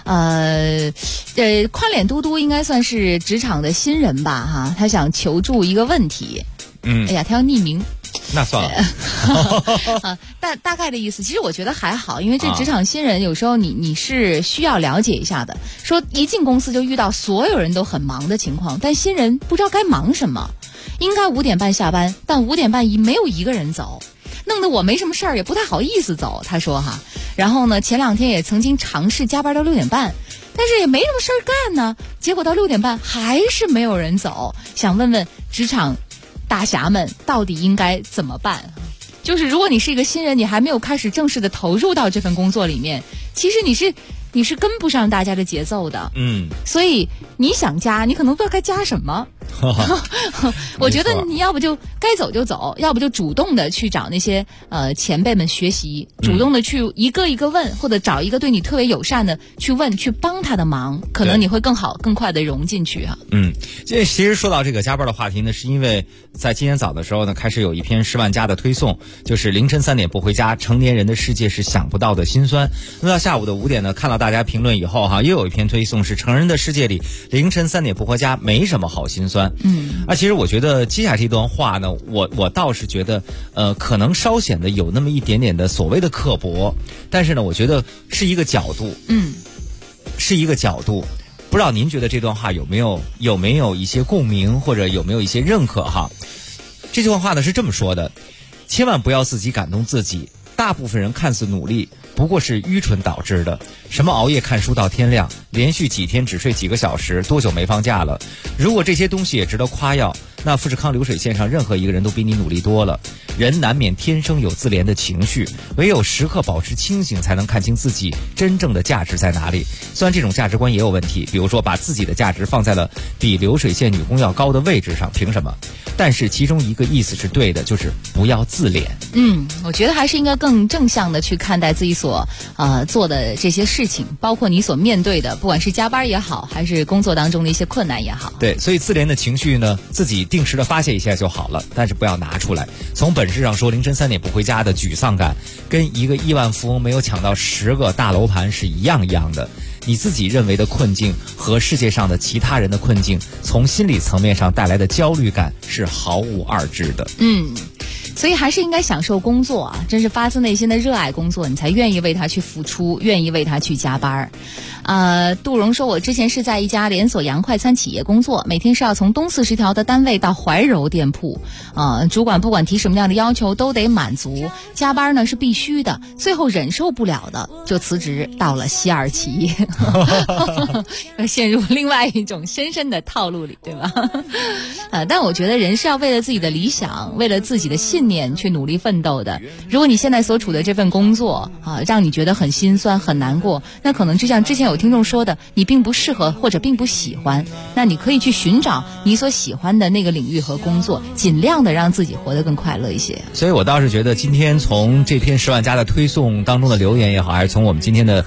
宽脸嘟嘟应该算是职场的新人吧哈，他想求助一个问题。哎呀，他要匿名。 那算了大概的意思，其实我觉得还好，因为这职场新人有时候你是需要了解一下的。说一进公司就遇到所有人都很忙的情况，但新人不知道该忙什么。应该5点半下班，但5点半没有一个人走，弄得我没什么事儿，也不太好意思走。他说哈，然后呢，前2天也曾经尝试加班到6点半，但是也没什么事儿干呢，结果到6点半还是没有人走。想问问职场大侠们到底应该怎么办？就是如果你是一个新人，你还没有开始正式的投入到这份工作里面，其实你是跟不上大家的节奏的。所以你想加，你可能不知道该加什么。我觉得你要不就该走就走，要不就主动的去找那些前辈们学习，主动的去一个一个问，或者找一个对你特别友善的去问，去帮他的忙，可能你会更好更快的融进去哈。 其实说到这个加班的话题呢，是因为在今天早的时候呢，开始有一篇10万加的推送，就是凌晨3点不回家，成年人的世界是想不到的辛酸。那到下午的5点呢，看到大家评论以后哈，又有一篇推送是成人的世界里凌晨3点不回家没什么好心酸。其实我觉得接下来这段话呢，我倒是觉得可能稍显得有那么一点点的所谓的刻薄，但是呢，我觉得是一个角度。是一个角度。不知道您觉得这段话有没有一些共鸣，或者有没有一些认可哈？这句话呢是这么说的：千万不要自己感动自己，大部分人看似努力，不过是愚蠢导致的。什么熬夜看书到天亮，连续几天只睡几个小时，多久没放假了？如果这些东西也值得夸耀，那富士康流水线上任何一个人都比你努力多了。人难免天生有自怜的情绪，唯有时刻保持清醒，才能看清自己真正的价值在哪里。虽然这种价值观也有问题，比如说把自己的价值放在了比流水线女工要高的位置上，凭什么？但是其中一个意思是对的，就是不要自怜。 我觉得还是应该更正向的去看待自己所做的这些事情，包括你所面对的，不管是加班也好，还是工作当中的一些困难也好。 对，所以自怜的情绪呢，自己定时的发泄一下就好了，但是不要拿出来。从本质上说，凌晨3点不回家的沮丧感，跟一个亿万富翁没有抢到10个大楼盘是一样的。你自己认为的困境和世界上的其他人的困境，从心理层面上带来的焦虑感是毫无二致的。 所以还是应该享受工作啊，真是发自内心的热爱工作，你才愿意为他去付出，愿意为他去加班。杜荣说，我之前是在一家连锁洋快餐企业工作，每天是要从东40条的单位到怀柔店铺，主管不管提什么样的要求都得满足，加班呢是必须的，最后忍受不了的就辞职到了西二旗，陷入另外一种深深的套路里，对吧？但我觉得人是要为了自己的理想，为了自己的信念去努力奋斗的。如果你现在所处的这份工作让你觉得很心酸很难过，那可能就像之前有听众说的，你并不适合或者并不喜欢，那你可以去寻找你所喜欢的那个领域和工作，尽量的让自己活得更快乐一些。 所以我倒是觉得今天从这篇10万加的推送当中的留言也好，还是从我们今天的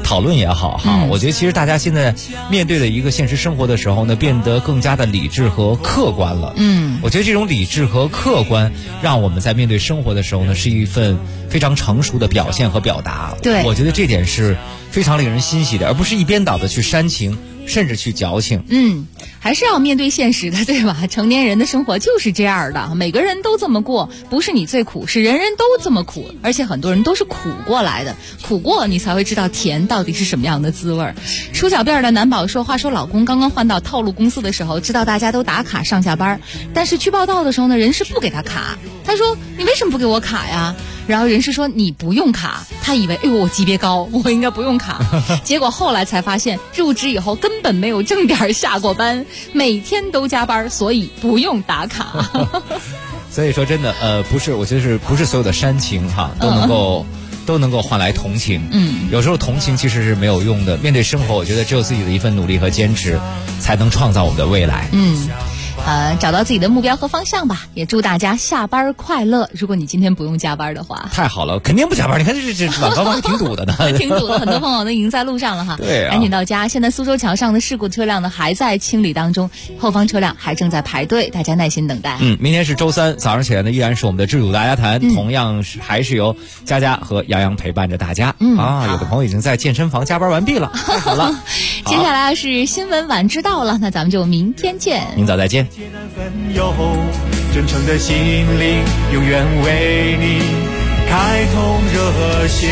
讨论也好哈，我觉得其实大家现在面对的一个现实生活的时候呢，变得更加的理智和客观了。我觉得这种理智和客观，让我们在面对生活的时候呢，是一份非常成熟的表现和表达。 对， 我觉得这点是非常令人欣喜的，而不是一边倒的去煽情，甚至去矫情。 还是要面对现实的，对吧？成年人的生活就是这样的，每个人都这么过，不是你最苦，是人人都这么苦，而且很多人都是苦过来的，苦过你才会知道甜到底是什么样的滋味。梳脚辫的男宝说，话说老公刚刚换到套路公司的时候，知道大家都打卡上下班，但是去报到的时候呢，人事不给他卡。他说你为什么不给我卡呀？然后人事说你不用卡，他以为我级别高，我应该不用卡。结果后来才发现，入职以后根本没有正点下过班，每天都加班，所以不用打卡。 所以说真的不是，我觉得是不是所有的煽情哈都能够换来同情。有时候同情其实是没有用的，面对生活，我觉得只有自己的一份努力和坚持，才能创造我们的未来。 找到自己的目标和方向吧，也祝大家下班快乐。如果你今天不用加班的话， 太好了，肯定不加班。你看这晚高峰挺堵的呢， 挺堵的，很多朋友都已经在路上了哈。 对赶紧到家。现在苏州桥上的事故车辆呢还在清理当中，后方车辆还正在排队，大家耐心等待。 明天是周三，早上起来呢依然是我们的知足大家谈，同样是还是由佳佳和杨洋陪伴着大家。有的朋友已经在健身房加班完毕了，太好了。 接下来是新闻晚知道了，那咱们就明天见。 明早再见。 真诚的心灵永远为你开通热线。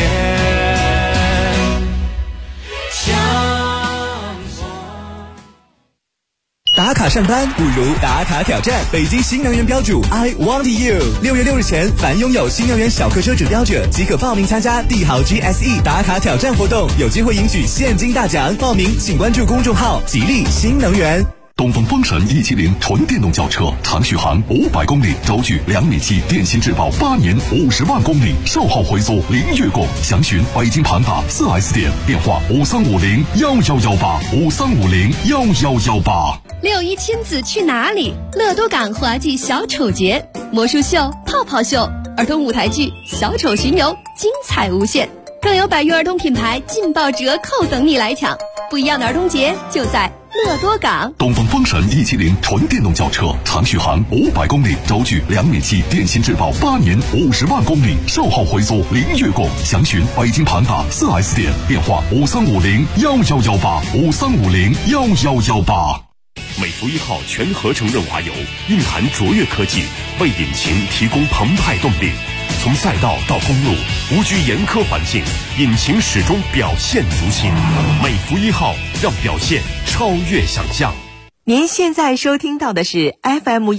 打卡上班不如打卡挑战北京新能源标主 I Want You。6月6日前，凡拥有新能源小客车指标者即可报名参加帝豪 GSE 打卡挑战活动，有机会赢取现金大奖。报名请关注公众号吉利新能源。 东风风神170纯电动轿车，长续航500公里，轴距2.7米，电芯质保8年50万公里，售后回租零月供。详询北京庞大 4S 店，电话53501118，53501118。 6·1亲子去哪里？乐多港滑稽小丑节、魔术秀、泡泡秀、儿童舞台剧、小丑巡游，精彩无限，更有100余儿童品牌劲爆折扣等你来抢。不一样的儿童节就在乐多港。 东风风神170纯电动轿车，长续航500公里，轴距2.7米，电芯质保8年50万公里，售后回租零月供。详询北京庞大 4S 店，电话53501118，53501118。 美孚1号全合成润滑油蕴含卓越科技，为引擎提供澎湃动力。从赛道到公路，无惧严苛环境，引擎始终表现如新。美孚1号让表现超越想象。 您现在收听到的是 FM